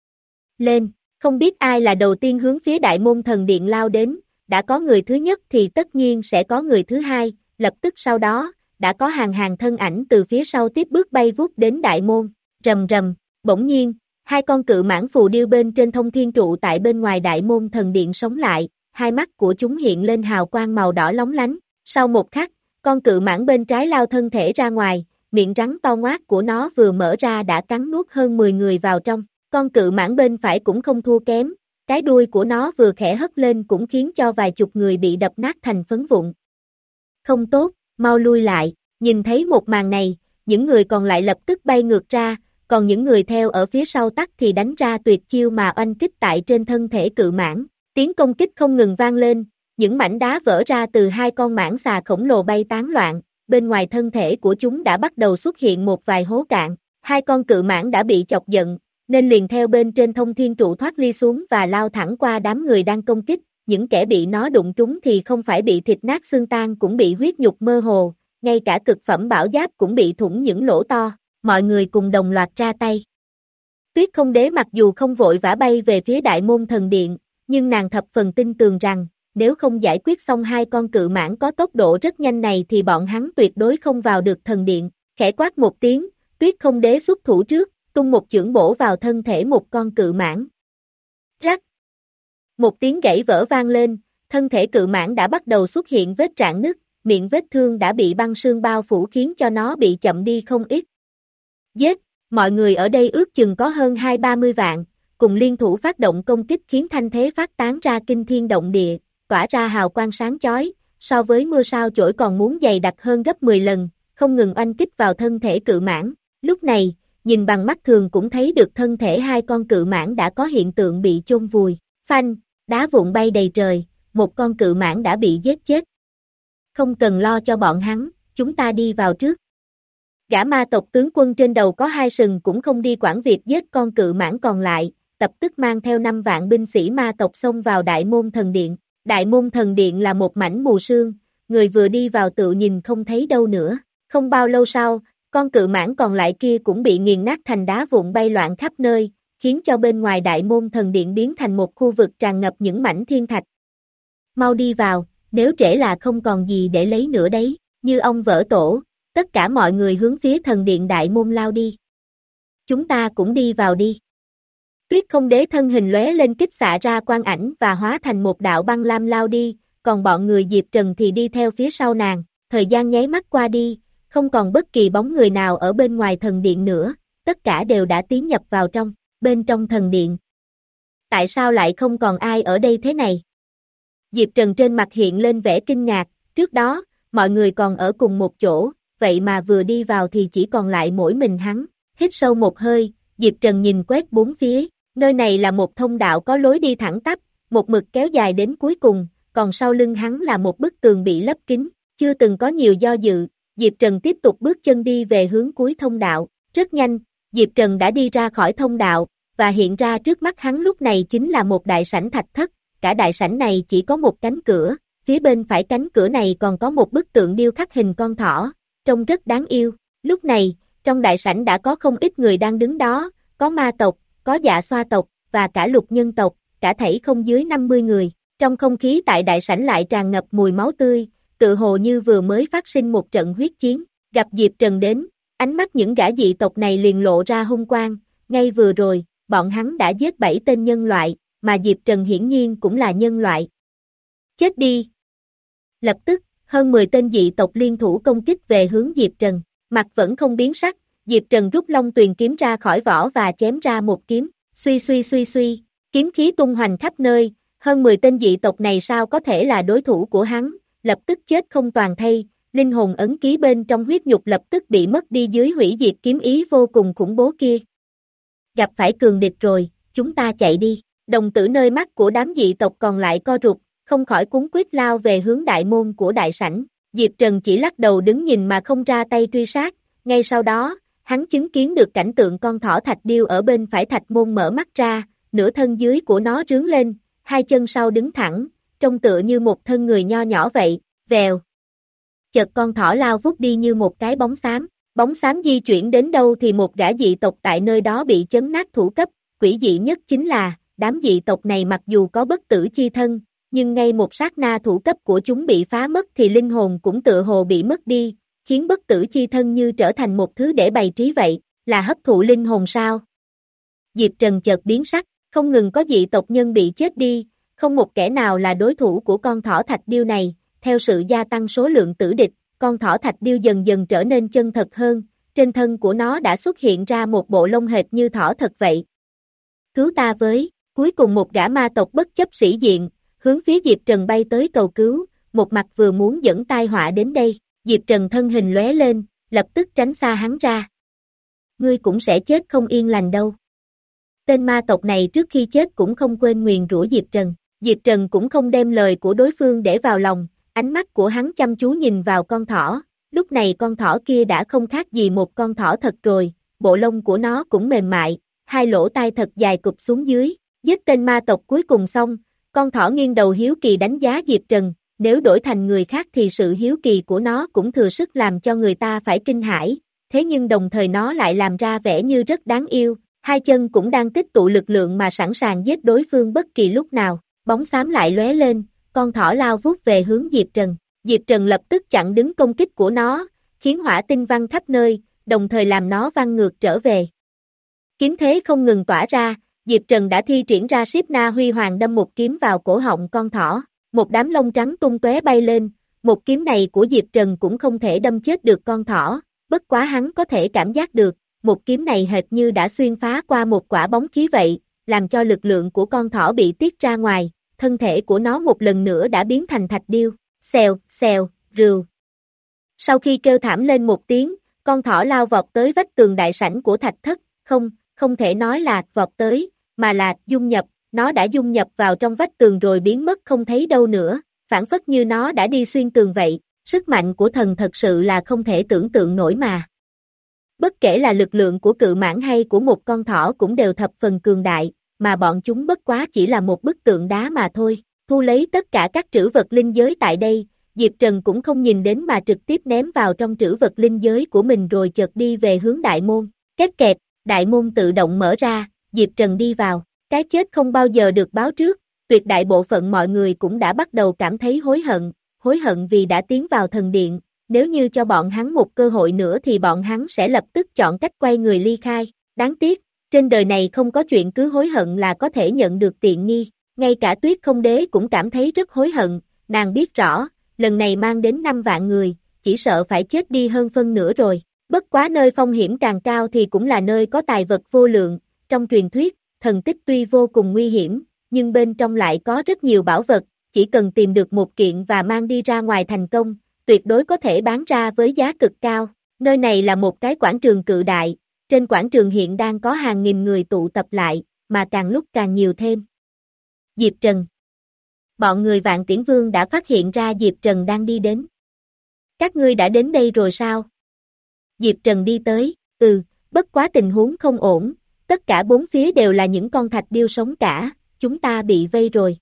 Lên, không biết ai là đầu tiên hướng phía đại môn thần điện lao đến, đã có người thứ nhất thì tất nhiên sẽ có người thứ hai, lập tức sau đó, đã có hàng hàng thân ảnh từ phía sau tiếp bước bay vút đến đại môn, rầm rầm, bỗng nhiên. Hai con cự mãng phù điêu bên trên thông thiên trụ tại bên ngoài đại môn thần điện sống lại, hai mắt của chúng hiện lên hào quang màu đỏ lóng lánh. Sau một khắc, con cự mãng bên trái lao thân thể ra ngoài, miệng rắn to ngoác của nó vừa mở ra đã cắn nuốt hơn mười người vào trong. Con cự mãng bên phải cũng không thua kém, cái đuôi của nó vừa khẽ hất lên cũng khiến cho vài chục người bị đập nát thành phấn vụn. Không tốt, mau lui lại, nhìn thấy một màn này, những người còn lại lập tức bay ngược ra. Còn những người theo ở phía sau tắc thì đánh ra tuyệt chiêu mà oanh kích tại trên thân thể cự mãng, tiếng công kích không ngừng vang lên, những mảnh đá vỡ ra từ hai con mãng xà khổng lồ bay tán loạn, bên ngoài thân thể của chúng đã bắt đầu xuất hiện một vài hố cạn, hai con cự mãng đã bị chọc giận, nên liền theo bên trên thông thiên trụ thoát ly xuống và lao thẳng qua đám người đang công kích, những kẻ bị nó đụng trúng thì không phải bị thịt nát xương tan cũng bị huyết nhục mơ hồ, ngay cả cực phẩm bảo giáp cũng bị thủng những lỗ to, mọi người cùng đồng loạt ra tay. Tuyết Không Đế mặc dù không vội vã bay về phía Đại Môn Thần Điện, nhưng nàng thập phần tin tường rằng, nếu không giải quyết xong hai con cự mãng có tốc độ rất nhanh này thì bọn hắn tuyệt đối không vào được thần điện, khẽ quát một tiếng, Tuyết Không Đế xuất thủ trước, tung một chưởng bổ vào thân thể một con cự mãng. Rắc! Một tiếng gãy vỡ vang lên, thân thể cự mãng đã bắt đầu xuất hiện vết rạn nứt, miệng vết thương đã bị băng sương bao phủ khiến cho nó bị chậm đi không ít. Giết! Mọi người ở đây ước chừng có hơn hai ba mươi vạn, cùng liên thủ phát động công kích khiến thanh thế phát tán ra kinh thiên động địa, tỏa ra hào quang sáng chói, so với mưa sao chổi còn muốn dày đặc hơn gấp mười lần, không ngừng oanh kích vào thân thể cự mãng. Lúc này, nhìn bằng mắt thường cũng thấy được thân thể hai con cự mãng đã có hiện tượng bị chôn vùi, phanh, đá vụn bay đầy trời, một con cự mãng đã bị giết chết. Không cần lo cho bọn hắn, chúng ta đi vào trước. Gã ma tộc tướng quân trên đầu có hai sừng cũng không đi quản việc giết con cự mãng còn lại, lập tức mang theo năm vạn binh sĩ ma tộc xông vào Đại Môn Thần Điện. Đại Môn Thần Điện là một mảnh mù sương, người vừa đi vào tự nhìn không thấy đâu nữa. Không bao lâu sau, con cự mãng còn lại kia cũng bị nghiền nát thành đá vụn bay loạn khắp nơi, khiến cho bên ngoài Đại Môn Thần Điện biến thành một khu vực tràn ngập những mảnh thiên thạch. Mau đi vào, nếu trễ là không còn gì để lấy nữa đấy, như ông vỡ tổ. Tất cả mọi người hướng phía thần điện Đại Môn lao đi. Chúng ta cũng đi vào đi. Tuyết Không Đế thân hình lóe lên kích xạ ra quang ảnh và hóa thành một đạo băng lam lao đi, còn bọn người Diệp Trần thì đi theo phía sau nàng. Thời gian nháy mắt qua đi, không còn bất kỳ bóng người nào ở bên ngoài thần điện nữa, tất cả đều đã tiến nhập vào trong, bên trong thần điện. Tại sao lại không còn ai ở đây thế này? Diệp Trần trên mặt hiện lên vẻ kinh ngạc, trước đó, mọi người còn ở cùng một chỗ. Vậy mà vừa đi vào thì chỉ còn lại mỗi mình hắn, hít sâu một hơi, Diệp Trần nhìn quét bốn phía, nơi này là một thông đạo có lối đi thẳng tắp, một mực kéo dài đến cuối cùng, còn sau lưng hắn là một bức tường bị lấp kín, chưa từng có nhiều do dự, Diệp Trần tiếp tục bước chân đi về hướng cuối thông đạo, rất nhanh, Diệp Trần đã đi ra khỏi thông đạo, và hiện ra trước mắt hắn lúc này chính là một đại sảnh thạch thất, cả đại sảnh này chỉ có một cánh cửa, phía bên phải cánh cửa này còn có một bức tượng điêu khắc hình con thỏ. Trông rất đáng yêu, lúc này, trong đại sảnh đã có không ít người đang đứng đó, có ma tộc, có dạ xoa tộc, và cả lục nhân tộc, cả thảy không dưới năm mươi người, trong không khí tại đại sảnh lại tràn ngập mùi máu tươi, tự hồ như vừa mới phát sinh một trận huyết chiến, gặp Diệp Trần đến, ánh mắt những gã dị tộc này liền lộ ra hung quang, ngay vừa rồi, bọn hắn đã giết bảy tên nhân loại, mà Diệp Trần hiển nhiên cũng là nhân loại. Chết đi! Lập tức, hơn mười tên dị tộc liên thủ công kích về hướng Diệp Trần, mặt vẫn không biến sắc, Diệp Trần rút Long Tuyền kiếm ra khỏi vỏ và chém ra một kiếm, suy suy suy suy, kiếm khí tung hoành khắp nơi, hơn mười tên dị tộc này sao có thể là đối thủ của hắn, lập tức chết không toàn thây, linh hồn ấn ký bên trong huyết nhục lập tức bị mất đi dưới hủy diệt kiếm ý vô cùng khủng bố kia. Gặp phải cường địch rồi, chúng ta chạy đi, đồng tử nơi mắt của đám dị tộc còn lại co rụt, không khỏi cuống quýt lao về hướng đại môn của đại sảnh, Diệp Trần chỉ lắc đầu đứng nhìn mà không ra tay truy sát, ngay sau đó, hắn chứng kiến được cảnh tượng con thỏ thạch điêu ở bên phải thạch môn mở mắt ra, nửa thân dưới của nó rướn lên, hai chân sau đứng thẳng, trông tựa như một thân người nho nhỏ vậy, vèo. Chợt con thỏ lao vút đi như một cái bóng xám, bóng xám di chuyển đến đâu thì một gã dị tộc tại nơi đó bị chấn nát thủ cấp, quỷ dị nhất chính là, đám dị tộc này mặc dù có bất tử chi thân, nhưng ngay một sát na thủ cấp của chúng bị phá mất thì linh hồn cũng tựa hồ bị mất đi, khiến bất tử chi thân như trở thành một thứ để bày trí vậy, là hấp thụ linh hồn sao? Diệp Trần chợt biến sắc, không ngừng có dị tộc nhân bị chết đi, không một kẻ nào là đối thủ của con thỏ thạch điêu này, theo sự gia tăng số lượng tử địch, con thỏ thạch điêu dần dần trở nên chân thật hơn, trên thân của nó đã xuất hiện ra một bộ lông hệt như thỏ thật vậy. Cứu ta với, cuối cùng một gã ma tộc bất chấp sĩ diện, hướng phía Diệp Trần bay tới cầu cứu, một mặt vừa muốn dẫn tai họa đến đây, Diệp Trần thân hình lóe lên, lập tức tránh xa hắn ra. Ngươi cũng sẽ chết không yên lành đâu. Tên ma tộc này trước khi chết cũng không quên nguyền rủa Diệp Trần, Diệp Trần cũng không đem lời của đối phương để vào lòng, ánh mắt của hắn chăm chú nhìn vào con thỏ, lúc này con thỏ kia đã không khác gì một con thỏ thật rồi, bộ lông của nó cũng mềm mại, hai lỗ tai thật dài cụp xuống dưới, giết tên ma tộc cuối cùng xong, con thỏ nghiêng đầu hiếu kỳ đánh giá Diệp Trần, nếu đổi thành người khác thì sự hiếu kỳ của nó cũng thừa sức làm cho người ta phải kinh hãi, thế nhưng đồng thời nó lại làm ra vẻ như rất đáng yêu, hai chân cũng đang tích tụ lực lượng mà sẵn sàng giết đối phương bất kỳ lúc nào, bóng xám lại lóe lên, con thỏ lao vút về hướng Diệp Trần, Diệp Trần lập tức chặn đứng công kích của nó, khiến hỏa tinh văng khắp nơi, đồng thời làm nó văng ngược trở về. Kiếm thế không ngừng tỏa ra, Diệp Trần đã thi triển ra Siếp Na Huy Hoàng đâm một kiếm vào cổ họng con thỏ, một đám lông trắng tung tóe bay lên, một kiếm này của Diệp Trần cũng không thể đâm chết được con thỏ, bất quá hắn có thể cảm giác được, một kiếm này hệt như đã xuyên phá qua một quả bóng khí vậy, làm cho lực lượng của con thỏ bị tiết ra ngoài, thân thể của nó một lần nữa đã biến thành thạch điêu, xèo, xèo, rừu. Sau khi kêu thảm lên một tiếng, con thỏ lao vọt tới vách tường đại sảnh của thạch thất, không, không thể nói là vọt tới, mà là dung nhập, nó đã dung nhập vào trong vách tường rồi biến mất không thấy đâu nữa, phản phất như nó đã đi xuyên tường vậy, sức mạnh của thần thật sự là không thể tưởng tượng nổi mà. Bất kể là lực lượng của cự mãng hay của một con thỏ cũng đều thập phần cường đại, mà bọn chúng bất quá chỉ là một bức tượng đá mà thôi, thu lấy tất cả các trữ vật linh giới tại đây, Diệp Trần cũng không nhìn đến mà trực tiếp ném vào trong trữ vật linh giới của mình rồi chợt đi về hướng đại môn, két kẹt, đại môn tự động mở ra, Diệp Trần đi vào, cái chết không bao giờ được báo trước, tuyệt đại bộ phận mọi người cũng đã bắt đầu cảm thấy hối hận, hối hận vì đã tiến vào thần điện, nếu như cho bọn hắn một cơ hội nữa thì bọn hắn sẽ lập tức chọn cách quay người ly khai, đáng tiếc, trên đời này không có chuyện cứ hối hận là có thể nhận được tiện nghi, ngay cả Tuyết Không Đế cũng cảm thấy rất hối hận, nàng biết rõ, lần này mang đến năm vạn người, chỉ sợ phải chết đi hơn phân nửa rồi, bất quá nơi phong hiểm càng cao thì cũng là nơi có tài vật vô lượng, trong truyền thuyết, thần tích tuy vô cùng nguy hiểm, nhưng bên trong lại có rất nhiều bảo vật, chỉ cần tìm được một kiện và mang đi ra ngoài thành công, tuyệt đối có thể bán ra với giá cực cao. Nơi này là một cái quảng trường cự đại, trên quảng trường hiện đang có hàng nghìn người tụ tập lại, mà càng lúc càng nhiều thêm. Diệp Trần. Bọn người Vạn Tiễn Vương đã phát hiện ra Diệp Trần đang đi đến. Các ngươi đã đến đây rồi sao? Diệp Trần đi tới, ừ, bất quá tình huống không ổn, tất cả bốn phía đều là những con thạch điêu sống cả, chúng ta bị vây rồi.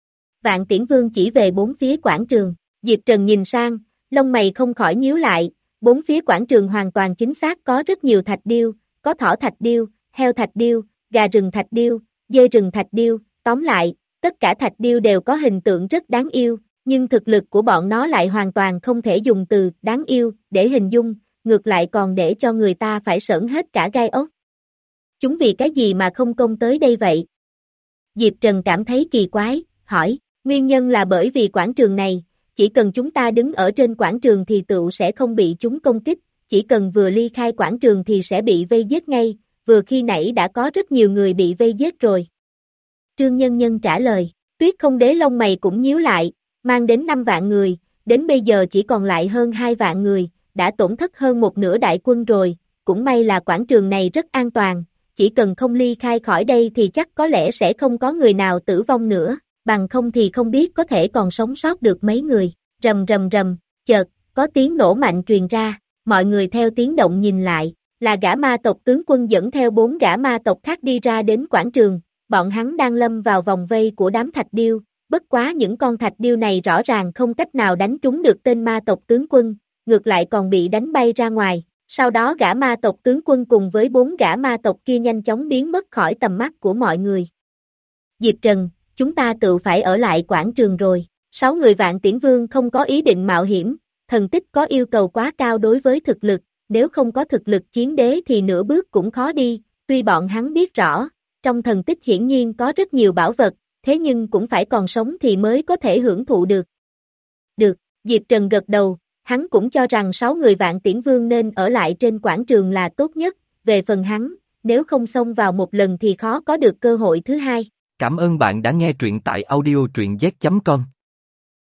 Vạn Tiễn Vương chỉ về bốn phía quảng trường, Diệp Trần nhìn sang, lông mày không khỏi nhíu lại, bốn phía quảng trường hoàn toàn chính xác có rất nhiều thạch điêu, có thỏ thạch điêu, heo thạch điêu, gà rừng thạch điêu, dê rừng thạch điêu, tóm lại, tất cả thạch điêu đều có hình tượng rất đáng yêu, nhưng thực lực của bọn nó lại hoàn toàn không thể dùng từ đáng yêu để hình dung, ngược lại còn để cho người ta phải sởn hết cả gai ốc. Chúng vì cái gì mà không công tới đây vậy? Diệp Trần cảm thấy kỳ quái, hỏi, nguyên nhân là bởi vì quảng trường này, chỉ cần chúng ta đứng ở trên quảng trường thì tựu sẽ không bị chúng công kích, chỉ cần vừa ly khai quảng trường thì sẽ bị vây giết ngay, vừa khi nãy đã có rất nhiều người bị vây giết rồi. Trương Nhân Nhân trả lời, Tuyết Không Đế lông mày cũng nhíu lại, mang đến năm vạn người, đến bây giờ chỉ còn lại hơn hai vạn người, đã tổn thất hơn một nửa đại quân rồi, cũng may là quảng trường này rất an toàn, chỉ cần không ly khai khỏi đây thì chắc có lẽ sẽ không có người nào tử vong nữa, bằng không thì không biết có thể còn sống sót được mấy người, rầm rầm rầm, chợt, có tiếng nổ mạnh truyền ra, mọi người theo tiếng động nhìn lại, là gã ma tộc tướng quân dẫn theo bốn gã ma tộc khác đi ra đến quảng trường, bọn hắn đang lâm vào vòng vây của đám thạch điêu, bất quá những con thạch điêu này rõ ràng không cách nào đánh trúng được tên ma tộc tướng quân, ngược lại còn bị đánh bay ra ngoài, sau đó gã ma tộc tướng quân cùng với bốn gã ma tộc kia nhanh chóng biến mất khỏi tầm mắt của mọi người. Diệp Trần, chúng ta tự phải ở lại quảng trường rồi, sáu người Vạn Tiễn Vương không có ý định mạo hiểm, thần tích có yêu cầu quá cao đối với thực lực, nếu không có thực lực chiến đế thì nửa bước cũng khó đi, tuy bọn hắn biết rõ, trong thần tích hiển nhiên có rất nhiều bảo vật, thế nhưng cũng phải còn sống thì mới có thể hưởng thụ được. Được, Diệp Trần gật đầu, hắn cũng cho rằng sáu người Vạn Tiễn Vương nên ở lại trên quảng trường là tốt nhất, về phần hắn, nếu không xông vào một lần thì khó có được cơ hội thứ hai. Cảm ơn bạn đã nghe truyện tại audio truyện z chấm com.